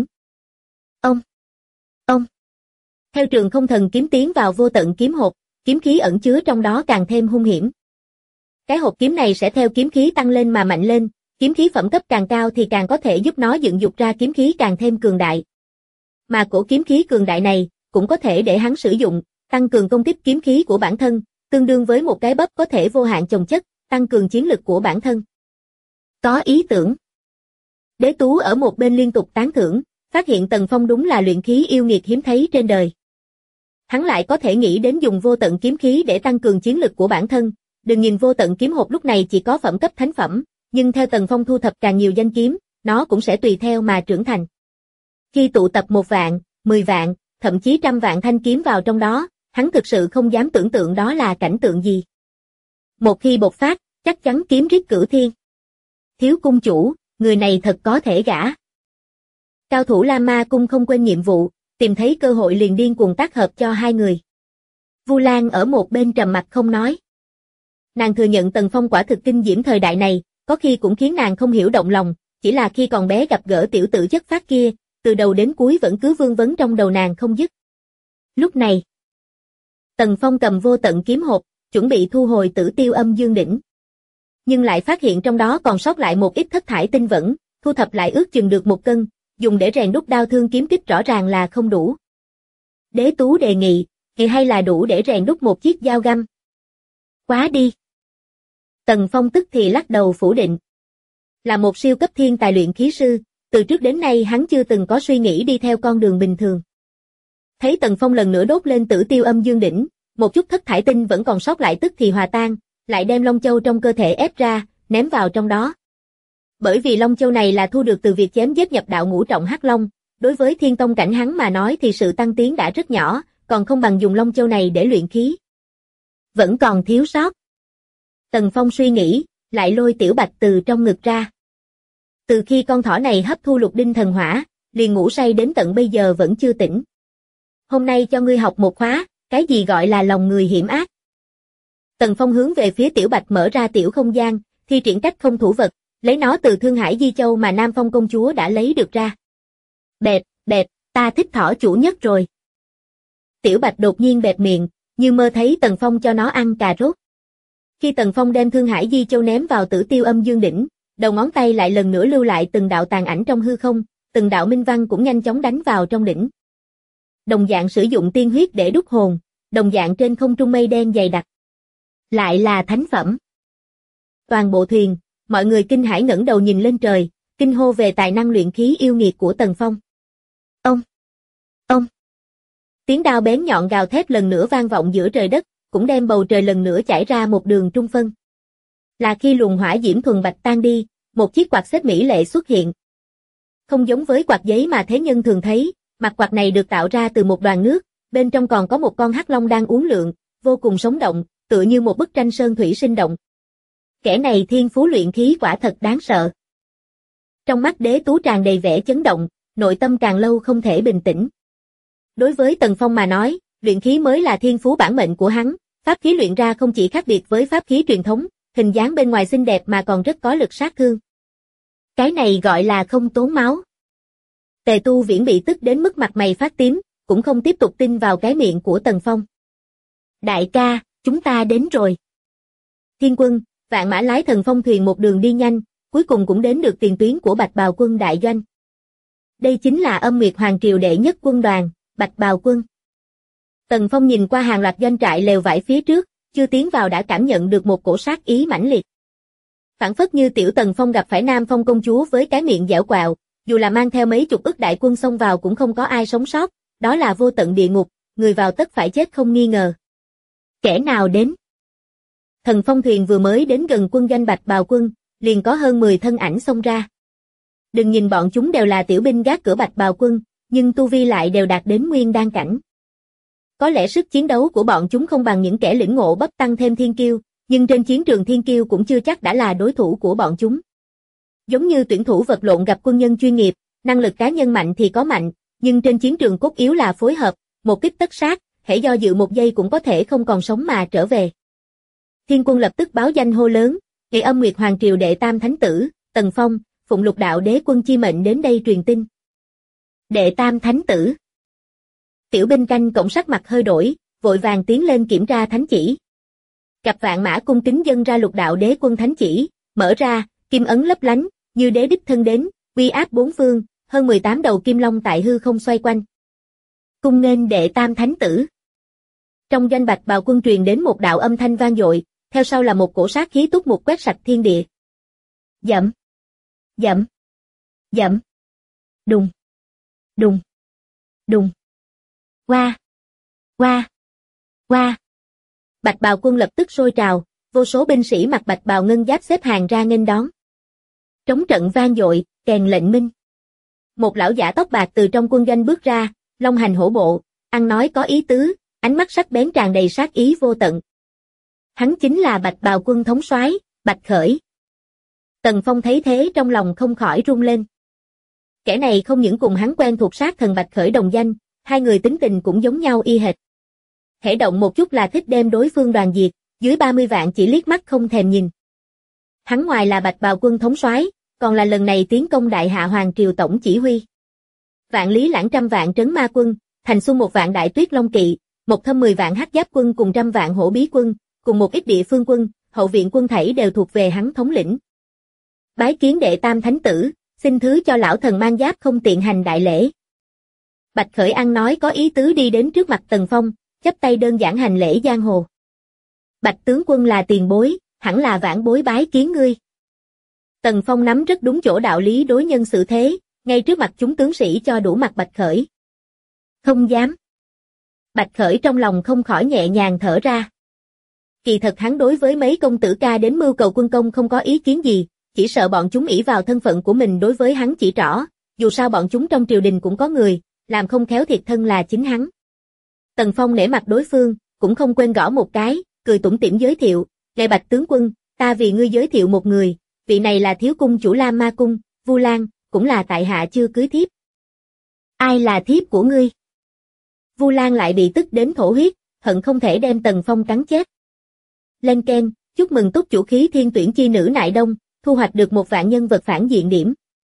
Ông. Theo Trường Không Thần kiếm tiến vào Vô Tận Kiếm Hộp, kiếm khí ẩn chứa trong đó càng thêm hung hiểm. Cái hộp kiếm này sẽ theo kiếm khí tăng lên mà mạnh lên, kiếm khí phẩm cấp càng cao thì càng có thể giúp nó dựng dục ra kiếm khí càng thêm cường đại. Mà cổ kiếm khí cường đại này, cũng có thể để hắn sử dụng, tăng cường công kích kiếm khí của bản thân, tương đương với một cái bắp có thể vô hạn chồng chất, tăng cường chiến lực của bản thân. Có ý tưởng. Đế Tú ở một bên liên tục tán thưởng, phát hiện Tần Phong đúng là luyện khí yêu nghiệt hiếm thấy trên đời. Hắn lại có thể nghĩ đến dùng Vô Tận kiếm khí để tăng cường chiến lực của bản thân, đừng nhìn Vô Tận kiếm hộp lúc này chỉ có phẩm cấp thánh phẩm, nhưng theo Tần Phong thu thập càng nhiều danh kiếm, nó cũng sẽ tùy theo mà trưởng thành. Khi tụ tập 1 vạn, 10 vạn, thậm chí 100 vạn thanh kiếm vào trong đó, hắn thực sự không dám tưởng tượng đó là cảnh tượng gì. Một khi bộc phát, chắc chắn kiếm riết cửu thiên. Thiếu cung chủ, người này thật có thể gả. Cao thủ La Ma Cung không quên nhiệm vụ, tìm thấy cơ hội liền điên cuồng tác hợp cho hai người. Vu Lan ở một bên trầm mặt không nói. Nàng thừa nhận Tần Phong quả thực kinh diễm thời đại này, có khi cũng khiến nàng không hiểu động lòng, chỉ là khi còn bé gặp gỡ tiểu tử chất phác kia, từ đầu đến cuối vẫn cứ vương vấn trong đầu nàng không dứt. Lúc này, Tần Phong cầm vô tận kiếm hộp, chuẩn bị thu hồi Tử Tiêu Âm Dương Đỉnh. Nhưng lại phát hiện trong đó còn sót lại một ít thất thải tinh vẫn, thu thập lại ước chừng được 1 cân, dùng để rèn đúc đao thương kiếm kích rõ ràng là không đủ. Đế Tú đề nghị, thì hay là đủ để rèn đúc một chiếc dao găm. Quá đi. Tần Phong tức thì lắc đầu phủ định. Là một siêu cấp thiên tài luyện khí sư, từ trước đến nay hắn chưa từng có suy nghĩ đi theo con đường bình thường. Thấy Tần Phong lần nữa đốt lên Tử Tiêu Âm Dương Đỉnh, một chút thất thải tinh vẫn còn sót lại tức thì hòa tan, lại đem Long Châu trong cơ thể ép ra, ném vào trong đó. Bởi vì Long Châu này là thu được từ việc chém giết nhập đạo ngũ trọng Hắc Long, đối với Thiên Tông cảnh hắn mà nói thì sự tăng tiến đã rất nhỏ, còn không bằng dùng Long Châu này để luyện khí. Vẫn còn thiếu sót. Tần Phong suy nghĩ, lại lôi Tiểu Bạch từ trong ngực ra. Từ khi con thỏ này hấp thu lục đinh thần hỏa, liền ngủ say đến tận bây giờ vẫn chưa tỉnh. Hôm nay cho ngươi học một khóa, cái gì gọi là lòng người hiểm ác. Tần Phong hướng về phía Tiểu Bạch mở ra tiểu không gian, thi triển cách không thủ vật, lấy nó từ Thương Hải Di Châu mà Nam Phong công chúa đã lấy được ra. Bẹp, bẹp, ta thích thỏ chủ nhất rồi. Tiểu Bạch đột nhiên bẹp miệng, như mơ thấy Tần Phong cho nó ăn cà rốt. Khi Tần Phong đem Thương Hải Di Châu ném vào Tử Tiêu Âm Dương Đỉnh, đầu ngón tay lại lần nữa lưu lại từng đạo tàn ảnh trong hư không, từng đạo minh văn cũng nhanh chóng đánh vào trong đỉnh. Đồng dạng sử dụng tiên huyết để đúc hồn, đồng dạng trên không trung mây đen dày đặc. Lại là thánh phẩm. Toàn bộ thuyền, mọi người kinh hãi ngẩng đầu nhìn lên trời, kinh hô về tài năng luyện khí yêu nghiệt của Tần Phong. Ông. Tiếng đao bén nhọn gào thét lần nữa vang vọng giữa trời đất, cũng đem bầu trời lần nữa chảy ra một đường trung phân. Là khi luồng hỏa diễm thuần bạch tan đi, một chiếc quạt xếp mỹ lệ xuất hiện. Không giống với quạt giấy mà thế nhân thường thấy, mặt quạt này được tạo ra từ một đoàn nước, bên trong còn có một con hắc long đang uốn lượn, vô cùng sống động, tựa như một bức tranh sơn thủy sinh động. Kẻ này thiên phú luyện khí quả thật đáng sợ. Trong mắt Đế Tú tràn đầy vẻ chấn động, nội tâm càng lâu không thể bình tĩnh. Đối với Tần Phong mà nói, luyện khí mới là thiên phú bản mệnh của hắn, pháp khí luyện ra không chỉ khác biệt với pháp khí truyền thống, hình dáng bên ngoài xinh đẹp mà còn rất có lực sát thương. Cái này gọi là không tốn máu. Tề Tu Viễn bị tức đến mức mặt mày phát tím, cũng không tiếp tục tin vào cái miệng của Tần Phong. Đại ca, chúng ta đến rồi. Thiên Quân, Vạn Mã lái Thần Phong thuyền một đường đi nhanh, cuối cùng cũng đến được tiền tuyến của Bạch Bào Quân đại doanh. Đây chính là Âm Nguyệt Hoàng triều đệ nhất quân đoàn, Bạch Bào Quân. Tần Phong nhìn qua hàng loạt doanh trại lều vải phía trước, chưa tiến vào đã cảm nhận được một cổ sát ý mãnh liệt. Phản phất như tiểu Tần Phong gặp phải Nam Phong công chúa với cái miệng dẻo quạo, dù là mang theo mấy chục ức đại quân xông vào cũng không có ai sống sót, đó là vô tận địa ngục, người vào tất phải chết không nghi ngờ. Kẻ nào đến? Thần Phong thuyền vừa mới đến gần quân doanh Bạch Bào Quân, liền có hơn 10 thân ảnh xông ra. Đừng nhìn bọn chúng đều là tiểu binh gác cửa Bạch Bào Quân, nhưng tu vi lại đều đạt đến nguyên đan cảnh. Có lẽ sức chiến đấu của bọn chúng không bằng những kẻ lĩnh ngộ bấp tăng thêm thiên kiêu, nhưng trên chiến trường thiên kiêu cũng chưa chắc đã là đối thủ của bọn chúng. Giống như tuyển thủ vật lộn gặp quân nhân chuyên nghiệp, năng lực cá nhân mạnh thì có mạnh, nhưng trên chiến trường cốt yếu là phối hợp, một kích tất sát, hễ do dự một giây cũng có thể không còn sống mà trở về. Thiên Quân lập tức báo danh hô lớn, Nghệ Âm Nguyệt Hoàng triều đệ tam thánh tử, Tần Phong, phụng Lục Đạo Đế quân chi mệnh đến đây truyền tin. Đệ tam thánh tử. Tiểu binh canh cổng sắc mặt hơi đổi, vội vàng tiến lên kiểm tra thánh chỉ. Cặp Vạn Mã cung kính dâng ra Lục Đạo Đế quân thánh chỉ, mở ra, kim ấn lấp lánh, như đế đích thân đến, uy áp bốn phương, hơn 18 đầu kim long tại hư không xoay quanh. Cung nghênh đệ tam thánh tử. Trong doanh Bạch Bào Quân truyền đến một đạo âm thanh vang dội, theo sau là một cổ sát khí túc mục quét sạch thiên địa. Dẫm, dẫm, dẫm, đùng, đùng, đùng, qua, qua, qua. Bạch Bào Quân lập tức sôi trào, vô số binh sĩ mặc bạch bào ngân giáp xếp hàng ra nghênh đón. Trống trận vang dội, kèn lệnh minh. Một lão giả tóc bạc từ trong quân doanh bước ra, long hành hổ bộ, ăn nói có ý tứ, ánh mắt sắc bén tràn đầy sát ý vô tận. Hắn chính là Bạch Bào Quân thống soái, Bạch Khởi. Tần Phong thấy thế trong lòng không khỏi run lên. Kẻ này không những cùng hắn quen thuộc sát thần Bạch Khởi đồng danh, hai người tính tình cũng giống nhau y hệt. Hễ động một chút là thích đem đối phương đoàn diệt, dưới 30 vạn chỉ liếc mắt không thèm nhìn. Hắn ngoài là Bạch Bào Quân thống soái, còn là lần này tiến công Đại Hạ Hoàng triều tổng chỉ huy. Vạn Lý Lãng 100 vạn trấn ma quân, Thành Xuân 1 vạn đại tuyết long kỵ, Một Thâm 10 vạn hắc giáp quân cùng 100 vạn hổ bí quân, cùng một ít địa phương quân, hậu viện quân thảy đều thuộc về hắn thống lĩnh. Bái kiến đệ tam thánh tử, xin thứ cho lão thần mang giáp không tiện hành đại lễ. Bạch Khởi ăn nói có ý tứ đi đến trước mặt Tần Phong, chắp tay đơn giản hành lễ giang hồ. Bạch tướng quân là tiền bối, hẳn là vãn bối bái kiến ngươi. Tần Phong nắm rất đúng chỗ đạo lý đối nhân xử thế, ngay trước mặt chúng tướng sĩ cho đủ mặt Bạch Khởi. Không dám. Bạch Khởi trong lòng không khỏi nhẹ nhàng thở ra. Kỳ thật hắn đối với mấy công tử ca đến mưu cầu quân công không có ý kiến gì, chỉ sợ bọn chúng ỷ vào thân phận của mình đối với hắn chỉ trỏ, dù sao bọn chúng trong triều đình cũng có người, làm không khéo thiệt thân là chính hắn. Tần Phong nể mặt đối phương, cũng không quên gõ một cái, cười tủm tỉm giới thiệu, ngài Bạch tướng quân, ta vì ngươi giới thiệu một người, vị này là thiếu cung chủ Lam Ma Cung, Vu Lan, cũng là tại hạ chưa cưới thiếp. Ai là thiếp của ngươi? Vu Lan lại bị tức đến thổ huyết, hận không thể đem Tần Phong cắn chết. Lên keng, chúc mừng túc chủ khí thiên tuyển chi nữ nại đông, thu hoạch được 1 vạn nhân vật phản diện điểm.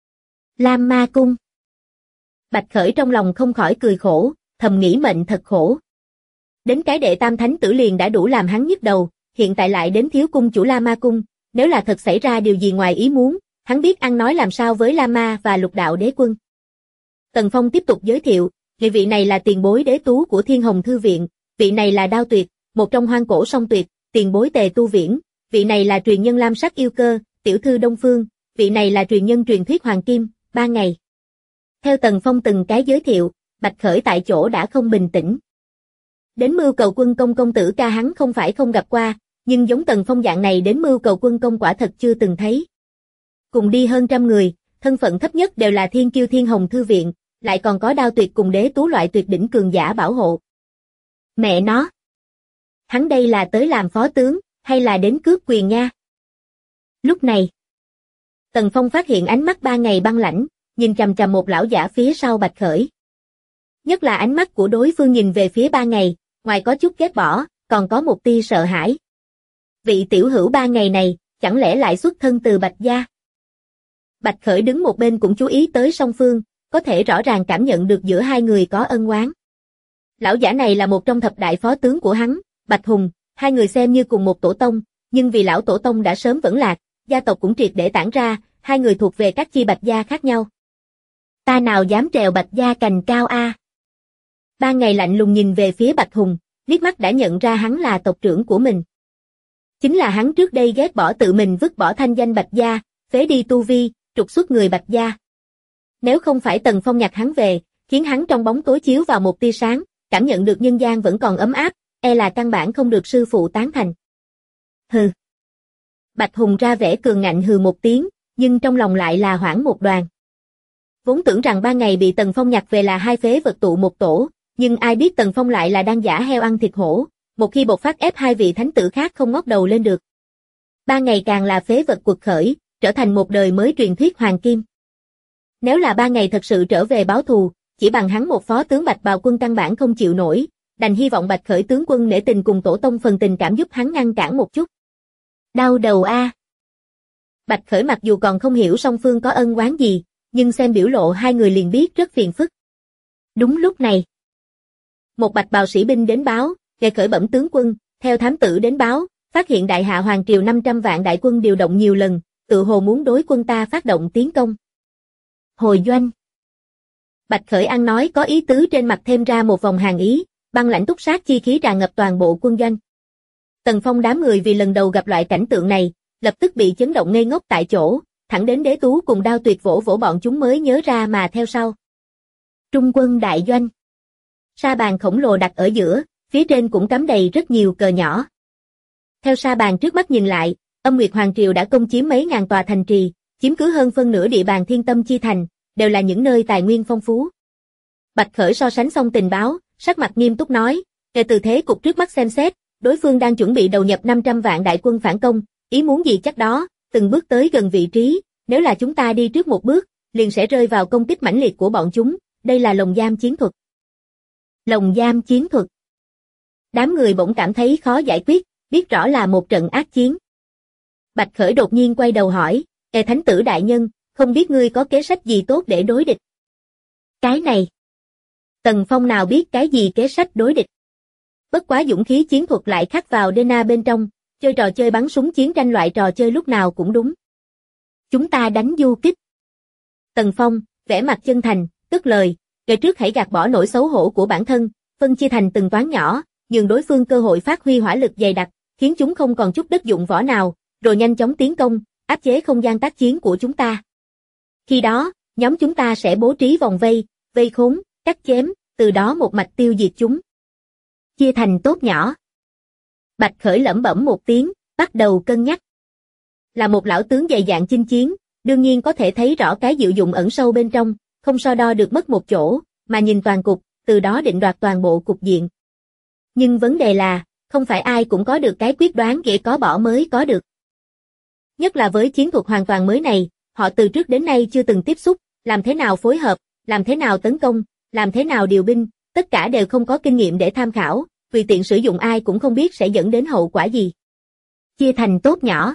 Lam Ma Cung. Bạch Khởi trong lòng không khỏi cười khổ, thầm nghĩ mệnh thật khổ. Đến cái đệ tam thánh tử liền đã đủ làm hắn nhức đầu, hiện tại lại đến thiếu cung chủ Lam Ma Cung, nếu là thật xảy ra điều gì ngoài ý muốn, hắn biết ăn nói làm sao với Lam Ma và Lục Đạo Đế Quân. Tần Phong tiếp tục giới thiệu, người vị này là tiền bối đế tú của Thiên Hồng Thư Viện, vị này là Đao Tuyệt, một trong hoang cổ song tuyệt, tiền bối Tề Tu Viễn, vị này là truyền nhân Lam Sắc Yêu Cơ, tiểu thư Đông Phương, vị này là truyền nhân truyền thuyết Hoàng Kim, 3 ngày. Theo Tần Phong từng cái giới thiệu, Bạch Khởi tại chỗ đã không bình tĩnh. Đến mưu cầu quân công công tử ca hắn không phải không gặp qua, nhưng giống Tần Phong dạng này đến mưu cầu quân công quả thật chưa từng thấy. Cùng đi hơn 100 người, thân phận thấp nhất đều là thiên kiêu Thiên Hồng Thư Viện, lại còn có Đao Tuyệt cùng đế tú loại tuyệt đỉnh cường giả bảo hộ. Mẹ nó! Hắn đây là tới làm phó tướng, hay là đến cướp quyền nha? Lúc này, Tần Phong phát hiện ánh mắt 3 ngày băng lãnh, nhìn chằm chằm một lão giả phía sau Bạch Khởi. Nhất là ánh mắt của đối phương nhìn về phía 3 ngày, ngoài có chút ghét bỏ, còn có một tia sợ hãi. Vị tiểu hữu 3 ngày này, chẳng lẽ lại xuất thân từ Bạch gia? Bạch Khởi đứng một bên cũng chú ý tới song phương, có thể rõ ràng cảm nhận được giữa hai người có ân oán. Lão giả này là một trong thập đại phó tướng của hắn, Bạch Hùng, hai người xem như cùng một tổ tông, nhưng vì lão tổ tông đã sớm vẫn lạc, gia tộc cũng triệt để tản ra, hai người thuộc về các chi Bạch gia khác nhau. Ta nào dám trèo Bạch gia cành cao a? 3 ngày lạnh lùng nhìn về phía Bạch Hùng, liếc mắt đã nhận ra hắn là tộc trưởng của mình. Chính là hắn trước đây ghét bỏ tự mình vứt bỏ thanh danh Bạch gia, phế đi tu vi, trục xuất người Bạch gia. Nếu không phải Tần Phong nhặt hắn về, khiến hắn trong bóng tối chiếu vào một tia sáng, cảm nhận được nhân gian vẫn còn ấm áp, e là căn bản không được sư phụ tán thành. Hừ. Bạch Hùng ra vẻ cường ngạnh hừ một tiếng, nhưng trong lòng lại là hoảng một đoàn. Vốn tưởng rằng 3 ngày bị Tần Phong nhặt về là hai phế vật tụ một tổ, nhưng ai biết Tần Phong lại là đang giả heo ăn thịt hổ, một khi bộc phát ép hai vị thánh tử khác không ngóc đầu lên được. 3 ngày càng là phế vật quật khởi, trở thành một đời mới truyền thuyết Hoàng Kim. Nếu là 3 ngày thật sự trở về báo thù, chỉ bằng hắn một phó tướng Bạch Bào Quân căn bản không chịu nổi, đành hy vọng Bạch Khởi tướng quân nể tình cùng tổ tông phần tình cảm giúp hắn ngăn cản một chút. Đau đầu a. Bạch Khởi mặc dù còn không hiểu song phương có ân oán gì, nhưng xem biểu lộ hai người liền biết rất phiền phức. Đúng lúc này, một Bạch Bào sĩ binh đến báo, Ngài Khởi bẩm tướng quân, theo thám tử đến báo, phát hiện Đại Hạ Hoàng triều 500 vạn đại quân điều động nhiều lần, tự hồ muốn đối quân ta phát động tiến công. Hồi doanh. Bạch Khởi ăn nói có ý tứ trên mặt thêm ra một vòng hàn ý, băng lãnh túc sát chi khí tràn ngập toàn bộ quân doanh. Tần Phong đám người vì lần đầu gặp loại cảnh tượng này, lập tức bị chấn động ngây ngốc tại chỗ, thẳng đến đế tú cùng Đao Tuyệt vỗ vỗ bọn chúng mới nhớ ra mà theo sau. Trung quân đại doanh. Sa bàn khổng lồ đặt ở giữa, phía trên cũng cắm đầy rất nhiều cờ nhỏ. Theo sa bàn trước mắt nhìn lại, Âm Nguyệt Hoàng triều đã công chiếm mấy ngàn tòa thành trì, chiếm cứ hơn phân nửa địa bàn Thiên Tâm chi thành, đều là những nơi tài nguyên phong phú. Bạch Khởi so sánh xong tình báo, sắc mặt nghiêm túc nói, Kể từ thế cục trước mắt xem xét, đối phương đang chuẩn bị đầu nhập 500 vạn đại quân phản công, ý muốn gì chắc đó, từng bước tới gần vị trí, nếu là chúng ta đi trước một bước, liền sẽ rơi vào công kích mãnh liệt của bọn chúng, đây là lồng giam chiến thuật. Lồng giam chiến thuật. Đám người bỗng cảm thấy khó giải quyết, biết rõ là một trận ác chiến. Bạch Khởi đột nhiên quay đầu hỏi, Thánh tử đại nhân, không biết ngươi có kế sách gì tốt để đối địch? Cái này. Tần Phong nào biết cái gì kế sách đối địch. Bất quá dũng khí chiến thuật lại khắc vào DNA bên trong, chơi trò chơi bắn súng chiến tranh loại trò chơi lúc nào cũng đúng. Chúng ta đánh du kích. Tần Phong, vẻ mặt chân thành, tức lời, kể trước hãy gạt bỏ nỗi xấu hổ của bản thân, phân chia thành từng toán nhỏ, nhường đối phương cơ hội phát huy hỏa lực dày đặc, khiến chúng không còn chút đất dụng võ nào, rồi nhanh chóng tiến công, áp chế không gian tác chiến của chúng ta. Khi đó, nhóm chúng ta sẽ bố trí vòng vây, vây khốn, cắt chém, từ đó một mạch tiêu diệt chúng. Chia thành tốt nhỏ. Bạch Khởi lẩm bẩm một tiếng, bắt đầu cân nhắc. Là một lão tướng dày dạn chinh chiến, đương nhiên có thể thấy rõ cái diệu dụng ẩn sâu bên trong, không so đo được mất một chỗ, mà nhìn toàn cục, từ đó định đoạt toàn bộ cục diện. Nhưng vấn đề là, không phải ai cũng có được cái quyết đoán dễ có bỏ mới có được. Nhất là với chiến thuật hoàn toàn mới này, họ từ trước đến nay chưa từng tiếp xúc, làm thế nào phối hợp, làm thế nào tấn công, làm thế nào điều binh, tất cả đều không có kinh nghiệm để tham khảo, tùy tiện sử dụng ai cũng không biết sẽ dẫn đến hậu quả gì. Chia thành tốt nhỏ.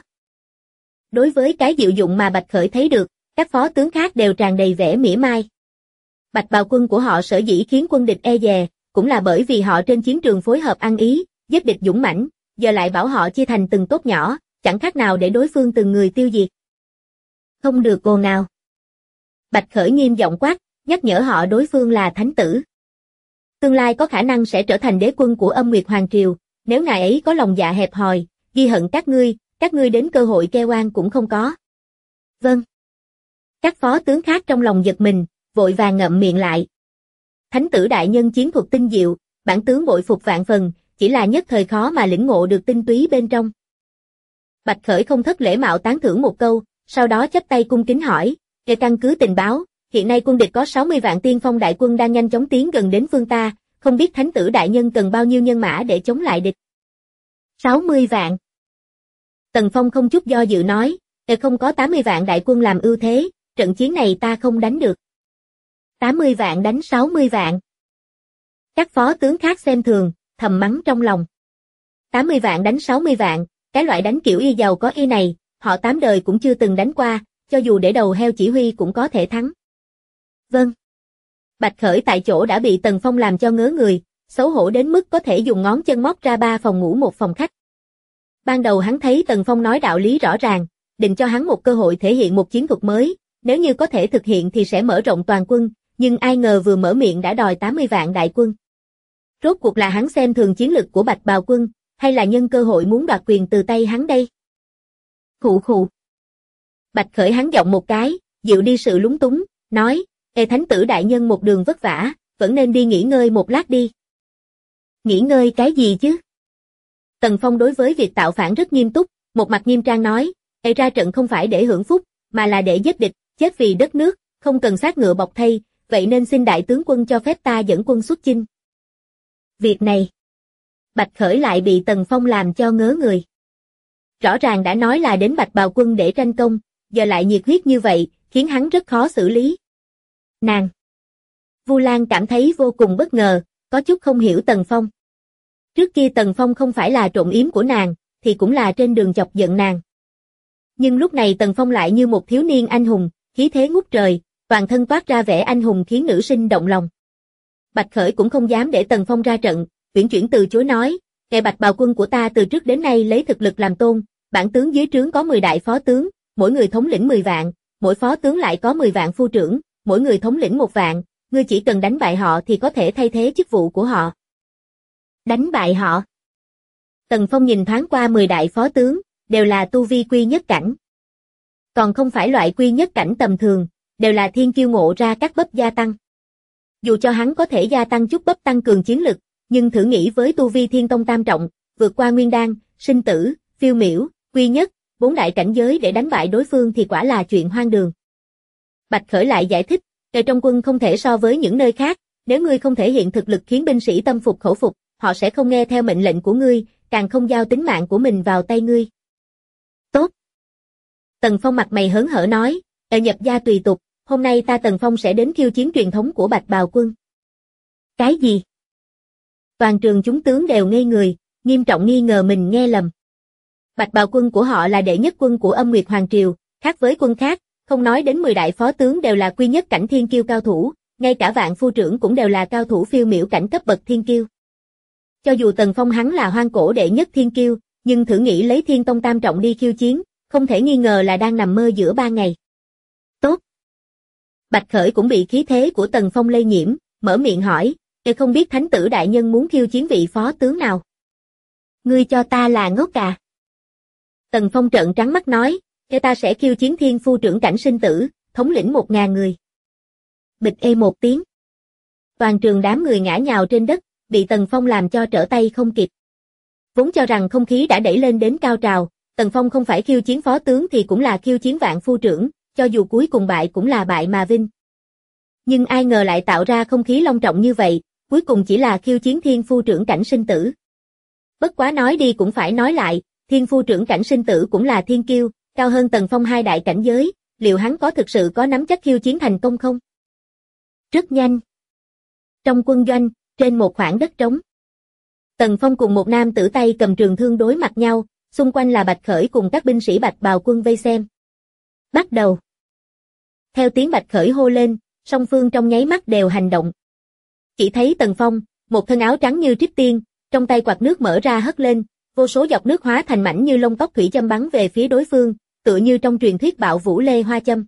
Đối với cái diệu dụng mà Bạch Khởi thấy được, các phó tướng khác đều tràn đầy vẻ mỉa mai. Bạch bào quân của họ sở dĩ khiến quân địch e dè, cũng là bởi vì họ trên chiến trường phối hợp ăn ý, giết địch dũng mãnh, giờ lại bảo họ chia thành từng tốt nhỏ, chẳng khác nào để đối phương từng người tiêu diệt. Không được ồn nào. Bạch Khởi nghiêm giọng quát, nhắc nhở họ đối phương là thánh tử. Tương lai có khả năng sẽ trở thành đế quân của Âm Nguyệt Hoàng Triều, nếu ngài ấy có lòng dạ hẹp hòi, ghi hận các ngươi đến cơ hội kêu oan cũng không có. Vâng. Các phó tướng khác trong lòng giật mình, vội vàng ngậm miệng lại. Thánh tử đại nhân chiến thuật tinh diệu, bản tướng bội phục vạn phần, chỉ là nhất thời khó mà lĩnh ngộ được tinh túy bên trong. Bạch Khởi không thất lễ mạo tán thưởng một câu, sau đó chắp tay cung kính hỏi, về căn cứ tình báo, hiện nay quân địch có 60 vạn tiên phong đại quân đang nhanh chóng tiến gần đến phương ta, không biết thánh tử đại nhân cần bao nhiêu nhân mã để chống lại địch. 60 vạn. Tần Phong không chút do dự nói, không có 80 vạn đại quân làm ưu thế, trận chiến này ta không đánh được. 80 vạn đánh 60 vạn. Các phó tướng khác xem thường, thầm mắng trong lòng. 80 vạn đánh 60 vạn, cái loại đánh kiểu y giàu có y này, họ 8 đời cũng chưa từng đánh qua, cho dù để đầu heo chỉ huy cũng có thể thắng. Vâng. Bạch Khởi tại chỗ đã bị Tần Phong làm cho ngớ người, xấu hổ đến mức có thể dùng ngón chân móc ra 3 phòng ngủ một phòng khách. Ban đầu hắn thấy Tần Phong nói đạo lý rõ ràng, định cho hắn một cơ hội thể hiện một chiến thuật mới, nếu như có thể thực hiện thì sẽ mở rộng toàn quân, nhưng ai ngờ vừa mở miệng đã đòi 80 vạn đại quân. Rốt cuộc là hắn xem thường chiến lực của Bạch Bào quân, hay là nhân cơ hội muốn đoạt quyền từ tay hắn đây? Khụ khụ. Bạch Khởi hắn giọng một cái, dịu đi sự lúng túng, nói, thánh tử đại nhân một đường vất vả, vẫn nên đi nghỉ ngơi một lát đi. Nghỉ ngơi cái gì chứ? Tần Phong đối với việc tạo phản rất nghiêm túc, một mặt nghiêm trang nói, ra trận không phải để hưởng phúc, mà là để giết địch, chết vì đất nước, không cần xác ngựa bọc thây, vậy nên xin đại tướng quân cho phép ta dẫn quân xuất chinh. Việc này, Bạch Khởi lại bị Tần Phong làm cho ngớ người. Rõ ràng đã nói là đến Bạch Bào quân để tranh công, giờ lại nhiệt huyết như vậy, khiến hắn rất khó xử lý. Nàng. Vu Lan cảm thấy vô cùng bất ngờ, có chút không hiểu Tần Phong. Trước kia Tần Phong không phải là trộm yếm của nàng, thì cũng là trên đường chọc giận nàng. Nhưng lúc này Tần Phong lại như một thiếu niên anh hùng, khí thế ngút trời, toàn thân toát ra vẻ anh hùng khiến nữ sinh động lòng. Bạch Khởi cũng không dám để Tần Phong ra trận, uyển chuyển từ chối nói, Bạch Bào quân của ta từ trước đến nay lấy thực lực làm tôn, bản tướng dưới trướng có 10 đại phó tướng, mỗi người thống lĩnh 10 vạn, mỗi phó tướng lại có 10 vạn phu trưởng, mỗi người thống lĩnh 1 vạn, ngươi chỉ cần đánh bại họ thì có thể thay thế chức vụ của họ. Đánh bại họ. Tần Phong nhìn thoáng qua 10 đại phó tướng, đều là tu vi quy nhất cảnh. Còn không phải loại quy nhất cảnh tầm thường, đều là thiên kiêu ngộ ra các bắp gia tăng. Dù cho hắn có thể gia tăng chút bắp tăng cường chiến lực, nhưng thử nghĩ với tu vi thiên tông tam trọng, vượt qua nguyên đan, sinh tử, phiêu miểu, quy nhất, 4 đại cảnh giới để đánh bại đối phương thì quả là chuyện hoang đường. Bạch Khởi lại giải thích, trong quân không thể so với những nơi khác, nếu ngươi không thể hiện thực lực khiến binh sĩ tâm phục khẩu phục, họ sẽ không nghe theo mệnh lệnh của ngươi, càng không giao tính mạng của mình vào tay ngươi. Tốt. Tần Phong mặt mày hớn hở nói, nhập gia tùy tục, hôm nay ta Tần Phong sẽ đến khiêu chiến truyền thống của Bạch Bào quân. Cái gì? Toàn trường chúng tướng đều ngây người, nghiêm trọng nghi ngờ mình nghe lầm. Bạch Bào quân của họ là đệ nhất quân của Âm Nguyệt Hoàng Triều, khác với quân khác, không nói đến 10 đại phó tướng đều là quy nhất cảnh thiên kiêu cao thủ, ngay cả Vạn Phu trưởng cũng đều là cao thủ phiêu miểu cảnh cấp bậc thiên kiêu. Cho dù Tần Phong hắn là hoang cổ đệ nhất thiên kiêu, nhưng thử nghĩ lấy Thiên Tông tam trọng đi khiêu chiến, không thể nghi ngờ là đang nằm mơ giữa ban ngày. Tốt. Bạch Khởi cũng bị khí thế của Tần Phong lây nhiễm, mở miệng hỏi, không biết thánh tử đại nhân muốn khiêu chiến vị phó tướng nào? Ngươi cho ta là ngốc à? Tần Phong trợn trắng mắt nói, ta sẽ khiêu chiến Thiên Phu trưởng cảnh sinh tử, thống lĩnh 1000 người. Bịch ê một tiếng. Toàn trường đám người ngã nhào trên đất, bị Tần Phong làm cho trở tay không kịp. Vốn cho rằng không khí đã đẩy lên đến cao trào, Tần Phong không phải khiêu chiến phó tướng thì cũng là khiêu chiến Vạn Phu trưởng, cho dù cuối cùng bại cũng là bại mà vinh. Nhưng ai ngờ lại tạo ra không khí long trọng như vậy, cuối cùng chỉ là khiêu chiến Thiên Phu trưởng cảnh sinh tử. Bất quá nói đi cũng phải nói lại, Thiên Phu trưởng cảnh sinh tử cũng là thiên kiêu, cao hơn Tần Phong 2 đại cảnh giới, liệu hắn có thực sự có nắm chắc khiêu chiến thành công không? Rất nhanh. Trong quân doanh, trên một khoảng đất trống, Tần Phong cùng một nam tử tay cầm trường thương đối mặt nhau, xung quanh là Bạch Khởi cùng các binh sĩ Bạch Bào quân vây xem. Bắt đầu. Theo tiếng Bạch Khởi hô lên, song phương trong nháy mắt đều hành động. Chỉ thấy Tần Phong, một thân áo trắng như trích tiên, trong tay quạt nước mở ra hất lên, vô số giọt nước hóa thành mảnh như lông tóc thủy châm bắn về phía đối phương, tựa như trong truyền thuyết bạo vũ lê hoa châm.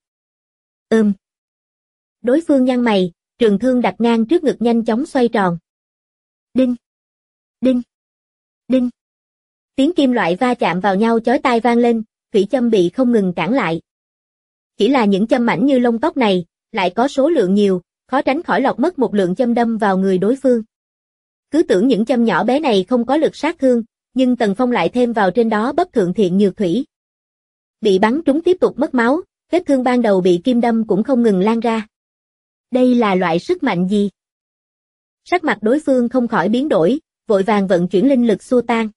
Đối phương nhăn mày, trường thương đặt ngang trước ngực nhanh chóng xoay tròn. Đinh, đinh, đinh. Tiếng kim loại va chạm vào nhau chói tai vang lên, thủy châm bị không ngừng cản lại. Chỉ là những châm mảnh như lông tóc này, lại có số lượng nhiều, khó tránh khỏi lọt mất một lượng châm đâm vào người đối phương. Cứ tưởng những châm nhỏ bé này không có lực sát thương, nhưng Tần Phong lại thêm vào trên đó bất thượng thiện nhược thủy. Bị bắn trúng tiếp tục mất máu, vết thương ban đầu bị kim đâm cũng không ngừng lan ra. Đây là loại sức mạnh gì? Sắc mặt đối phương không khỏi biến đổi, vội vàng vận chuyển linh lực xua tan.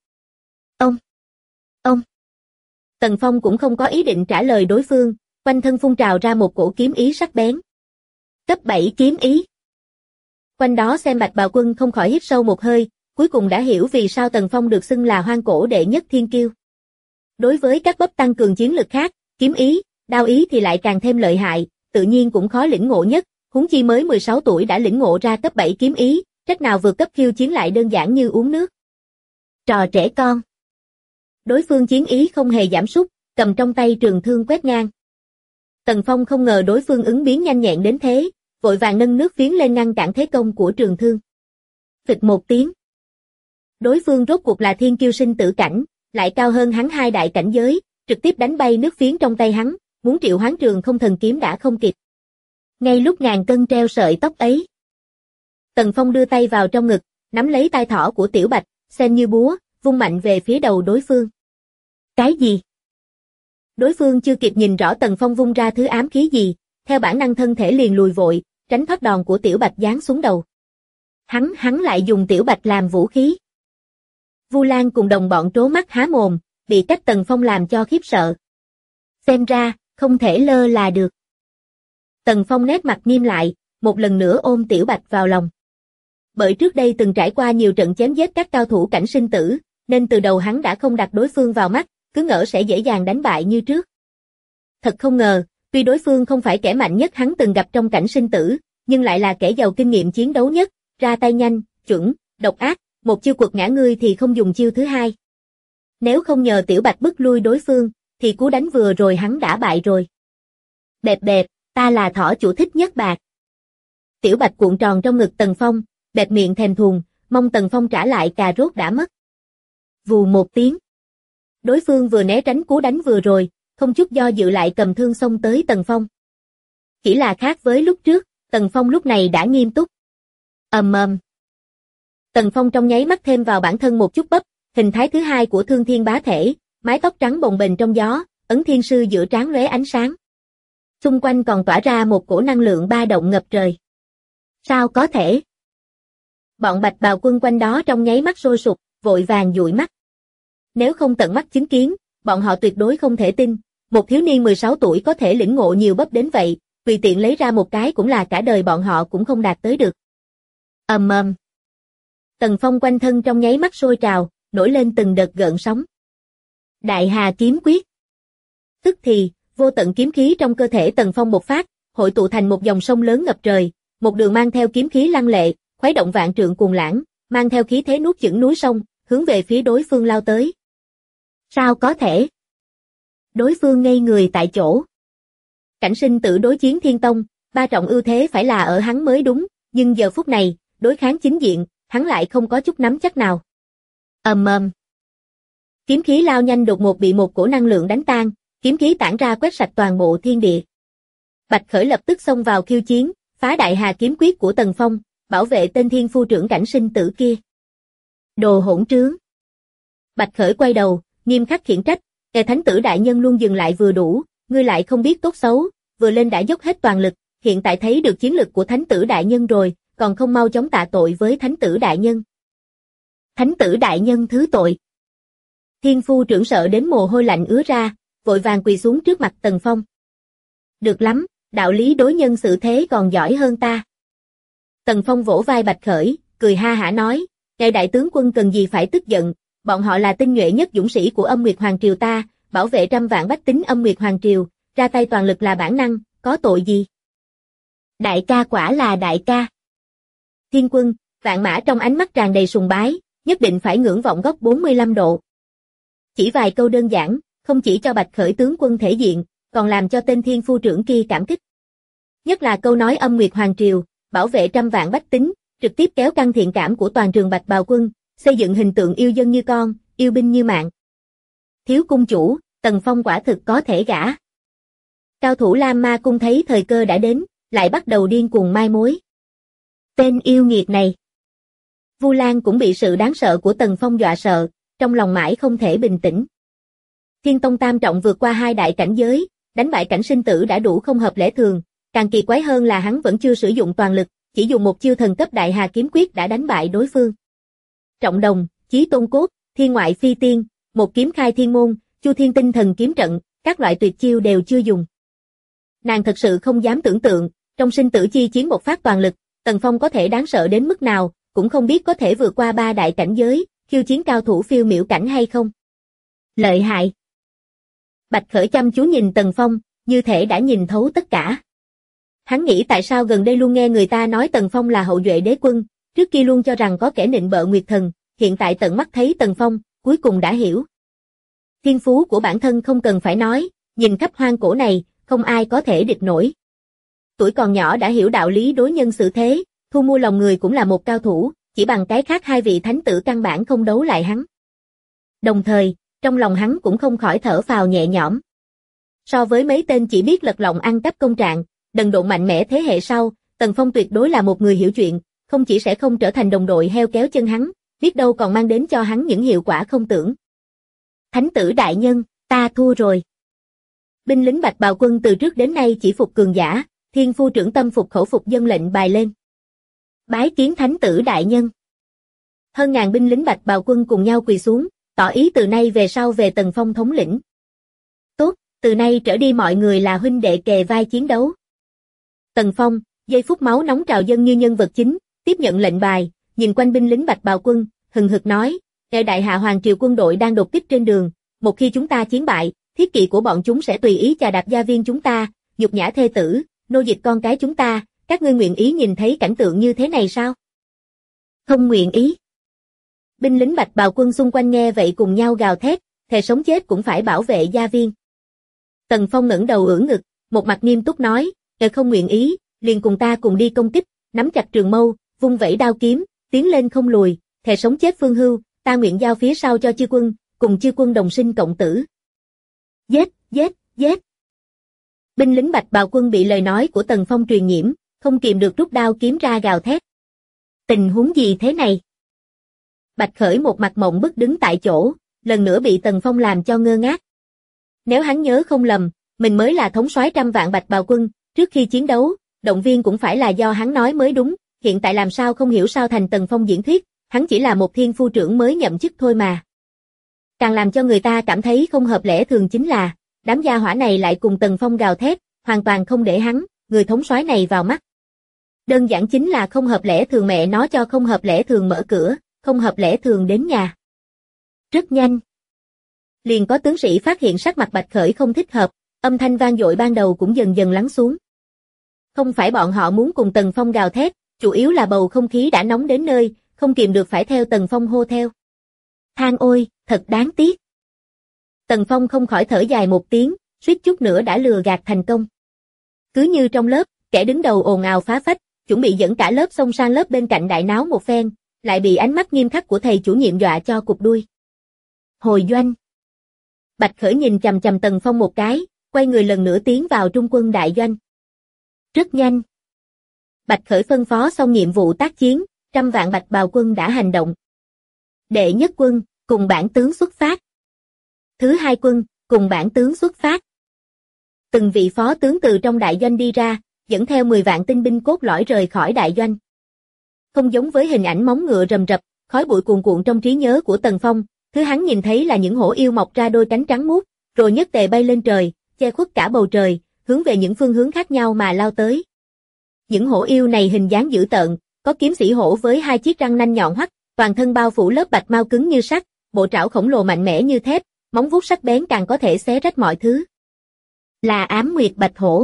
Ông. Tần Phong cũng không có ý định trả lời đối phương, quanh thân phun trào ra một cổ kiếm ý sắc bén. Cấp 7 kiếm ý. Quanh đó xem Bạch Bào quân không khỏi hít sâu một hơi, cuối cùng đã hiểu vì sao Tần Phong được xưng là hoang cổ đệ nhất thiên kiêu. Đối với các bắp tăng cường chiến lực khác, kiếm ý, đao ý thì lại càng thêm lợi hại, tự nhiên cũng khó lĩnh ngộ nhất, huống chi mới 16 tuổi đã lĩnh ngộ ra cấp 7 kiếm ý, trách nào vượt cấp khiêu chiến lại đơn giản như uống nước. Trò trẻ con. Đối phương chiến ý không hề giảm sút, cầm trong tay trường thương quét ngang. Tần Phong không ngờ đối phương ứng biến nhanh nhẹn đến thế, vội vàng nâng nước phiến lên ngăn cản thế công của trường thương. Phịch một tiếng. Đối phương rốt cuộc là thiên kiêu sinh tử cảnh, lại cao hơn hắn 2 đại cảnh giới, trực tiếp đánh bay nước phiến trong tay hắn, muốn triệu hoán trường không thần kiếm đã không kịp. Ngay lúc ngàn cân treo sợi tóc ấy, Tần Phong đưa tay vào trong ngực, nắm lấy tai thỏ của Tiểu Bạch, xem như búa, vung mạnh về phía đầu đối phương. Cái gì? Đối phương chưa kịp nhìn rõ Tần Phong vung ra thứ ám khí gì, theo bản năng thân thể liền lùi vội, tránh thoát đòn của Tiểu Bạch giáng xuống đầu. Hắn lại dùng Tiểu Bạch làm vũ khí. Vu Lan cùng đồng bọn trố mắt há mồm, bị cách Tần Phong làm cho khiếp sợ. Xem ra, không thể lơ là được. Tần Phong nét mặt nghiêm lại, một lần nữa ôm Tiểu Bạch vào lòng. Bởi trước đây từng trải qua nhiều trận chém giết các cao thủ cảnh sinh tử, nên từ đầu hắn đã không đặt đối phương vào mắt, cứ ngỡ sẽ dễ dàng đánh bại như trước. Thật không ngờ, tuy đối phương không phải kẻ mạnh nhất hắn từng gặp trong cảnh sinh tử, nhưng lại là kẻ giàu kinh nghiệm chiến đấu nhất, ra tay nhanh, chuẩn, độc ác, một chiêu quật ngã ngươi thì không dùng chiêu thứ hai. Nếu không nhờ Tiểu Bạch bức lui đối phương, thì cú đánh vừa rồi hắn đã bại rồi. Bẹp bẹp, ta là thỏ chủ thích nhất bạc. Tiểu Bạch cuộn tròn trong ngực Tần Phong, bẹp miệng thèm thuồng, mong Tần Phong trả lại cà rốt đã mất. Vù một tiếng. Đối phương vừa né tránh cú đánh vừa rồi, không chút do dự lại cầm thương xông tới Tần Phong. Chỉ là khác với lúc trước, Tần Phong lúc này đã nghiêm túc. Tần Phong trong nháy mắt thêm vào bản thân một chút bắp, hình thái thứ hai của Thương Thiên Bá Thể, mái tóc trắng bồng bềnh trong gió, ấn thiên sư giữa trán lóe ánh sáng. Xung quanh còn tỏa ra một cổ năng lượng ba động ngập trời. Sao có thể? Bọn bạch bào quân quanh đó trong nháy mắt sôi sục, vội vàng dụi mắt. Nếu không tận mắt chứng kiến, bọn họ tuyệt đối không thể tin, một thiếu niên 16 tuổi có thể lĩnh ngộ nhiều bấp đến vậy, tùy tiện lấy ra một cái cũng là cả đời bọn họ cũng không đạt tới được. Ầm ầm. Tần Phong quanh thân trong nháy mắt sôi trào, nổi lên từng đợt gợn sóng. Đại Hà kiếm quyết. Tức thì, vô tận kiếm khí trong cơ thể Tần Phong bộc phát, hội tụ thành một dòng sông lớn ngập trời, một đường mang theo kiếm khí lăng lệ, khuấy động vạn trượng cuồn lãng, mang theo khí thế nuốt chửng núi sông, hướng về phía đối phương lao tới. Sao có thể? Đối phương ngây người tại chỗ. Cảnh sinh tử đối chiến Thiên Tông, ba trọng ưu thế phải là ở hắn mới đúng, nhưng giờ phút này, đối kháng chính diện, hắn lại không có chút nắm chắc nào. Ầm ầm. Kiếm khí lao nhanh đột ngột bị một cổ năng lượng đánh tan, kiếm khí tản ra quét sạch toàn bộ thiên địa. Bạch Khởi lập tức xông vào khiêu chiến, phá Đại Hà kiếm quyết của Tần Phong, bảo vệ tên thiên phu trưởng cảnh sinh tử kia. Đồ hỗn trướng. Bạch Khởi quay đầu, nghiêm khắc khiển trách, "Kẻ thánh tử đại nhân luôn dừng lại vừa đủ, ngươi lại không biết tốt xấu, vừa lên đã dốc hết toàn lực, hiện tại thấy được chiến lực của thánh tử đại nhân rồi, còn không mau chóng tạ tội với thánh tử đại nhân." Thánh tử đại nhân thứ tội. Thiên phu trưởng sợ đến mồ hôi lạnh ứa ra, vội vàng quỳ xuống trước mặt Tần Phong. Được lắm, đạo lý đối nhân xử thế còn giỏi hơn ta. Tần Phong vỗ vai Bạch Khởi, cười ha hả nói, ngài đại tướng quân cần gì phải tức giận, bọn họ là tinh nhuệ nhất dũng sĩ của Âm Nguyệt Hoàng Triều ta, bảo vệ trăm vạn bách tính Âm Nguyệt Hoàng Triều, ra tay toàn lực là bản năng, có tội gì? Đại ca quả là đại ca. Thiên quân, Vạn Mã trong ánh mắt tràn đầy sùng bái, nhất định phải ngưỡng vọng góc 45 độ. Chỉ vài câu đơn giản, không chỉ cho Bạch Khởi tướng quân thể diện, còn làm cho tên thiên phu trưởng kia cảm kích. Nhất là câu nói Âm Nguyệt Hoàng Triều, bảo vệ trăm vạn bách tính, trực tiếp kéo căng thiện cảm của toàn trường Bạch Bào quân, xây dựng hình tượng yêu dân như con, yêu binh như mạng. Thiếu cung chủ, Tần Phong quả thực có thể gả. Cao thủ Lam Ma cung thấy thời cơ đã đến, lại bắt đầu điên cuồng mai mối. Tên yêu nghiệt này. Vu Lan cũng bị sự đáng sợ của Tần Phong dọa sợ, trong lòng mãi không thể bình tĩnh. Thiên Tông tam trọng vượt qua hai đại cảnh giới, đánh bại cảnh sinh tử đã đủ không hợp lẽ thường, càng kỳ quái hơn là hắn vẫn chưa sử dụng toàn lực, chỉ dùng một chiêu thần cấp Đại Hà kiếm quyết đã đánh bại đối phương. Trọng đồng, chí tôn cốt, thiên ngoại phi tiên, một kiếm khai thiên môn, Chu Thiên tinh thần kiếm trận, các loại tuyệt chiêu đều chưa dùng. Nàng thật sự không dám tưởng tượng, trong sinh tử chi chiến một phát toàn lực, Tần Phong có thể đáng sợ đến mức nào, cũng không biết có thể vượt qua ba đại cảnh giới, khiêu chiến cao thủ phiêu miểu cảnh hay không. Lợi hại. Bạch Khởi chăm chú nhìn Tần Phong, như thể đã nhìn thấu tất cả. Hắn nghĩ tại sao gần đây luôn nghe người ta nói Tần Phong là hậu duệ đế quân, trước kia luôn cho rằng có kẻ nịnh bợ Nguyệt Thần, hiện tại tận mắt thấy Tần Phong, cuối cùng đã hiểu. Thiên phú của bản thân không cần phải nói, nhìn khắp hoang cổ này, không ai có thể địch nổi. Tuổi còn nhỏ đã hiểu đạo lý đối nhân xử thế, thu mua lòng người cũng là một cao thủ, chỉ bằng cái khác hai vị thánh tử căn bản không đấu lại hắn. Đồng thời, trong lòng hắn cũng không khỏi thở phào nhẹ nhõm. So với mấy tên chỉ biết lật lọng ăn cắp công trạng, đần độn mạnh mẽ thế hệ sau, Tần Phong tuyệt đối là một người hiểu chuyện, không chỉ sẽ không trở thành đồng đội heo kéo chân hắn, biết đâu còn mang đến cho hắn những hiệu quả không tưởng. Thánh tử đại nhân, ta thua rồi. Binh lính Bạch Bào quân từ trước đến nay chỉ phục cường giả, thiên phu trưởng tâm phục khẩu phục dâng lệnh bài lên. Bái kiến thánh tử đại nhân. Hơn ngàn binh lính Bạch Bào quân cùng nhau quỳ xuống, tỏ ý từ nay về sau về Tần Phong thống lĩnh. Tốt, từ nay trở đi mọi người là huynh đệ kề vai chiến đấu. Tần Phong, giây phút máu nóng trào dâng như nhân vật chính, tiếp nhận lệnh bài, nhìn quanh binh lính Bạch Bào quân, hừng hực nói, "Kẻ Đại Hạ Hoàng Triều quân đội đang đột kích trên đường, một khi chúng ta chiến bại, thiết kỵ của bọn chúng sẽ tùy ý chà đạp gia viên chúng ta, nhục nhã thê tử, nô dịch con cái chúng ta, các ngươi nguyện ý nhìn thấy cảnh tượng như thế này sao?" Không nguyện ý. Binh lính Bạch Bào quân xung quanh nghe vậy cùng nhau gào thét, thề sống chết cũng phải bảo vệ gia viên. Tần Phong ngẩng đầu ưỡn ngực, một mặt nghiêm túc nói, "Kẻ không nguyện ý, liền cùng ta cùng đi công kích." Nắm chặt trường mâu, vung vẩy đao kiếm, tiến lên không lùi, thề sống chết phương hưu, ta nguyện giao phía sau cho chư quân, cùng chư quân đồng sinh cộng tử. Giết, giết, giết. Binh lính Bạch Bào quân bị lời nói của Tần Phong truyền nhiễm, không kìm được rút đao kiếm ra gào thét. Tình huống gì thế này? Bạch Khởi một mặt mộng bức đứng tại chỗ, lần nữa bị Tần Phong làm cho ngơ ngác. Nếu hắn nhớ không lầm, mình mới là thống soái trăm vạn Bạch Bào quân, trước khi chiến đấu, động viên cũng phải là do hắn nói mới đúng, hiện tại làm sao không hiểu sao thành Tần Phong diễn thuyết, hắn chỉ là một thiên phu trưởng mới nhậm chức thôi mà. Càng làm cho người ta cảm thấy không hợp lẽ thường chính là, đám gia hỏa này lại cùng Tần Phong gào thét, hoàn toàn không để hắn, người thống soái này vào mắt. Đơn giản chính là không hợp lẽ thường mẹ nó cho không hợp lẽ thường mở cửa, không hợp lẽ thường đến nhà. Rất nhanh. Liền có tướng sĩ phát hiện sắc mặt Bạch Khởi không thích hợp, âm thanh vang dội ban đầu cũng dần dần lắng xuống. Không phải bọn họ muốn cùng Tần Phong gào thét, chủ yếu là bầu không khí đã nóng đến nơi, không kìm được phải theo Tần Phong hô theo. Than ôi, thật đáng tiếc. Tần Phong không khỏi thở dài một tiếng, suýt chút nữa đã lừa gạt thành công. Cứ như trong lớp, kẻ đứng đầu ồn ào phá phách, chuẩn bị dẫn cả lớp xông sang lớp bên cạnh đại náo một phen, lại bị ánh mắt nghiêm khắc của thầy chủ nhiệm dọa cho cụp đuôi. Hồi doanh. Bạch Khởi nhìn chằm chằm Tần Phong một cái, quay người lần nữa tiến vào trung quân đại doanh. Rất nhanh. Bạch Khởi phân phó xong nhiệm vụ tác chiến, 100 vạn bạch bào quân đã hành động. Đệ nhất quân, cùng bản tướng xuất phát. Thứ hai quân, cùng bản tướng xuất phát. Từng vị phó tướng từ trong đại doanh đi ra, dẫn theo 10 vạn tinh binh cốt lõi rời khỏi đại doanh. Không giống với hình ảnh móng ngựa rầm rập, khói bụi cuồn cuộn trong trí nhớ của Tần Phong, thứ hắn nhìn thấy là những hổ yêu mọc ra đôi cánh trắng muốt, rồi nhất tề bay lên trời, che khuất cả bầu trời, hướng về những phương hướng khác nhau mà lao tới. Những hổ yêu này hình dáng dữ tợn, có kiếm sĩ hổ với 2 chiếc răng nanh nhọn hoắt, toàn thân bao phủ lớp bạch mao cứng như sắt, bộ trảo khổng lồ mạnh mẽ như thép, móng vuốt sắc bén càng có thể xé rách mọi thứ. Là Ám Nguyệt Bạch Hổ.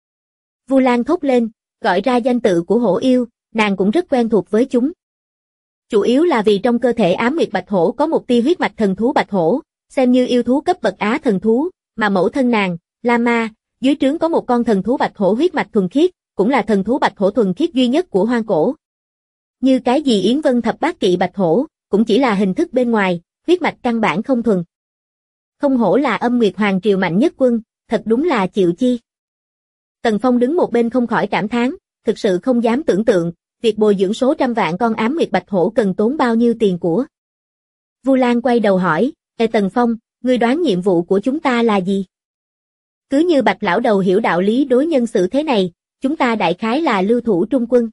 Vu Lan thốt lên, gọi ra danh tự của hổ yêu, nàng cũng rất quen thuộc với chúng. Chủ yếu là vì trong cơ thể Ám Nguyệt Bạch Hổ có một tia huyết mạch thần thú Bạch Hổ, xem như yêu thú cấp bậc á thần thú, mà mẫu thân nàng, Lama, dưới trướng có một con thần thú Bạch Hổ huyết mạch thuần khiết, cũng là thần thú Bạch Hổ thuần khiết duy nhất của hoang cổ. Như cái gì Yến Vân Thập Bát Kỵ Bạch Hổ, cũng chỉ là hình thức bên ngoài, huyết mạch căn bản không thuần. Không hổ là Âm Nguyệt Hoàng triều mạnh nhất quân, thật đúng là chịu chi. Tần Phong đứng một bên không khỏi cảm thán, thực sự không dám tưởng tượng, việc bồi dưỡng số 100 vạn con Ám Nguyệt Bạch Hổ cần tốn bao nhiêu tiền của. Vu Lan quay đầu hỏi, Ê Tần Phong, ngươi đoán nhiệm vụ của chúng ta là gì? Cứ như Bạch lão đầu hiểu đạo lý đối nhân xử thế này, chúng ta đại khái là lưu thủ trung quân.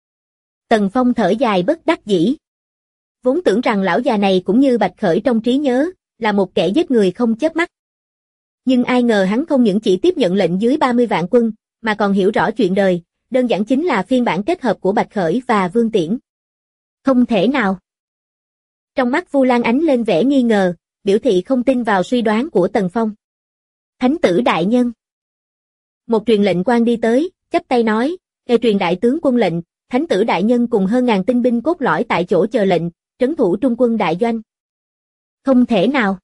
Tần Phong thở dài bất đắc dĩ. Vốn tưởng rằng lão già này cũng như Bạch Khởi trong trí nhớ, là một kẻ giết người không chớp mắt. Nhưng ai ngờ hắn không những chỉ tiếp nhận lệnh dưới 30 vạn quân, mà còn hiểu rõ chuyện đời, đơn giản chính là phiên bản kết hợp của Bạch Khởi và Vương Tiễn. Không thể nào. Trong mắt Vu Lan ánh lên vẻ nghi ngờ, biểu thị không tin vào suy đoán của Tần Phong. Thánh tử đại nhân. Một truyền lệnh quan đi tới, chắp tay nói, Ê truyền đại tướng quân lệnh, thánh tử đại nhân cùng hơn ngàn tinh binh cốt lõi tại chỗ chờ lệnh, trấn thủ trung quân đại doanh. Không thể nào.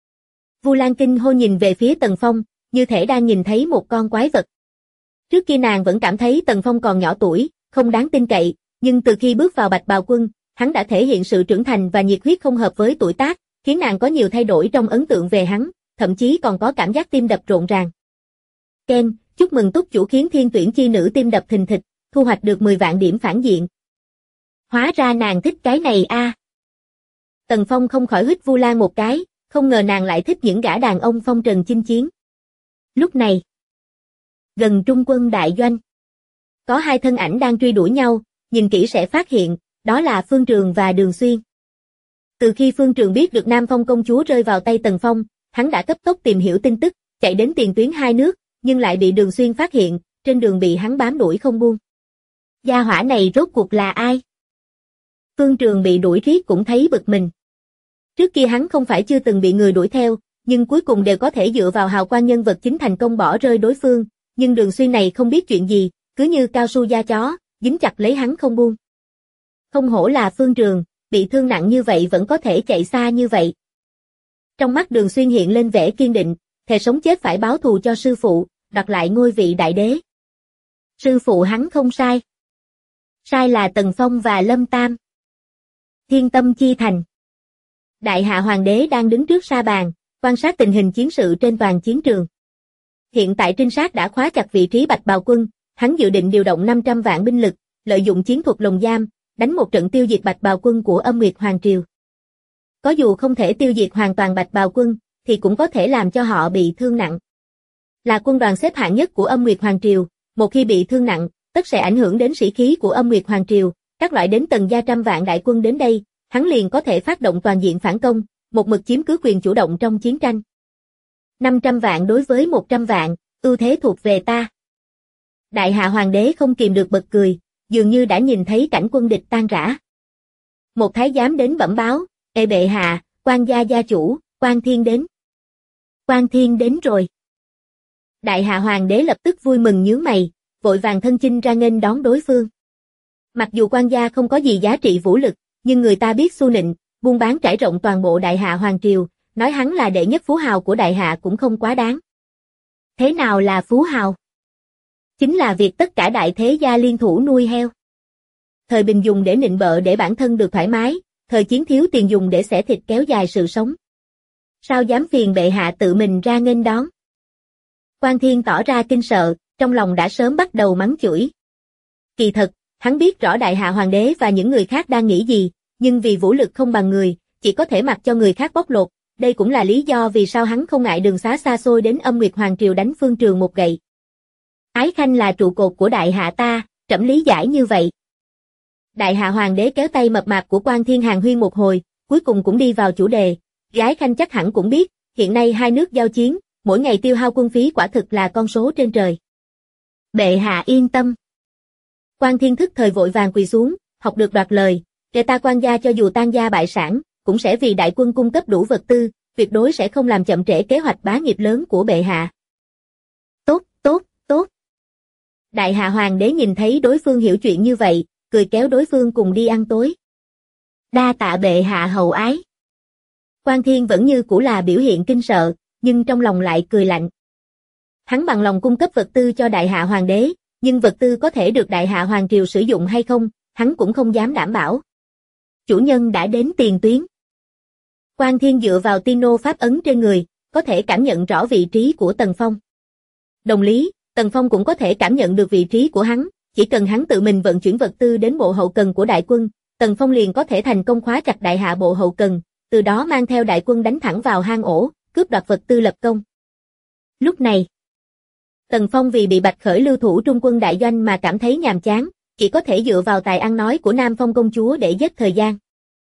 Vu Lan kinh hô nhìn về phía Tần Phong, như thể đang nhìn thấy một con quái vật. Trước kia nàng vẫn cảm thấy Tần Phong còn nhỏ tuổi, không đáng tin cậy, nhưng từ khi bước vào Bạch Bào quân, hắn đã thể hiện sự trưởng thành và nhiệt huyết không hợp với tuổi tác, khiến nàng có nhiều thay đổi trong ấn tượng về hắn, thậm chí còn có cảm giác tim đập rộn ràng. Ken, chúc mừng túc chủ khiến thiên tuyển chi nữ tim đập thình thịch, thu hoạch được 10 vạn điểm phản diện. Hóa ra nàng thích cái này a. Tần Phong không khỏi hít Vu Lan một cái, không ngờ nàng lại thích những gã đàn ông phong trần chinh chiến. Lúc này, gần trung quân đại doanh, có 2 thân ảnh đang truy đuổi nhau, nhìn kỹ sẽ phát hiện, đó là Phương Trường và Đường Xuyên. Từ khi Phương Trường biết được Nam Phong công chúa rơi vào tay Tần Phong, hắn đã cấp tốc tìm hiểu tin tức, chạy đến tiền tuyến 2 nước, nhưng lại bị Đường Xuyên phát hiện, trên đường bị hắn bám đuổi không buông. Gia hỏa này rốt cuộc là ai? Phương Trường bị đuổi riết cũng thấy bực mình. Trước kia hắn không phải chưa từng bị người đuổi theo, nhưng cuối cùng đều có thể dựa vào hào quang nhân vật chính thành công bỏ rơi đối phương, nhưng Đường Xuyên này không biết chuyện gì, cứ như cao su da chó, dính chặt lấy hắn không buông. Không hổ là Phương Trường, bị thương nặng như vậy vẫn có thể chạy xa như vậy. Trong mắt Đường Xuyên hiện lên vẻ kiên định, thề sống chết phải báo thù cho sư phụ, đoạt lại ngôi vị đại đế. Sư phụ hắn không sai. Sai là Tần Phong và Lâm Tam. Thiên Tâm Chi Thành. Đại hạ hoàng đế đang đứng trước sa bàn, quan sát tình hình chiến sự trên toàn chiến trường. Hiện tại trinh sát đã khóa chặt vị trí Bạch Bào quân, hắn dự định điều động 500 vạn binh lực, lợi dụng chiến thuật lồng giam, đánh một trận tiêu diệt Bạch Bào quân của Âm Nguyệt Hoàng triều. Có dù không thể tiêu diệt hoàn toàn Bạch Bào quân, thì cũng có thể làm cho họ bị thương nặng. Là quân đoàn xếp hạng nhất của Âm Nguyệt Hoàng triều, một khi bị thương nặng, tất sẽ ảnh hưởng đến sĩ khí của Âm Nguyệt Hoàng Triều, các loại đến tầng gia trăm vạn đại quân đến đây, hắn liền có thể phát động toàn diện phản công, một mực chiếm cứ quyền chủ động trong chiến tranh. 500 vạn đối với 100 vạn, ưu thế thuộc về ta. Đại hạ hoàng đế không kìm được bật cười, dường như đã nhìn thấy cảnh quân địch tan rã. Một thái giám đến bẩm báo, ê bệ hạ, Quan gia gia chủ, Quan Thiên đến. Quan Thiên đến rồi. Đại hạ hoàng đế lập tức vui mừng nhướng mày, vội vàng thân chinh ra nghênh đón đối phương. Mặc dù Quan gia không có gì giá trị vũ lực, nhưng người ta biết xu nịnh, buôn bán trải rộng toàn bộ đại hạ hoàng triều, nói hắn là đệ nhất phú hào của đại hạ cũng không quá đáng. Thế nào là phú hào? Chính là việc tất cả đại thế gia liên thủ nuôi heo. Thời bình dùng để nịnh bợ để bản thân được thoải mái, thời chiến thiếu tiền dùng để xẻ thịt kéo dài sự sống. Sao dám phiền bệ hạ tự mình ra nghênh đón? Quan Thiên tỏ ra kinh sợ, trong lòng đã sớm bắt đầu mắng chửi. Kỳ thật, hắn biết rõ đại hạ hoàng đế và những người khác đang nghĩ gì, nhưng vì vũ lực không bằng người, chỉ có thể mặc cho người khác bóc lột, đây cũng là lý do vì sao hắn không ngại đường xá xa xôi đến Âm Nguyệt Hoàng Triều đánh Phương Trường một gậy. Ái Khanh là trụ cột của đại hạ ta, trẫm lý giải như vậy. Đại hạ hoàng đế kéo tay mập mạp của Quan Thiên hàn huyên một hồi, cuối cùng cũng đi vào chủ đề. Ái Khanh chắc hẳn cũng biết, hiện nay hai nước giao chiến, mỗi ngày tiêu hao quân phí quả thực là con số trên trời. Bệ hạ yên tâm. Quan Thiên thức thời vội vàng quỳ xuống, học được đoạt lời, kẻ ta Quan gia cho dù tan gia bại sản, cũng sẽ vì đại quân cung cấp đủ vật tư, tuyệt đối sẽ không làm chậm trễ kế hoạch bá nghiệp lớn của bệ hạ. Tốt, tốt, tốt. Đại hạ hoàng đế nhìn thấy đối phương hiểu chuyện như vậy, cười kéo đối phương cùng đi ăn tối. Đa tạ bệ hạ hậu ái. Quan Thiên vẫn như cũ là biểu hiện kinh sợ, nhưng trong lòng lại cười lạnh. Hắn bằng lòng cung cấp vật tư cho đại hạ hoàng đế, nhưng vật tư có thể được đại hạ hoàng triều sử dụng hay không, hắn cũng không dám đảm bảo. Chủ nhân đã đến tiền tuyến. Quan Thiên dựa vào Tino pháp ấn trên người, có thể cảm nhận rõ vị trí của Tần Phong. Đồng lý, Tần Phong cũng có thể cảm nhận được vị trí của hắn, chỉ cần hắn tự mình vận chuyển vật tư đến bộ hậu cần của đại quân, Tần Phong liền có thể thành công khóa chặt đại hạ bộ hậu cần, từ đó mang theo đại quân đánh thẳng vào hang ổ, cướp đoạt vật tư lập công. Lúc này, Tần Phong vì bị Bạch Khởi lưu thủ trung quân đại doanh mà cảm thấy nhàm chán, chỉ có thể dựa vào tài ăn nói của Nam Phong công chúa để giết thời gian.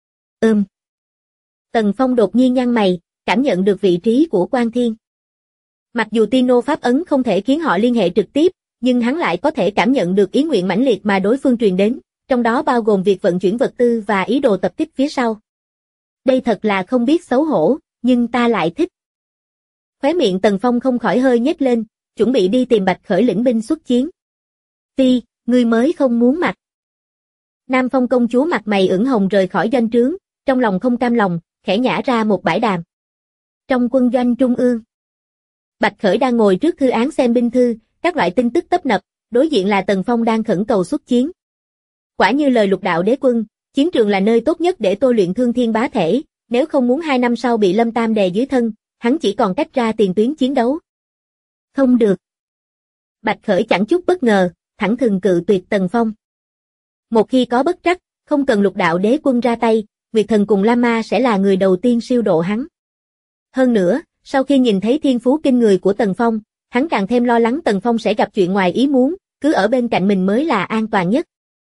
Tần Phong đột nhiên nhăn mày, cảm nhận được vị trí của Quan Thiên. Mặc dù Tino pháp ấn không thể khiến họ liên hệ trực tiếp, nhưng hắn lại có thể cảm nhận được ý nguyện mãnh liệt mà đối phương truyền đến, trong đó bao gồm việc vận chuyển vật tư và ý đồ tập kích phía sau. Đây thật là không biết xấu hổ, nhưng ta lại thích. Khóe miệng Tần Phong không khỏi hơi nhếch lên, chuẩn bị đi tìm Bạch Khởi lĩnh binh xuất chiến. Ti, ngươi mới không muốn mặt. Nam Phong công chúa mặt mày ửng hồng rời khỏi doanh trướng, trong lòng không cam lòng, khẽ nhả ra một bãi đàm. Trong quân doanh trung ương, Bạch Khởi đang ngồi trước thư án xem binh thư, các loại tin tức tấp nập, đối diện là Tần Phong đang khẩn cầu xuất chiến. Quả như lời Lục đạo đế quân, chiến trường là nơi tốt nhất để tôi luyện thương thiên bá thể, nếu không muốn 2 năm sau bị Lâm Tam đè dưới thân, hắn chỉ còn cách ra tiền tuyến chiến đấu. Không được. Bạch Khởi chẳng chút bất ngờ, thẳng thừng cự tuyệt Tần Phong. Một khi có bất trắc, không cần Lục đạo đế quân ra tay, Nguyệt Thần cùng Lama sẽ là người đầu tiên siêu độ hắn. Hơn nữa, sau khi nhìn thấy thiên phú kinh người của Tần Phong, hắn càng thêm lo lắng Tần Phong sẽ gặp chuyện ngoài ý muốn, cứ ở bên cạnh mình mới là an toàn nhất.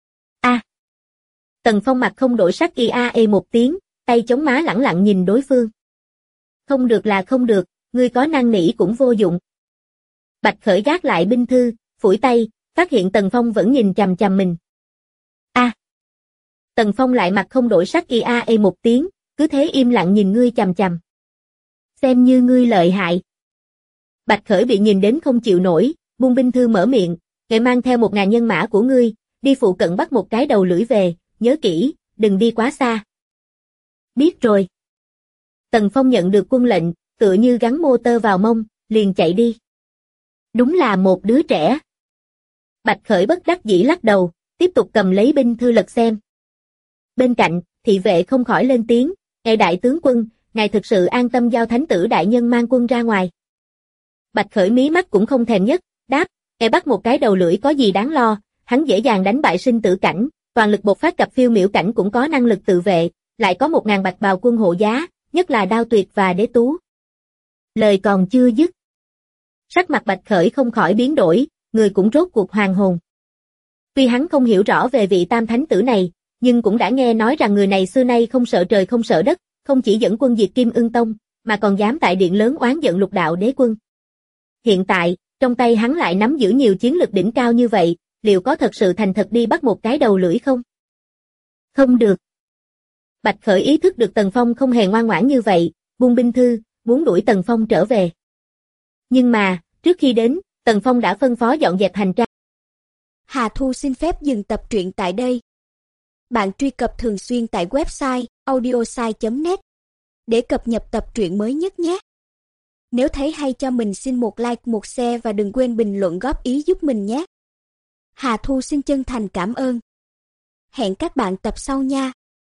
Tần Phong mặt không đổi sắc một tiếng, tay chống má lẳng lặng nhìn đối phương. Không được là không được, ngươi có năn nỉ cũng vô dụng. Bạch Khởi gác lại binh thư, phủi tay, phát hiện Tần Phong vẫn nhìn chằm chằm mình. Tần Phong lại mặt không đổi sắc một tiếng, cứ thế im lặng nhìn ngươi chằm chằm. Xem như ngươi lợi hại. Bạch Khởi bị nhìn đến không chịu nổi, buông binh thư mở miệng, "Ngài mang theo 1000 nhân mã của ngươi, đi phụ cận bắt một cái đầu lưỡi về, nhớ kỹ, đừng đi quá xa." Biết rồi. Tần Phong nhận được quân lệnh, tựa như gắn motor vào mông, liền chạy đi. Đúng là một đứa trẻ. Bạch Khởi bất đắc dĩ lắc đầu, tiếp tục cầm lấy binh thư lật xem. Bên cạnh, thị vệ không khỏi lên tiếng, "Ngài đại tướng quân, ngài thực sự an tâm giao thánh tử đại nhân mang quân ra ngoài?" Bạch Khởi mí mắt cũng không thèm nhấc, đáp, "Ngài bắt một cái đầu lưỡi có gì đáng lo, hắn dễ dàng đánh bại sinh tử cảnh, toàn lực bộc phát gặp phiêu miểu cảnh cũng có năng lực tự vệ, lại có 1000 bạch bào quân hộ giá, nhất là Đao Tuyệt và Đế Tú." Lời còn chưa dứt, sắc mặt Bạch Khởi không khỏi biến đổi, người cũng rốt cuộc hoàn hồn. Vì hắn không hiểu rõ về vị tam thánh tử này, nhưng cũng đã nghe nói rằng người này xưa nay không sợ trời không sợ đất, không chỉ dẫn quân diệt Kim Ưng Tông, mà còn dám tại điện lớn oán giận Lục Đạo Đế Quân. Hiện tại, trong tay hắn lại nắm giữ nhiều chiến lực đỉnh cao như vậy, liệu có thật sự thành thật đi bắt một cái đầu lưỡi không? Không được. Bạch Khởi ý thức được Tần Phong không hề ngoan ngoãn như vậy, buông binh thư, muốn đuổi Tần Phong trở về. Nhưng mà, trước khi đến, Tần Phong đã phân phó dọn dẹp hành trang. Hà Thu xin phép dừng tập truyện tại đây. Bạn truy cập thường xuyên tại website audiosai.net để cập nhật tập truyện mới nhất nhé. Nếu thấy hay cho mình xin một like, một share và đừng quên bình luận góp ý giúp mình nhé. Hà Thu xin chân thành cảm ơn. Hẹn các bạn tập sau nha.